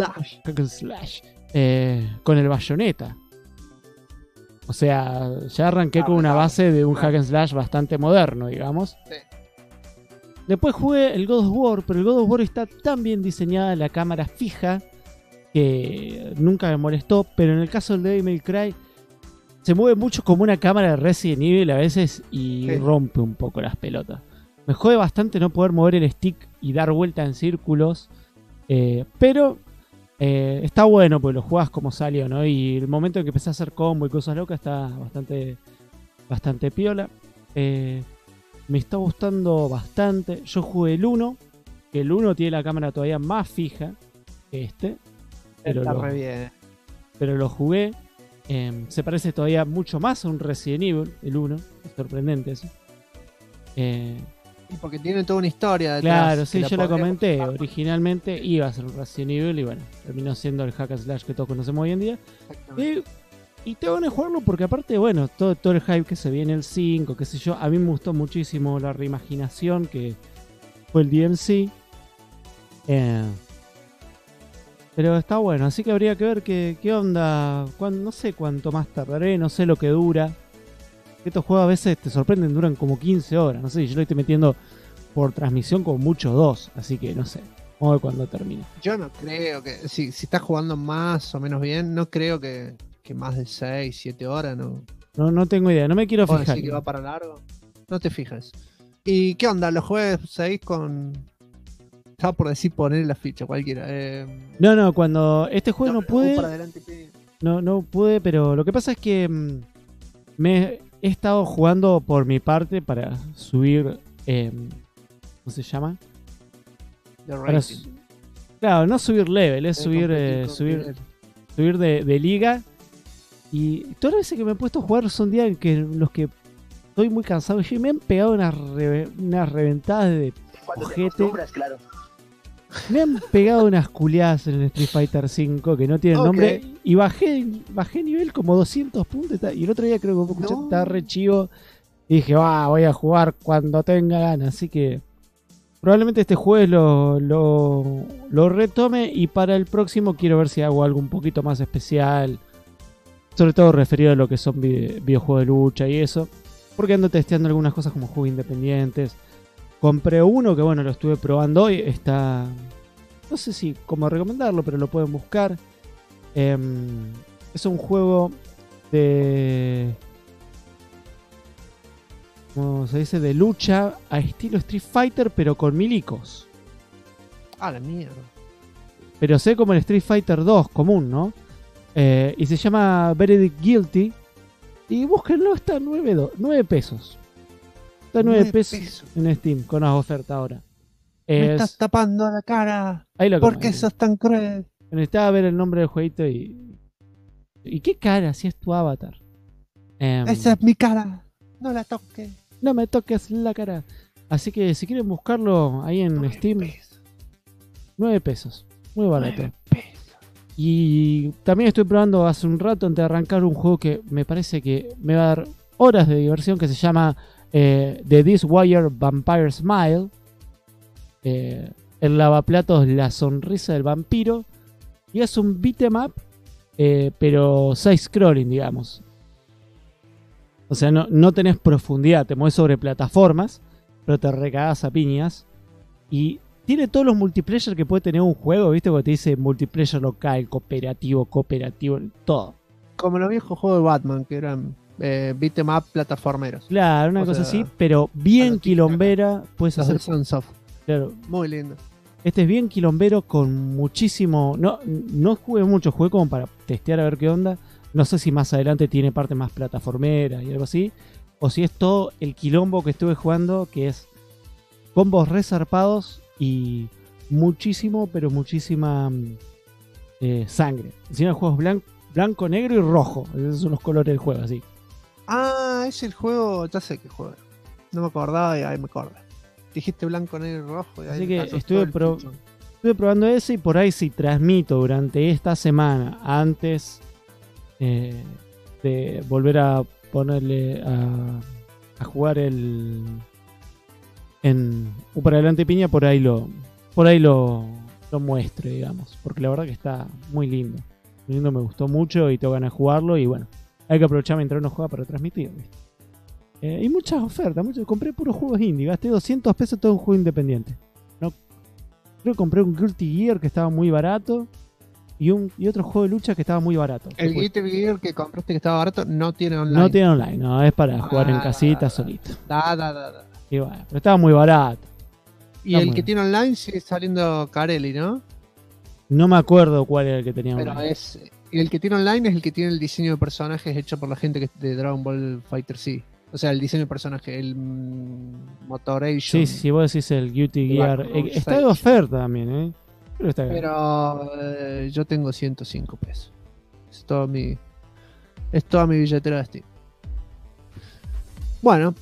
el Bayonetta. O sea, ya arranqué con una base de un Hack and Slash bastante moderno, digamos. Sí. Después jugué el God of War, pero el God of War está tan bien diseñada la cámara fija que nunca me molestó. Pero en el caso del Devil May Cry se mueve mucho como una cámara de Resident Evil a veces y rompe un poco las pelotas. Me jode bastante no poder mover el stick y dar vuelta en círculos. Pero está bueno porque lo jugás como salió, ¿no? Y el momento en que empecé a hacer combo y cosas locas está bastante piola. Me está gustando bastante. Yo jugué el 1, que el 1 tiene la cámara todavía más fija que este. Está re bien. Pero lo jugué. Se parece todavía mucho más a un Resident Evil, el 1. Es sorprendente eso. Porque tiene toda una historia detrás. Claro, sí, yo la comenté. Originalmente iba a ser un Resident Evil y bueno, terminó siendo el Hack and Slash que todos conocemos hoy en día. Y te van a jugarlo porque aparte, bueno, todo el hype que se viene el 5, qué sé yo. A mí me gustó muchísimo la reimaginación que fue el DMC. Pero está bueno, así que habría que ver qué onda. No sé cuánto más tardaré, no sé lo que dura. Estos juegos a veces te sorprenden, duran como 15 horas. No sé, yo lo estoy metiendo por transmisión como mucho 2. Así que no sé, vamos a ver cuándo termine. Yo no creo que, si estás jugando más o menos bien, no creo que más de 6, 7 horas, no. No tengo idea, no me quiero fijar. Decir que va para largo. No te fijas. ¿Y qué onda? ¿Los jueves seguís con...? Estaba por decir poner la ficha, cualquiera. No, cuando este juego no pude... Para adelante, no pude, pero lo que pasa es que me he estado jugando por mi parte para subir... ¿cómo se llama? Claro, no subir level, es subir de liga. Y todas las veces que me he puesto a jugar son días en los que estoy muy cansado. Y me han pegado unas reventadas de Cuando te ojete. acostumbras, claro. Me han pegado unas culiadas en el Street Fighter 5 que no tienen Ok. nombre. Y bajé nivel como 200 puntos. Y el otro día creo que escuché, estaba re chivo. Y dije, voy a jugar cuando tenga ganas. Así que probablemente este jueves lo retome. Y para el próximo quiero ver si hago algo un poquito más especial. Sobre todo referido a lo que son videojuegos de lucha y eso. Porque ando testeando algunas cosas como juegos independientes. Compré uno que bueno, lo estuve probando hoy. Está... No sé si cómo recomendarlo, pero lo pueden buscar. Es un juego de... ¿Cómo se dice? De lucha a estilo Street Fighter, pero con milicos. Ah, la mierda. Pero sé como el Street Fighter 2 común, ¿no? Y se llama Verdict Guilty. Y búsquenlo, está a 9 pesos. Está a 9 pesos en Steam, con las ofertas ahora. Me estás tapando la cara. Ahí lo ¿Por qué compré. sos tan cruel? Necesitaba ver el nombre del jueguito y... ¿Y qué cara si es tu avatar? Esa es mi cara. No la toques. No me toques la cara. Así que si quieren buscarlo ahí en Steam, 9 pesos. Muy barato. Y también estoy probando hace un rato antes de arrancar un juego que me parece que me va a dar horas de diversión, que se llama The This Wire Vampire Smile. El lavaplatos La Sonrisa del Vampiro. Y es un beat'em up, pero side-scrolling, digamos. O sea, no tenés profundidad, te mueves sobre plataformas, pero te recagás a piñas. Y tiene todos los multiplayer que puede tener un juego, ¿viste? Porque te dice multiplayer local, cooperativo, todo. Como los viejos juegos de Batman, que eran beat'em up plataformeros. Claro, una cosa así, pero bien quilombera. Puedes Los hacer... de Sunsoft. Claro. Muy lindo. Este es bien quilombero con muchísimo... No jugué mucho, jugué como para testear a ver qué onda. No sé si más adelante tiene parte más plataformera y algo así. O si es todo el quilombo que estuve jugando, que es combos resarpados y muchísimo, pero muchísima sangre. Encima el juego es blanco, negro y rojo. Esos son los colores del juego, así. Ah, es el juego... Ya sé qué juego. No me acordaba y ahí me acordé. Dijiste blanco, negro y rojo. Y ahí Así me que cayó todo estuve el pichón. probando ese y por ahí si transmito durante esta semana antes de volver a ponerle a jugar el en para adelante piña, por ahí lo muestre, digamos, porque la verdad que está muy lindo. Muy lindo, me gustó mucho y tengo ganas de jugarlo y bueno, hay que aprovechar mientras uno juega para transmitir, ¿viste? Y muchas ofertas, compré puros juegos indie, gasté 200 pesos todo un juego independiente. No, creo que compré un Guilty Gear que estaba muy barato y otro juego de lucha que estaba muy barato. El Guilty Gear que compraste que estaba barato no tiene online. No tiene online, no, es para jugar en casita solito. Da. Y bueno, pero estaba muy barato. Y el que tiene online sigue saliendo Carelli, ¿no? No me acuerdo cuál era el que tenía Pero online. el que tiene online es el que tiene el diseño de personajes hecho por la gente de Dragon Ball Fighter Z. O sea, el diseño de personaje, el Motoration. Sí, vos decís el Guilty Gear. Black Está de oferta también, ¿eh? Creo que está bien. Pero yo tengo 105 pesos. Es toda mi billetera de Steam. Bueno,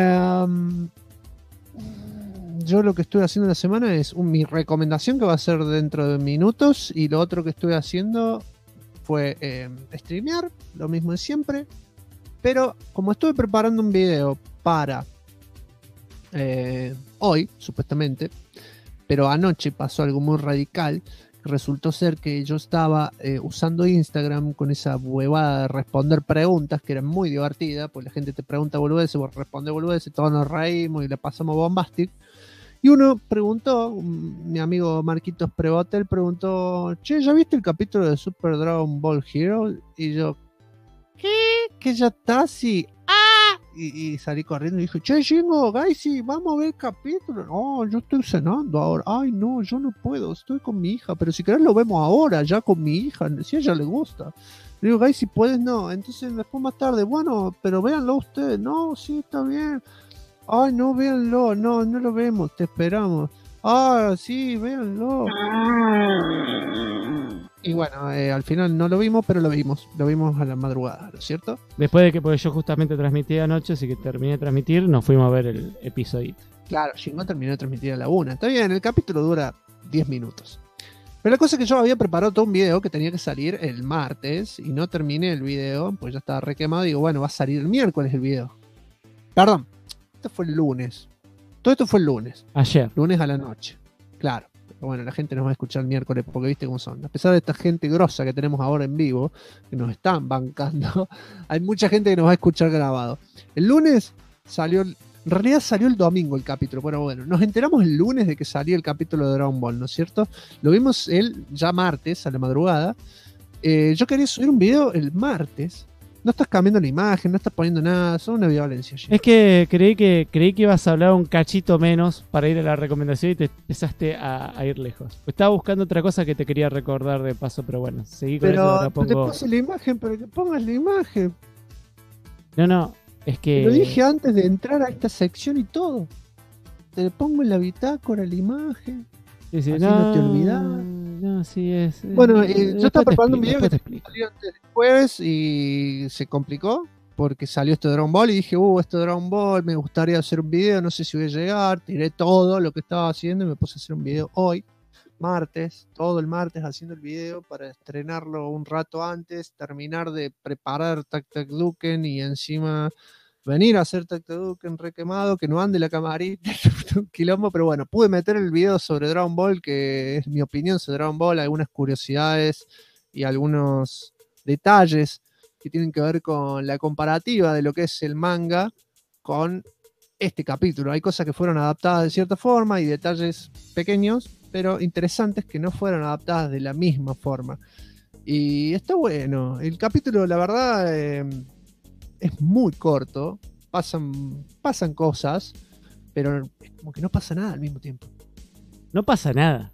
yo lo que estuve haciendo la semana es mi recomendación que va a ser dentro de minutos. Y lo otro que estuve haciendo fue streamear, lo mismo de siempre. Pero como estuve preparando un video para hoy, supuestamente, pero anoche pasó algo muy radical. Resultó ser que yo estaba usando Instagram con esa huevada de responder preguntas que era muy divertida, pues la gente te pregunta boludeces, vos respondes boludeces, todos nos reímos y le pasamos bombastic. Y uno preguntó, mi amigo Marquitos Prevotel preguntó, che, ¿ya viste el capítulo de Super Dragon Ball Hero? Y yo, ¿qué? ¿Que ya está así? ¡Ah! Y salí corriendo y dije, che, Jingo, Gaisi, vamos a ver el capítulo. No, yo estoy cenando ahora. Ay, no, yo no puedo, estoy con mi hija. Pero si querés lo vemos ahora, ya con mi hija, si a ella le gusta. Le digo, Gaisi, ¿puedes? No. Entonces después más tarde, bueno, pero véanlo ustedes. No, sí, está bien. Ay, no, véanlo. No lo vemos, te esperamos. Ah, sí, véanlo. Y bueno, al final no lo vimos, pero lo vimos a la madrugada, ¿no es cierto? Después de que, porque yo justamente transmití anoche, así que terminé de transmitir, nos fuimos a ver el episodio. Claro, Shingo terminó de transmitir a la 1. Está bien, el capítulo dura 10 minutos. Pero la cosa es que yo había preparado todo un video que tenía que salir el martes y no terminé el video, pues ya estaba re quemado. Y digo, bueno, va a salir el miércoles el video. Perdón, esto fue el lunes. Todo esto fue el lunes. Ayer. Lunes a la noche. Claro. Pero bueno, la gente nos va a escuchar el miércoles porque viste cómo son. A pesar de esta gente grosa que tenemos ahora en vivo, que nos están bancando, hay mucha gente que nos va a escuchar grabado. El lunes salió... En realidad salió el domingo el capítulo, pero bueno, nos enteramos el lunes de que salía el capítulo de Dragon Ball, ¿no es cierto? Lo vimos ya martes, a la madrugada. Yo quería subir un video el martes. No estás cambiando la imagen, no estás poniendo nada, son una violencia. Es que creí que ibas a hablar un cachito menos para ir a la recomendación y te empezaste a ir lejos. Estaba buscando otra cosa que te quería recordar de paso, pero bueno, seguí con eso. Ahora pongo... te puse la imagen, pero que pongas la imagen. No. Es que... Lo dije antes de entrar a esta sección y todo. Te pongo en la bitácora la imagen. Sí, así no te olvidas. No, sí es. Bueno, yo estaba preparando un video que salió antes del jueves y se complicó porque salió esto de Dragon Ball y dije, esto de Dragon Ball, me gustaría hacer un video, no sé si voy a llegar. Tiré todo lo que estaba haciendo y me puse a hacer un video hoy, martes, todo el martes haciendo el video para estrenarlo un rato antes, terminar de preparar Tac Tac Duken y encima venir a hacer Tac Tac Duken requemado, que no ande la camarita, un quilombo, pero bueno, pude meter el video sobre Dragon Ball, que es mi opinión sobre Dragon Ball, algunas curiosidades y algunos detalles que tienen que ver con la comparativa de lo que es el manga con este capítulo. Hay cosas que fueron adaptadas de cierta forma y detalles pequeños, pero interesantes que no fueron adaptadas de la misma forma. Y está bueno. El capítulo, la verdad, es muy corto. Pasan cosas, pero es como que no pasa nada al mismo tiempo. No pasa nada.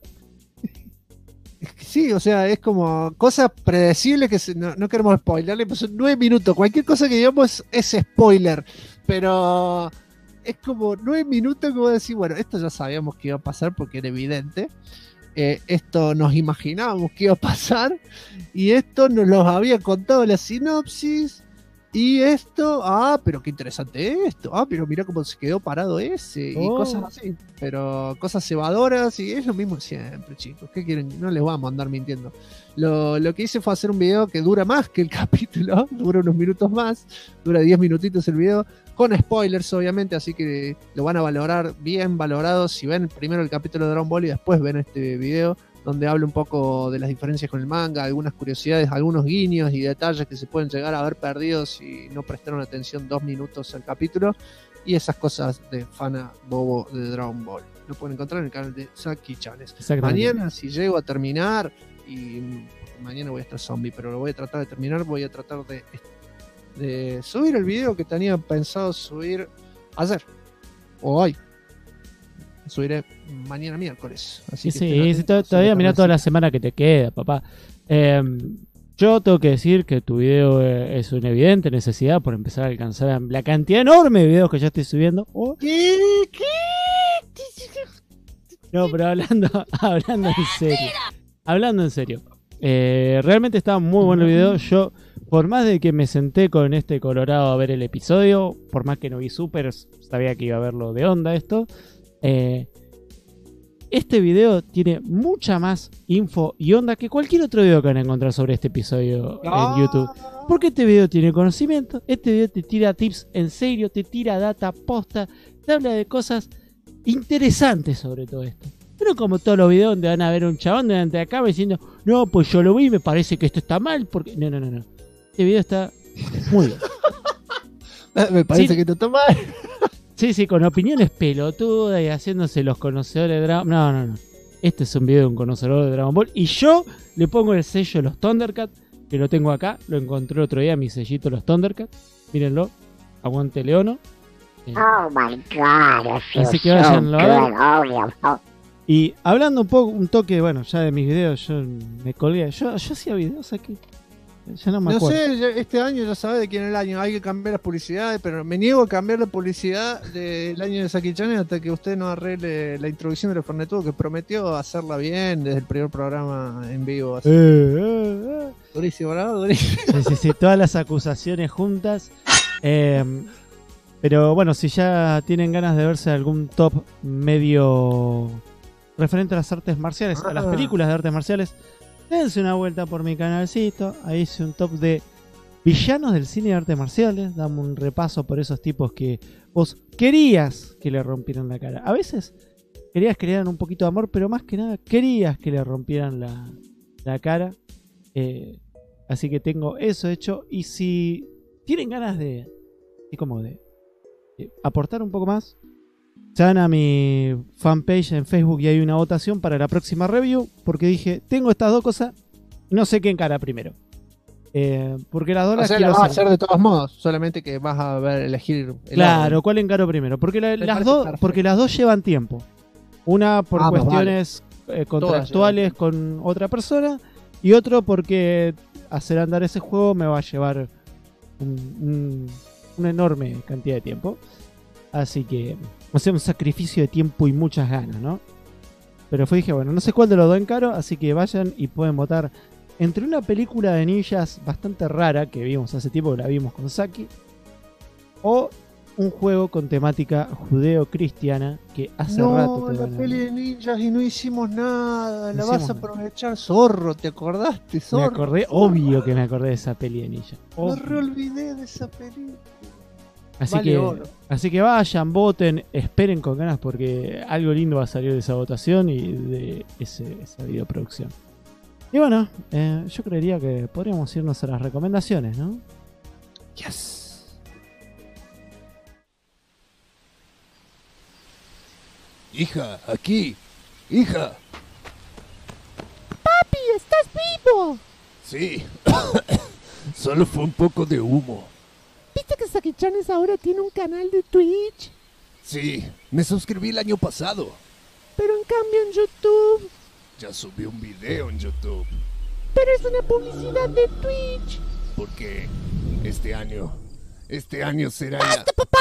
Sí, o sea, es como cosas predecibles que no queremos spoilerle, pues son 9 minutos. Cualquier cosa que digamos es spoiler, pero... es como 9 minutos como decir, bueno, esto ya sabíamos que iba a pasar porque era evidente. Esto nos imaginábamos que iba a pasar. Y esto nos lo había contado la sinopsis. Y esto, pero qué interesante esto. Pero mira cómo se quedó parado ese. Y cosas así. Pero cosas cebadoras. Y es lo mismo siempre, chicos. ¿Qué quieren? No les vamos a andar mintiendo. Lo que hice fue hacer un video que dura más que el capítulo. Dura unos minutos más. Dura 10 minutitos el video. Con spoilers, obviamente. Así que lo van a valorar bien valorado si ven primero el capítulo de Dragon Ball y después ven este video, donde hablo un poco de las diferencias con el manga, algunas curiosidades, algunos guiños y detalles que se pueden llegar a haber perdido si no prestaron atención 2 minutos al capítulo, y esas cosas de fana bobo de Dragon Ball. Lo pueden encontrar en el canal de Saki Chanes. Mañana, si llego a terminar, y mañana voy a estar zombie, pero lo voy a tratar de terminar, voy a tratar de subir el video que tenía pensado subir ayer o hoy. Subiré mañana miércoles. Así que sí, todavía mirá toda la semana que te queda, papá. Yo tengo que decir que tu video es una evidente necesidad por empezar a alcanzar la cantidad enorme de videos que ya estoy subiendo. ¿Qué? No, pero hablando en serio. Hablando en serio. Realmente estaba muy bueno el video. Yo, por más de que me senté con este colorado a ver el episodio, por más que no vi Super, sabía que iba a verlo de onda esto. Este video tiene mucha más info y onda que cualquier otro video que van a encontrar sobre este episodio en YouTube. Porque este video tiene conocimiento, este video te tira tips en serio, te tira data posta, te habla de cosas interesantes sobre todo esto. Pero como todos los videos donde van a ver un chabón delante de acá diciendo, no, pues yo lo vi y me parece que esto está mal, porque... No. Este video está muy bien. Me parece que esto está mal. Sí, con opiniones pelotudas y haciéndose los conocedores de Dragon Ball. No. Este es un video de un conocedor de Dragon Ball. Y yo le pongo el sello de los Thundercats, que lo tengo acá. Lo encontré otro día, mi sellito de los Thundercats. Mírenlo. Aguante Leono. Oh my God. Así que vayan a ver. Y hablando un toque, bueno, ya de mis videos, yo me colgué. Yo hacía videos aquí. Ya no me No acuerdo. sé, este año ya sabes de quién es el año. Hay que cambiar las publicidades, pero me niego a cambiar la publicidad del año de Saki Chan hasta que usted no arregle la introducción de los Fornetudos, que prometió hacerla bien desde el primer programa en vivo. Así. Durísimo, ¿no? Durísimo. Sí, todas las acusaciones juntas. Pero bueno, si ya tienen ganas de verse algún top medio referente a las artes marciales, a las películas de artes marciales, dense una vuelta por mi canalcito. Ahí hice un top de villanos del cine de artes marciales. Dame un repaso por esos tipos que vos querías que le rompieran la cara. A veces querías que le dieran un poquito de amor, pero más que nada querías que le rompieran la cara. Así que tengo eso hecho. Y si tienen ganas de aportar un poco más, se van a mi fanpage en Facebook y hay una votación para la próxima review, porque dije, tengo estas dos cosas, no sé qué encara primero. Porque las dos las quiero las vas a hacer hacer de todos modos, solamente que vas a elegir el claro, orden. ¿cuál encaro primero? Porque las parece dos llevan tiempo. Una por pues cuestiones contractuales con otra persona, y otro porque hacer andar ese juego me va a llevar una enorme cantidad de tiempo. Así que un sacrificio de tiempo y muchas ganas, ¿no? Pero dije, bueno, no sé cuál de los dos encaro, así que vayan y pueden votar entre una película de ninjas bastante rara que vimos hace tiempo, que la vimos con Saki, o un juego con temática judeo-cristiana que hace rato No, la peli de ninjas y no hicimos nada. La vas a hicimos aprovechar, zorro. ¿Te acordaste, Me zorro? acordé, obvio que me acordé de esa peli de ninja. Me Obvio. reolvidé de esa película. Así que vayan, voten, esperen con ganas porque algo lindo va a salir de esa votación y de esa videoproducción. Y bueno, yo creería que podríamos irnos a las recomendaciones, ¿no? Yes. Hija, aquí. Hija. ¡Papi, estás vivo! Sí. Solo fue un poco de humo. ¿Viste que Saki-Chanes ahora tiene un canal de Twitch? Sí, me suscribí el año pasado. Pero en cambio en YouTube... Ya subí un video en YouTube. Pero es una publicidad de Twitch. Porque este año será ¡Basta, papá!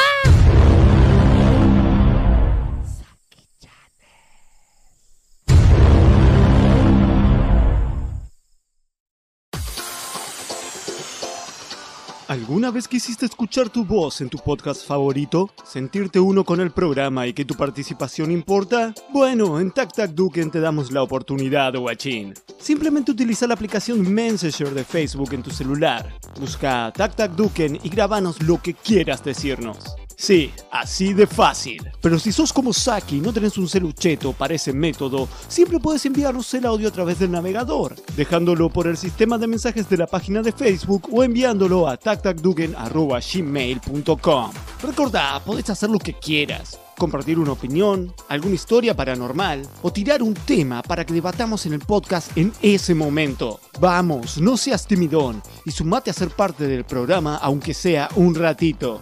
¿Alguna vez quisiste escuchar tu voz en tu podcast favorito? ¿Sentirte uno con el programa y que tu participación importa? Bueno, en TacTacDuken te damos la oportunidad, guachín. Simplemente utiliza la aplicación Messenger de Facebook en tu celular. Busca TacTacDuken y grábanos lo que quieras decirnos. Sí, así de fácil. Pero si sos como Saki y no tenés un celucheto para ese método, siempre puedes enviarnos el audio a través del navegador, dejándolo por el sistema de mensajes de la página de Facebook o enviándolo a tactacduken@gmail.com. Recordá, podés hacer lo que quieras. Compartir una opinión, alguna historia paranormal o tirar un tema para que debatamos en el podcast en ese momento. Vamos, no seas timidón y sumate a ser parte del programa aunque sea un ratito.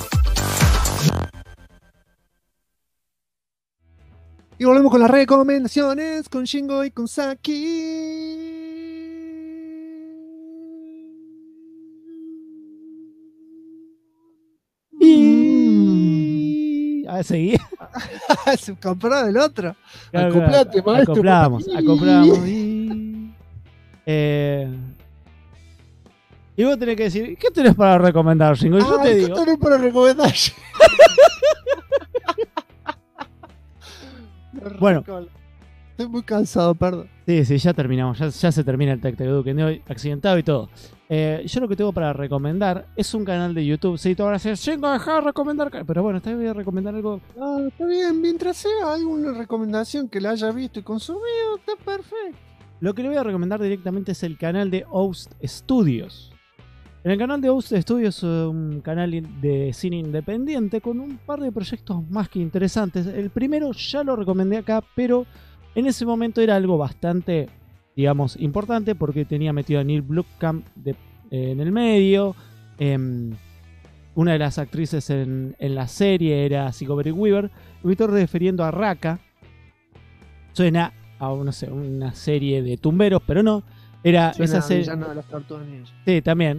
Y volvemos con las recomendaciones con Shingo y con Saki. Seguí. Se compró del otro. Claro, Acoplate, maestro. Acoplamos. Y vos tenés que decir, ¿qué tenés para recomendar, Shingo? Y yo te digo. ¿Qué tenés para recomendar? Bueno. Estoy muy cansado, perdón. Sí, ya terminamos. Ya se termina el TacTacDuken de hoy, accidentado y todo. Yo lo que tengo para recomendar es un canal de YouTube. Sí, tú ahora decís, Shingo, dejá de recomendar. Pero bueno, esta vez voy a recomendar algo. Está bien, mientras sea alguna recomendación que la haya visto y consumido, está perfecto. Lo que le voy a recomendar directamente es el canal de Host Studios. En el canal de Host Studios, un canal de cine independiente con un par de proyectos más que interesantes. El primero ya lo recomendé acá, pero en ese momento era algo bastante, digamos, importante porque tenía metido a Neil Blomkamp en el medio. Una de las actrices en la serie era Sigourney Weaver. Me estoy refiriendo a Raka. Suena a, no sé, una serie de tumberos, pero no. Era Suena esa serie. villano de las Tortugas Ninja. Sí, también.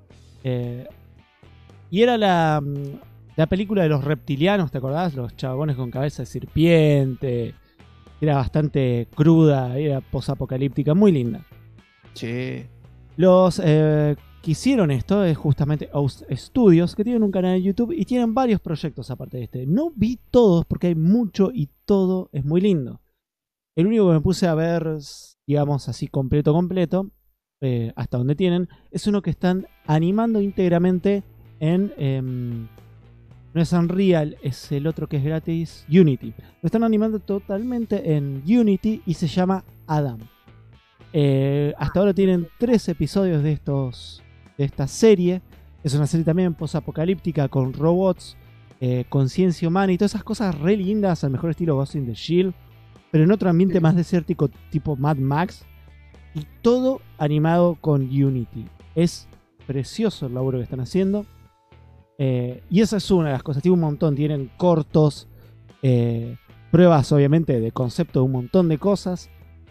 Y era la película de los reptilianos, ¿te acordás? Los chabones con cabeza de serpiente. Era bastante cruda, era posapocalíptica, muy linda. Sí. Los que hicieron esto es justamente Host Studios, que tienen un canal de YouTube y tienen varios proyectos aparte de este. No vi todos porque hay mucho y todo es muy lindo. El único que me puse a ver, digamos así, completo, hasta donde tienen, es uno que están animando íntegramente en... no es Unreal, es el otro que es gratis, Unity. Lo están animando totalmente en Unity y se llama Adam. Hasta ahora tienen 3 episodios de esta serie. Es una serie también post-apocalíptica con robots, conciencia humana y todas esas cosas re lindas, al mejor estilo Ghost in the Shield, pero en otro ambiente más desértico tipo Mad Max. Y todo animado con Unity. Es precioso el laburo que están haciendo. Y esa es una de las cosas. Tiene un montón. Tienen cortos. Pruebas obviamente de concepto de un montón de cosas.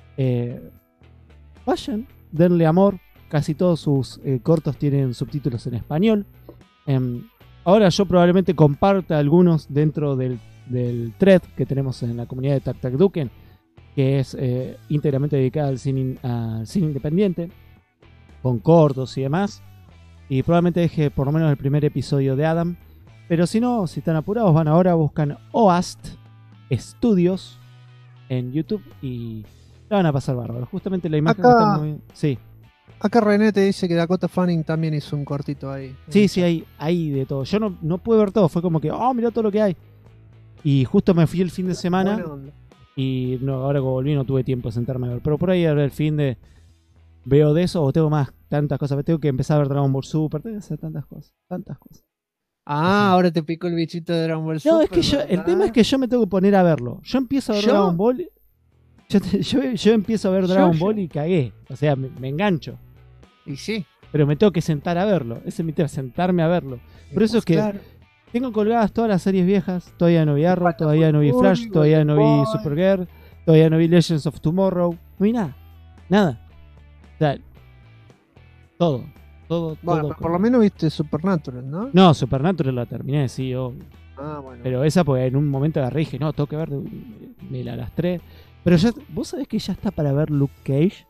Vayan, denle amor. Casi todos sus cortos tienen subtítulos en español. Ahora yo probablemente comparta algunos dentro del thread que tenemos en la comunidad de Tac Tac Duken, que es íntegramente dedicada al cine independiente, con cortos y demás. Y probablemente deje por lo menos el primer episodio de Adam. Pero si no, si están apurados, van ahora, buscan OAST Studios en YouTube y la van a pasar bárbaro. Justamente la imagen está muy... Sí. Acá René te dice que Dakota Fanning también hizo un cortito ahí. Sí, hay de todo. Yo no pude ver todo, fue como que, mirá todo lo que hay. Y justo me fui el fin de semana y ahora que volví no tuve tiempo de sentarme a ver. Pero por ahí a ver el fin de... Veo de eso o tengo tantas cosas. Tengo que empezar a ver Dragon Ball Super. Tengo que hacer tantas cosas. Ahora te picó el bichito de Dragon Ball Super. No, es que el tema es que yo me tengo que poner a verlo. Yo empiezo a ver Dragon Ball. Yo empiezo a ver Dragon Ball y cagué. O sea, me engancho. Y sí. Pero me tengo que sentar a verlo. Ese es mi tema, sentarme a verlo. Por eso es que tengo colgadas todas las series viejas. Todavía no vi Arrow, todavía no vi Flash, todavía no vi Supergirl, todavía no vi Legends of Tomorrow. No vi nada. O sea, todo. Bueno, pero por lo menos viste Supernatural, ¿no? No, Supernatural la terminé, sí, obvio. Bueno. Pero esa, pues en un momento agarré y dije, no, tengo que ver, me la lastré. Pero ya, vos sabés que ya está para ver Luke Cage.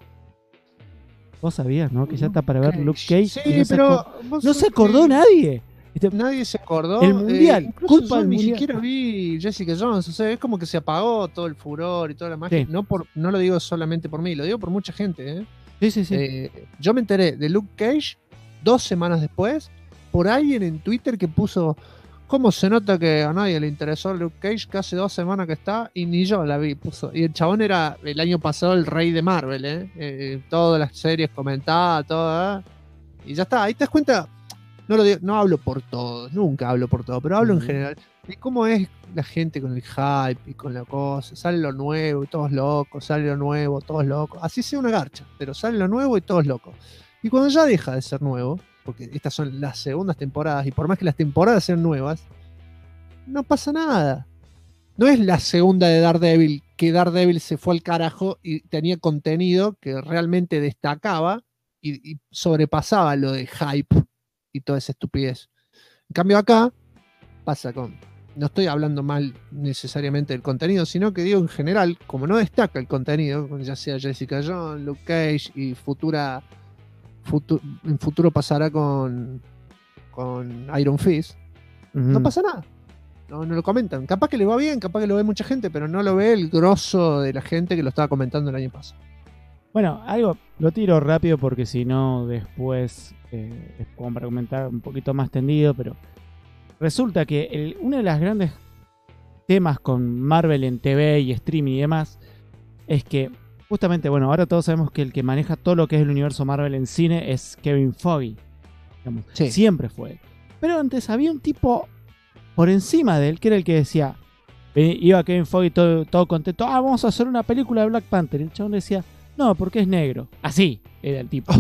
Vos sabías, ¿no? Que ya está para ver Luke Cage. Sí, no pero no se acordó nadie. Nadie se acordó. El mundial, culpa del ni mundial. siquiera vi Jessica Jones, o sea, es como que se apagó todo el furor y toda la magia. Sí. No lo digo solamente por mí, lo digo por mucha gente, ¿eh? Sí. Yo me enteré de Luke Cage 2 semanas después por alguien en Twitter que puso ¿cómo se nota que a nadie le interesó Luke Cage? Que hace 2 semanas que está y ni yo la vi. Puso. Y el chabón era el año pasado el rey de Marvel, todas las series comentadas, todas. Y ya está, ahí te das cuenta. No hablo por todos, nunca hablo por todo, pero hablo en general de cómo es la gente con el hype y con la cosa. Sale lo nuevo y todos locos, sale lo nuevo, todos locos. Así sea una garcha, pero sale lo nuevo y todos locos. Y cuando ya deja de ser nuevo, porque estas son las segundas temporadas, y por más que las temporadas sean nuevas, no pasa nada. No es la segunda de Daredevil, que Daredevil se fue al carajo y tenía contenido que realmente destacaba y sobrepasaba lo de hype y toda esa estupidez. En cambio acá pasa con... No estoy hablando mal necesariamente del contenido, sino que digo en general, como no destaca el contenido, ya sea Jessica Jones, Luke Cage y en futuro pasará con Iron Fist, no pasa nada. No lo comentan. Capaz que le va bien, capaz que lo ve mucha gente, pero no lo ve el grosso de la gente que lo estaba comentando el año pasado. Bueno, algo lo tiro rápido porque si no después es como para comentar un poquito más tendido, pero resulta que uno de los grandes temas con Marvel en TV y streaming y demás es que justamente, bueno, ahora todos sabemos que el que maneja todo lo que es el universo Marvel en cine es Kevin Feige. Digamos, sí. Siempre fue. Pero antes había un tipo por encima de él que era el que decía, iba Kevin Feige todo contento, vamos a hacer una película de Black Panther. Y el chabón decía, no, porque es negro. Así era el tipo.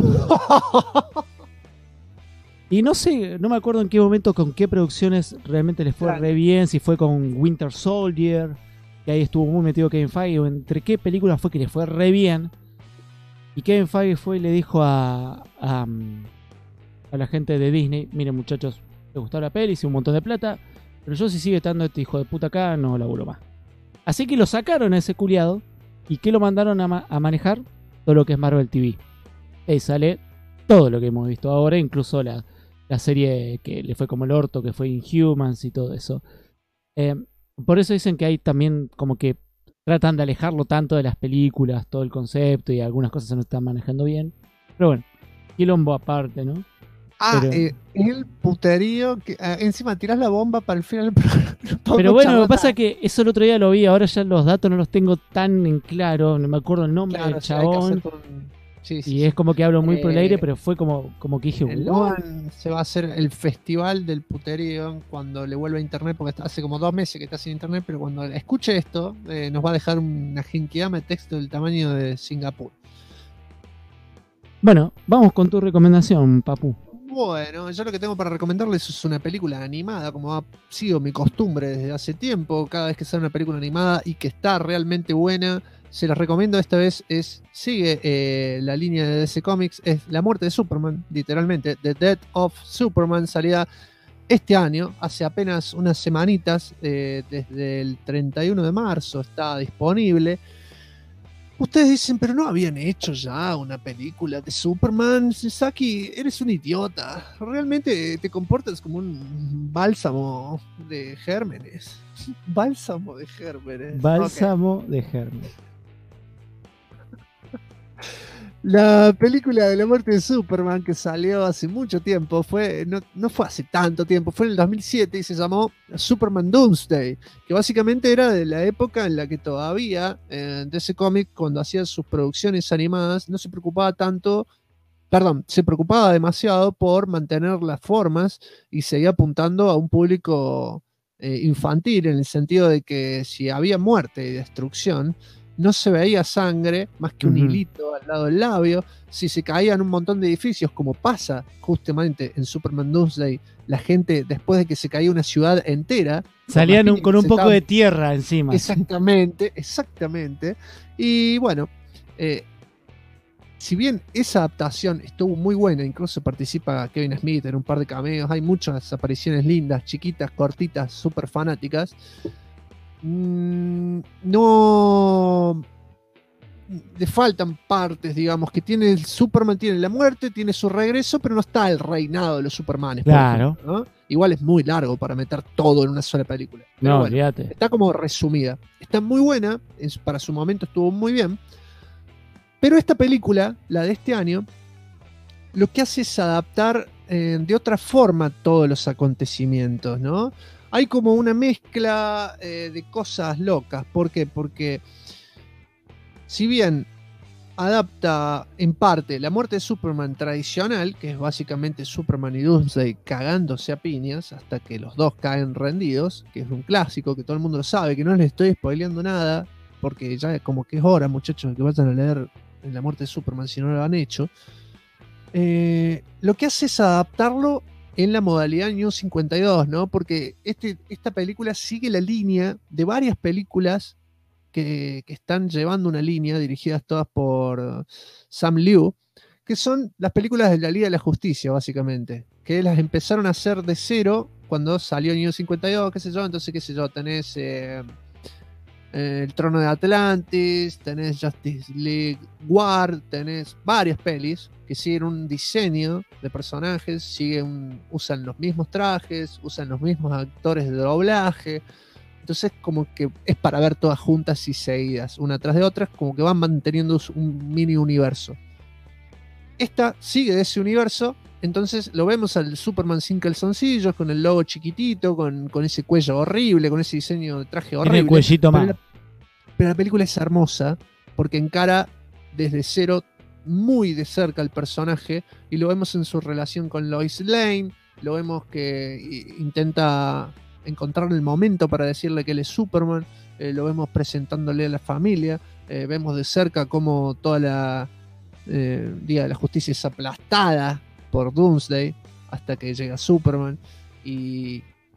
Y no sé, no me acuerdo en qué momento, con qué producciones realmente les fue re bien, si fue con Winter Soldier, que ahí estuvo muy metido Kevin Feige, o entre qué películas fue que les fue re bien. Y Kevin Feige fue y le dijo a la gente de Disney: miren, muchachos, les gustó la peli, hice un montón de plata, pero yo si sigue estando este hijo de puta acá, no laburo más. Así que lo sacaron a ese culiado. ¿Y qué lo mandaron a manejar? Todo lo que es Marvel TV. Ahí sale todo lo que hemos visto ahora, incluso la serie que le fue como el orto, que fue Inhumans y todo eso. Por eso dicen que hay también como que tratan de alejarlo tanto de las películas, todo el concepto, y algunas cosas se no están manejando bien. Pero bueno, quilombo aparte, ¿no? El puterío que encima tirás la bomba para el final del programa. Pero bueno, lo que pasa es que eso el otro día lo vi, ahora ya los datos no los tengo tan en claro, no me acuerdo el nombre del chabón. Y es como que hablo muy por el aire, pero fue como que dije, Logan se va a hacer el festival del puterío cuando le vuelva a internet, porque hace como 2 meses que está sin internet, pero cuando escuche esto, nos va a dejar una genkidama de texto del tamaño de Singapur. Bueno, vamos con tu recomendación, Papu. Bueno, yo lo que tengo para recomendarles es una película animada, como ha sido mi costumbre desde hace tiempo. Cada vez que sale una película animada y que está realmente buena, se las recomiendo. Esta vez sigue la línea de DC Comics, es La muerte de Superman, literalmente. The Death of Superman salía este año, hace apenas unas semanitas, desde el 31 de marzo está disponible. Ustedes dicen, pero no habían hecho ya una película de Superman. Saki, eres un idiota. Realmente te comportas como un bálsamo de gérmenes. Bálsamo de gérmenes. Bálsamo de gérmenes. La película de la muerte de Superman, que salió hace mucho tiempo, no fue hace tanto tiempo, fue en el 2007 y se llamó Superman Doomsday, que básicamente era de la época en la que todavía DC Comics, cuando hacía sus producciones animadas, no se preocupaba tanto, se preocupaba demasiado por mantener las formas y seguía apuntando a un público infantil, en el sentido de que si había muerte y destrucción, no se veía sangre más que un hilito al lado del labio. Si se caían un montón de edificios, como pasa justamente en Superman Doomsday, la gente, después de que se caía una ciudad entera, salían con un poco de tierra encima. Exactamente. Y bueno, si bien esa adaptación estuvo muy buena, incluso participa Kevin Smith en un par de cameos, hay muchas apariciones lindas, chiquitas, cortitas, súper fanáticas. No le faltan partes, digamos, que tiene el Superman, tiene la muerte, tiene su regreso, pero no está el reinado de los Supermanes. Claro. Ejemplo, ¿no? Igual es muy largo para meter todo en una sola película. Pero no, bueno, olvídate. Está como resumida. Está muy buena, para su momento estuvo muy bien. Pero esta película, la de este año, lo que hace es adaptar de otra forma todos los acontecimientos, ¿no? Hay como una mezcla de cosas locas. ¿Por qué? Porque si bien adapta en parte la muerte de Superman tradicional, que es básicamente Superman y Doomsday cagándose a piñas hasta que los dos caen rendidos, que es un clásico que todo el mundo lo sabe, que no les estoy spoileando nada, porque ya como que es hora, muchachos, de que vayan a leer La muerte de Superman si no lo han hecho. Lo que hace es adaptarlo en la modalidad New 52, ¿no? Porque esta película sigue la línea de varias películas que están llevando una línea, dirigidas todas por Sam Liu, que son las películas de la Liga de la Justicia, básicamente, que las empezaron a hacer de cero cuando salió New 52, qué sé yo. Entonces, qué sé yo, tenés El Trono de Atlantis, tenés Justice League War, tenés varias pelis que siguen un diseño de personajes, usan los mismos trajes, usan los mismos actores de doblaje. Entonces como que es para ver todas juntas y seguidas, una tras de otra, como que van manteniendo un mini universo. Esta sigue de ese universo, entonces lo vemos al Superman sin calzoncillos, con el logo chiquitito, con ese cuello horrible, con ese diseño de traje horrible. Tiene el cuellito más. Pero la película es hermosa porque encara desde cero muy de cerca al personaje y lo vemos en su relación con Lois Lane, lo vemos que intenta encontrar el momento para decirle que él es Superman, lo vemos presentándole a la familia, vemos de cerca cómo toda la Liga de la Justicia es aplastada por Doomsday hasta que llega Superman y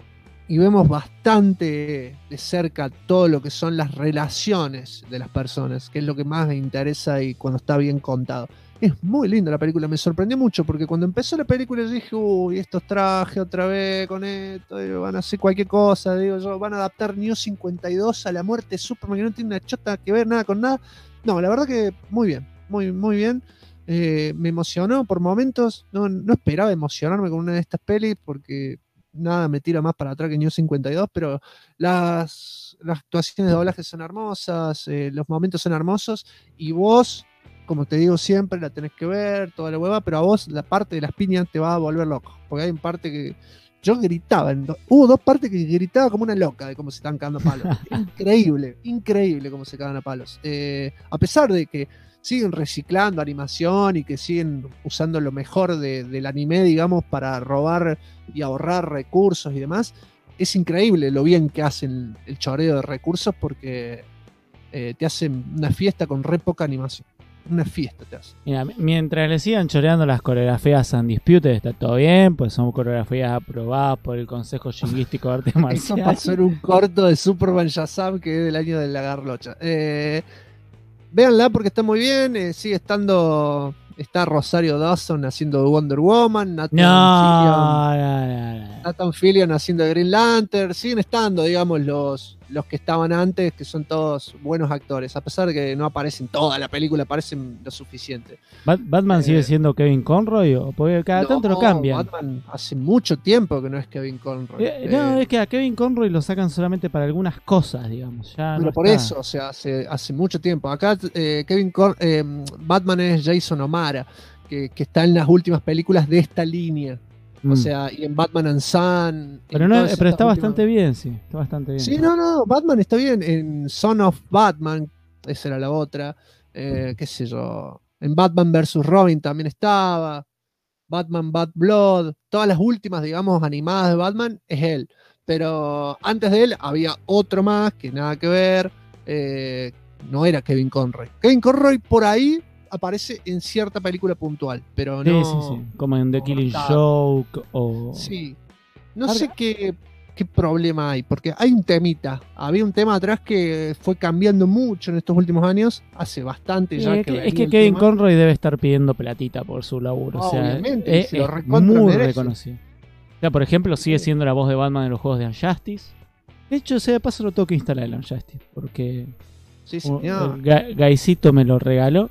y vemos bastante de cerca todo lo que son las relaciones de las personas, que es lo que más me interesa y cuando está bien contado. Es muy linda la película, me sorprendió mucho porque cuando empezó la película yo dije, uy, estos trajes otra vez con esto, y van a hacer cualquier cosa, digo yo, van a adaptar New 52 a la muerte de Superman, que no tiene una chota que ver nada con nada. No, la verdad que muy bien, muy bien. Me emocionó por momentos, no esperaba emocionarme con una de estas pelis porque nada me tira más para atrás que New 52, pero las actuaciones de doblaje son hermosas, los momentos son hermosos, y vos, como te digo siempre, la tenés que ver, toda la hueva, pero a vos la parte de las piñas te va a volver loco, porque hay una parte que yo gritaba, hubo 2 partes que gritaba como una loca de cómo se están cagando a palos. Increíble cómo se cagan a palos. A pesar de que siguen reciclando animación y que siguen usando lo mejor del anime, digamos, para robar y ahorrar recursos y demás, es increíble lo bien que hacen el choreo de recursos porque te hacen una fiesta con re poca animación. Una fiesta te hace. Mira, mientras le sigan choreando las coreografías Undisputed, está todo bien, pues son coreografías aprobadas por el Consejo Lingüístico de Artes Marciales. Eso pasó en un corto de Superman Shazam que es del año de la garlocha. Véanla porque está muy bien, sigue estando... Está Rosario Dawson haciendo Wonder Woman, Nathan Fillion haciendo Green Lantern, siguen estando, digamos, los que estaban antes, que son todos buenos actores, a pesar de que no aparecen toda la película, aparecen lo suficiente. ¿Batman sigue siendo Kevin Conroy? ¿O porque cada tanto lo cambian? Batman hace mucho tiempo que no es Kevin Conroy. No, es que a Kevin Conroy lo sacan solamente para algunas cosas, digamos. Ya pero no por está. eso, o sea, hace mucho tiempo. Acá Batman es Jason O'Mara, que está en las últimas películas de esta línea. O sea, y en Batman and Son. Pero está bastante bien, sí. Está bastante bien. Sí, no, Batman está bien. En Son of Batman, esa era la otra. Qué sé yo. En Batman vs. Robin también estaba. Batman Bad Blood. Todas las últimas, digamos, animadas de Batman es él. Pero antes de él había otro más que nada que ver. No era Kevin Conroy. Kevin Conroy por ahí aparece en cierta película puntual, pero no... Sí. Como en The Killing Joke o... Sí. No sé qué problema hay, porque hay un temita. Había un tema atrás que fue cambiando mucho en estos últimos años, hace bastante ya es que Kevin Conroy debe estar pidiendo platita por su laburo. O sea, obviamente, es muy reconocido. O sea, por ejemplo, sigue siendo la voz de Batman en los juegos de Injustice. De hecho, de paso lo tengo que instalar el Injustice, porque Gaisito me lo regaló.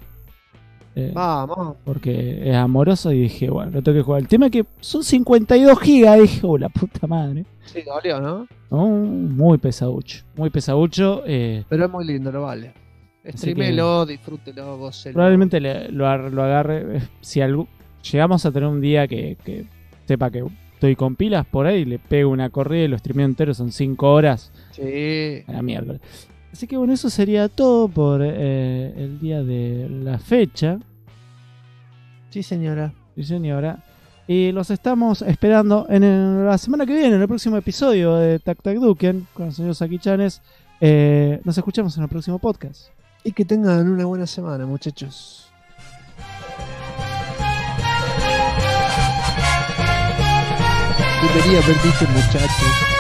Vamos. Porque es amoroso y dije, bueno, lo tengo que jugar. El tema es que son 52 gigas, dije, la puta madre. Sí, dolió, ¿no? Muy pesaducho, pero es muy lindo, lo vale. Streamelo, disfrútelo, gócelo. Probablemente lo agarre. Si llegamos a tener un día que sepa que estoy con pilas por ahí, le pego una corrida y lo streameo entero, son 5 horas. Sí. A la mierda. Así que bueno, eso sería todo por el día de la fecha. Sí, señora. Sí, señora. Y los estamos esperando en la semana que viene, en el próximo episodio de Tac Tac Duken con el señor Saki-chanes. Nos escuchamos en el próximo podcast. Y que tengan una buena semana, muchachos. Debería haber dicho muchachos.